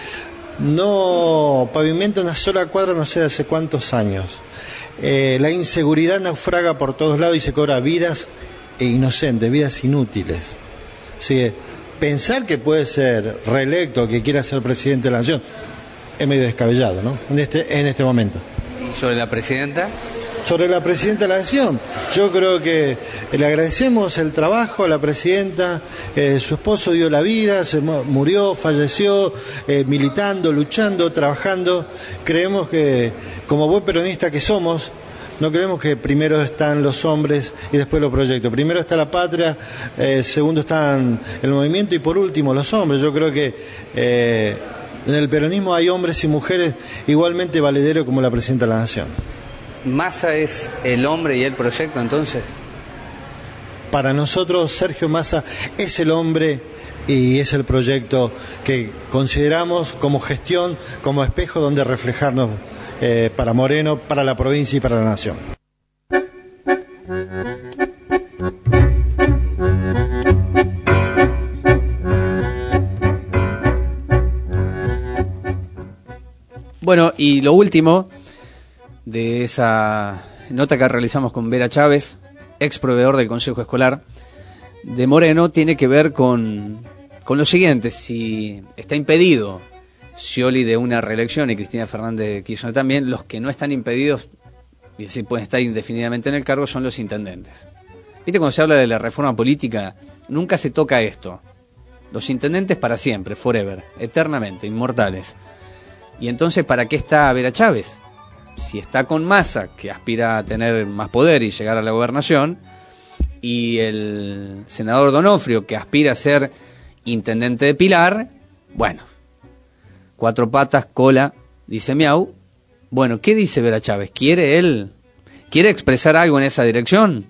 [SPEAKER 5] No pavimenta una sola cuadra no sé hace cuántos años. Eh, la inseguridad naufraga por todos lados y se cobra vidas e inocentes, vidas inútiles. Así que pensar que puede ser reelecto, que quiera ser presidente de la nación, es medio descabellado, ¿no? En este, en este momento.
[SPEAKER 9] ¿Y sobre la presidenta?
[SPEAKER 5] Sobre la presidenta de la nación, yo creo que le agradecemos el trabajo a la presidenta. Eh, su esposo dio la vida, se murió, falleció, eh, militando, luchando, trabajando. Creemos que, como buen peronista que somos, no creemos que primero están los hombres y después los proyectos. Primero está la patria, eh, segundo están el movimiento y por último los hombres. Yo creo que eh, en el peronismo hay hombres y mujeres igualmente valederos como la presidenta de la nación.
[SPEAKER 9] ¿Massa es el hombre y el proyecto entonces?
[SPEAKER 5] Para nosotros Sergio Massa es el hombre y es el proyecto que consideramos como gestión, como espejo donde reflejarnos eh, para Moreno, para la provincia y para la nación.
[SPEAKER 9] Bueno, y lo último de esa nota que realizamos con Vera Chávez, ex proveedor del Consejo Escolar de Moreno, tiene que ver con, con lo siguiente: si está impedido Scioli de una reelección y Cristina Fernández de Kirchner también, los que no están impedidos y así pueden estar indefinidamente en el cargo son los intendentes. Viste, cuando se habla de la reforma política, nunca se toca esto. Los intendentes para siempre, forever, eternamente, inmortales. Y entonces, ¿para qué está Vera Chávez? Si está con Massa, que aspira a tener más poder y llegar a la gobernación, y el senador Donofrio, que aspira a ser intendente de Pilar, bueno, cuatro patas, cola, dice miau. Bueno, ¿qué dice Vera Chávez? ¿Quiere él? ¿Quiere expresar algo en esa dirección?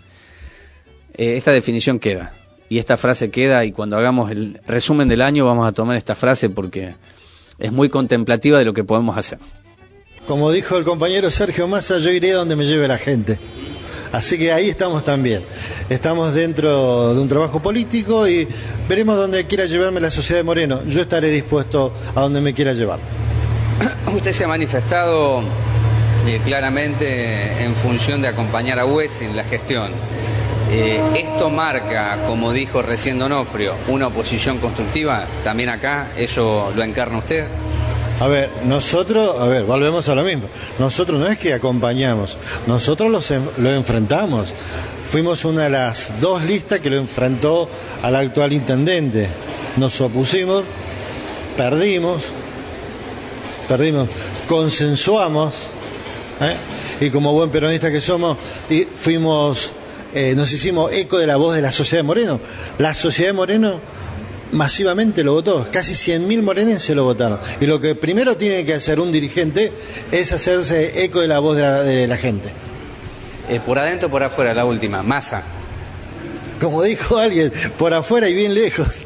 [SPEAKER 9] Eh, esta definición queda, y esta frase queda, y cuando hagamos el resumen del año vamos a tomar esta frase porque es muy contemplativa de lo que podemos hacer.
[SPEAKER 5] Como dijo el compañero Sergio Massa, yo iré donde me lleve la gente. Así que ahí estamos también. Estamos dentro de un trabajo político y veremos dónde quiera llevarme la sociedad de Moreno. Yo estaré dispuesto a donde me quiera llevar.
[SPEAKER 9] Usted se ha manifestado eh, claramente en función de acompañar a Hues en la gestión. Eh, ¿Esto marca, como dijo recién Donofrio, una oposición constructiva? ¿También acá eso lo encarna usted?
[SPEAKER 5] A ver, nosotros, a ver, volvemos a lo mismo. Nosotros no es que acompañamos, nosotros los, lo enfrentamos. Fuimos una de las dos listas que lo enfrentó al actual intendente. Nos opusimos, perdimos, perdimos, consensuamos, ¿eh? Y como buen peronista que somos, y fuimos, eh, nos hicimos eco de la voz de la sociedad de Moreno. La sociedad de Moreno masivamente lo votó, casi cien mil morenenses lo votaron. Y lo que primero tiene que hacer un dirigente es hacerse eco de la voz de la, de la gente.
[SPEAKER 9] Eh, por adentro o por afuera, la última, Massa.
[SPEAKER 5] Como dijo alguien, por afuera y bien lejos.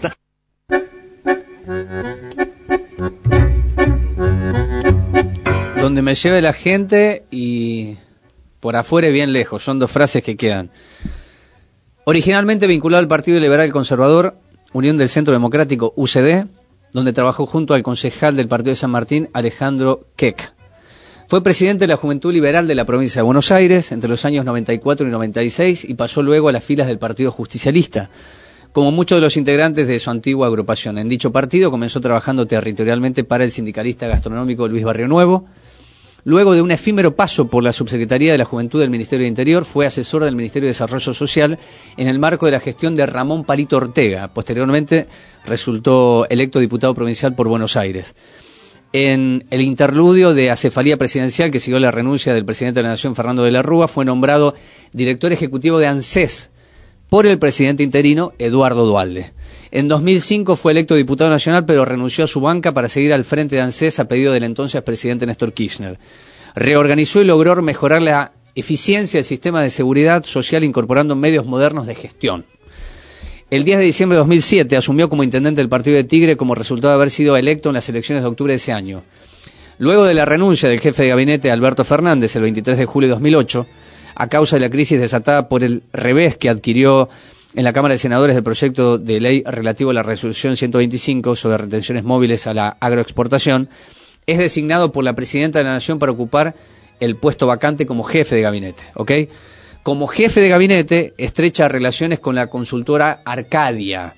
[SPEAKER 9] Donde me lleve la gente y por afuera y bien lejos, son dos frases que quedan. Originalmente vinculado al Partido Liberal Conservador, Unión del Centro Democrático, U C D, donde trabajó junto al concejal del Partido de San Martín, Alejandro Keck. Fue presidente de la Juventud Liberal de la provincia de Buenos Aires entre los años noventa y cuatro y noventa y seis y pasó luego a las filas del Partido Justicialista. Como muchos de los integrantes de su antigua agrupación, en dicho partido comenzó trabajando territorialmente para el sindicalista gastronómico Luis Barrio Nuevo. Luego de un efímero paso por la Subsecretaría de la Juventud del Ministerio de Interior, fue asesor del Ministerio de Desarrollo Social en el marco de la gestión de Ramón Parito Ortega. Posteriormente resultó electo diputado provincial por Buenos Aires. En el interludio de acefalía presidencial que siguió la renuncia del presidente de la Nación, Fernando de la Rúa, fue nombrado director ejecutivo de ANSES por el presidente interino Eduardo Duhalde. En dos mil cinco fue electo diputado nacional, pero renunció a su banca para seguir al frente de ANSES a pedido del entonces presidente Néstor Kirchner. Reorganizó y logró mejorar la eficiencia del sistema de seguridad social incorporando medios modernos de gestión. El diez de diciembre de dos mil siete asumió como intendente del partido de Tigre como resultado de haber sido electo en las elecciones de octubre de ese año. Luego de la renuncia del jefe de gabinete Alberto Fernández el veintitrés de julio de dos mil ocho, a causa de la crisis desatada por el revés que adquirió en la Cámara de Senadores del proyecto de ley relativo a la resolución ciento veinticinco sobre retenciones móviles a la agroexportación, es designado por la presidenta de la Nación para ocupar el puesto vacante como jefe de gabinete, ¿ok? Como jefe de gabinete, estrecha relaciones con la consultora Arcadia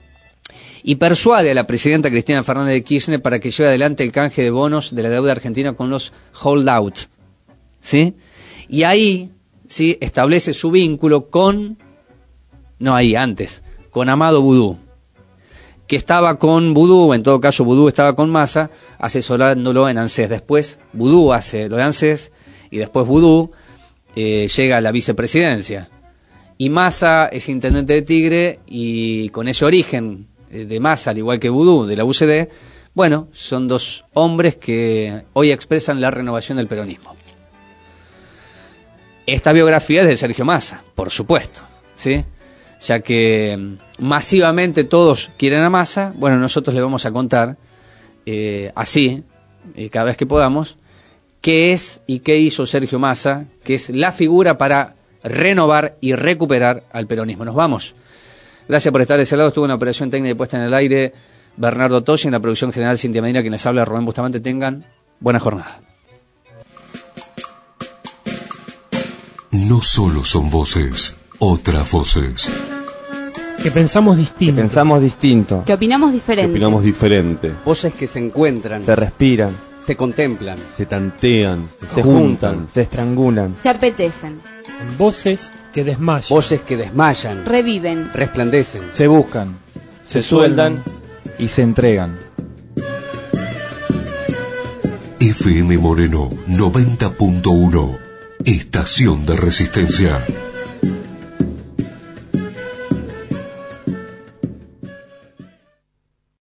[SPEAKER 9] y persuade a la presidenta Cristina Fernández de Kirchner para que lleve adelante el canje de bonos de la deuda argentina con los holdouts, ¿sí? Y ahí, sí, establece su vínculo con, no ahí, antes, con Amado Boudou, que estaba con Boudou, en todo caso Boudou estaba con Massa, asesorándolo en ANSES. Después Boudou hace lo de ANSES y después Boudou eh, llega a la vicepresidencia. Y Massa es intendente de Tigre y con ese origen eh, de Massa, al igual que Boudou, de la U C D, bueno, son dos hombres que hoy expresan la renovación del peronismo. Esta biografía es de Sergio Massa, por supuesto, ¿sí? Ya que masivamente todos quieren a Massa, bueno, nosotros le vamos a contar eh, así, eh, cada vez que podamos, qué es y qué hizo Sergio Massa, que es la figura para renovar y recuperar al peronismo. Nos vamos. Gracias por estar de ese lado. Estuvo en la operación técnica y puesta en el aire Bernardo Toshi, en la producción general Cintia Medina, quien les habla Rubén Bustamante. Tengan buena jornada.
[SPEAKER 1] No solo son voces, otras voces.
[SPEAKER 2] Que pensamos distinto.
[SPEAKER 6] Que pensamos distinto.
[SPEAKER 21] Que opinamos diferente.
[SPEAKER 6] Que opinamos diferente.
[SPEAKER 9] Voces que se encuentran.
[SPEAKER 6] Se respiran.
[SPEAKER 9] Se contemplan.
[SPEAKER 6] Se tantean. Se,
[SPEAKER 2] se
[SPEAKER 6] juntan,
[SPEAKER 2] juntan.
[SPEAKER 6] Se estrangulan.
[SPEAKER 21] Se apetecen.
[SPEAKER 2] Voces que desmayan.
[SPEAKER 9] Voces que desmayan.
[SPEAKER 21] Reviven.
[SPEAKER 9] Resplandecen.
[SPEAKER 6] Se buscan. Se, se sueldan. Y se entregan.
[SPEAKER 1] F M Moreno noventa punto uno. Estación de Resistencia.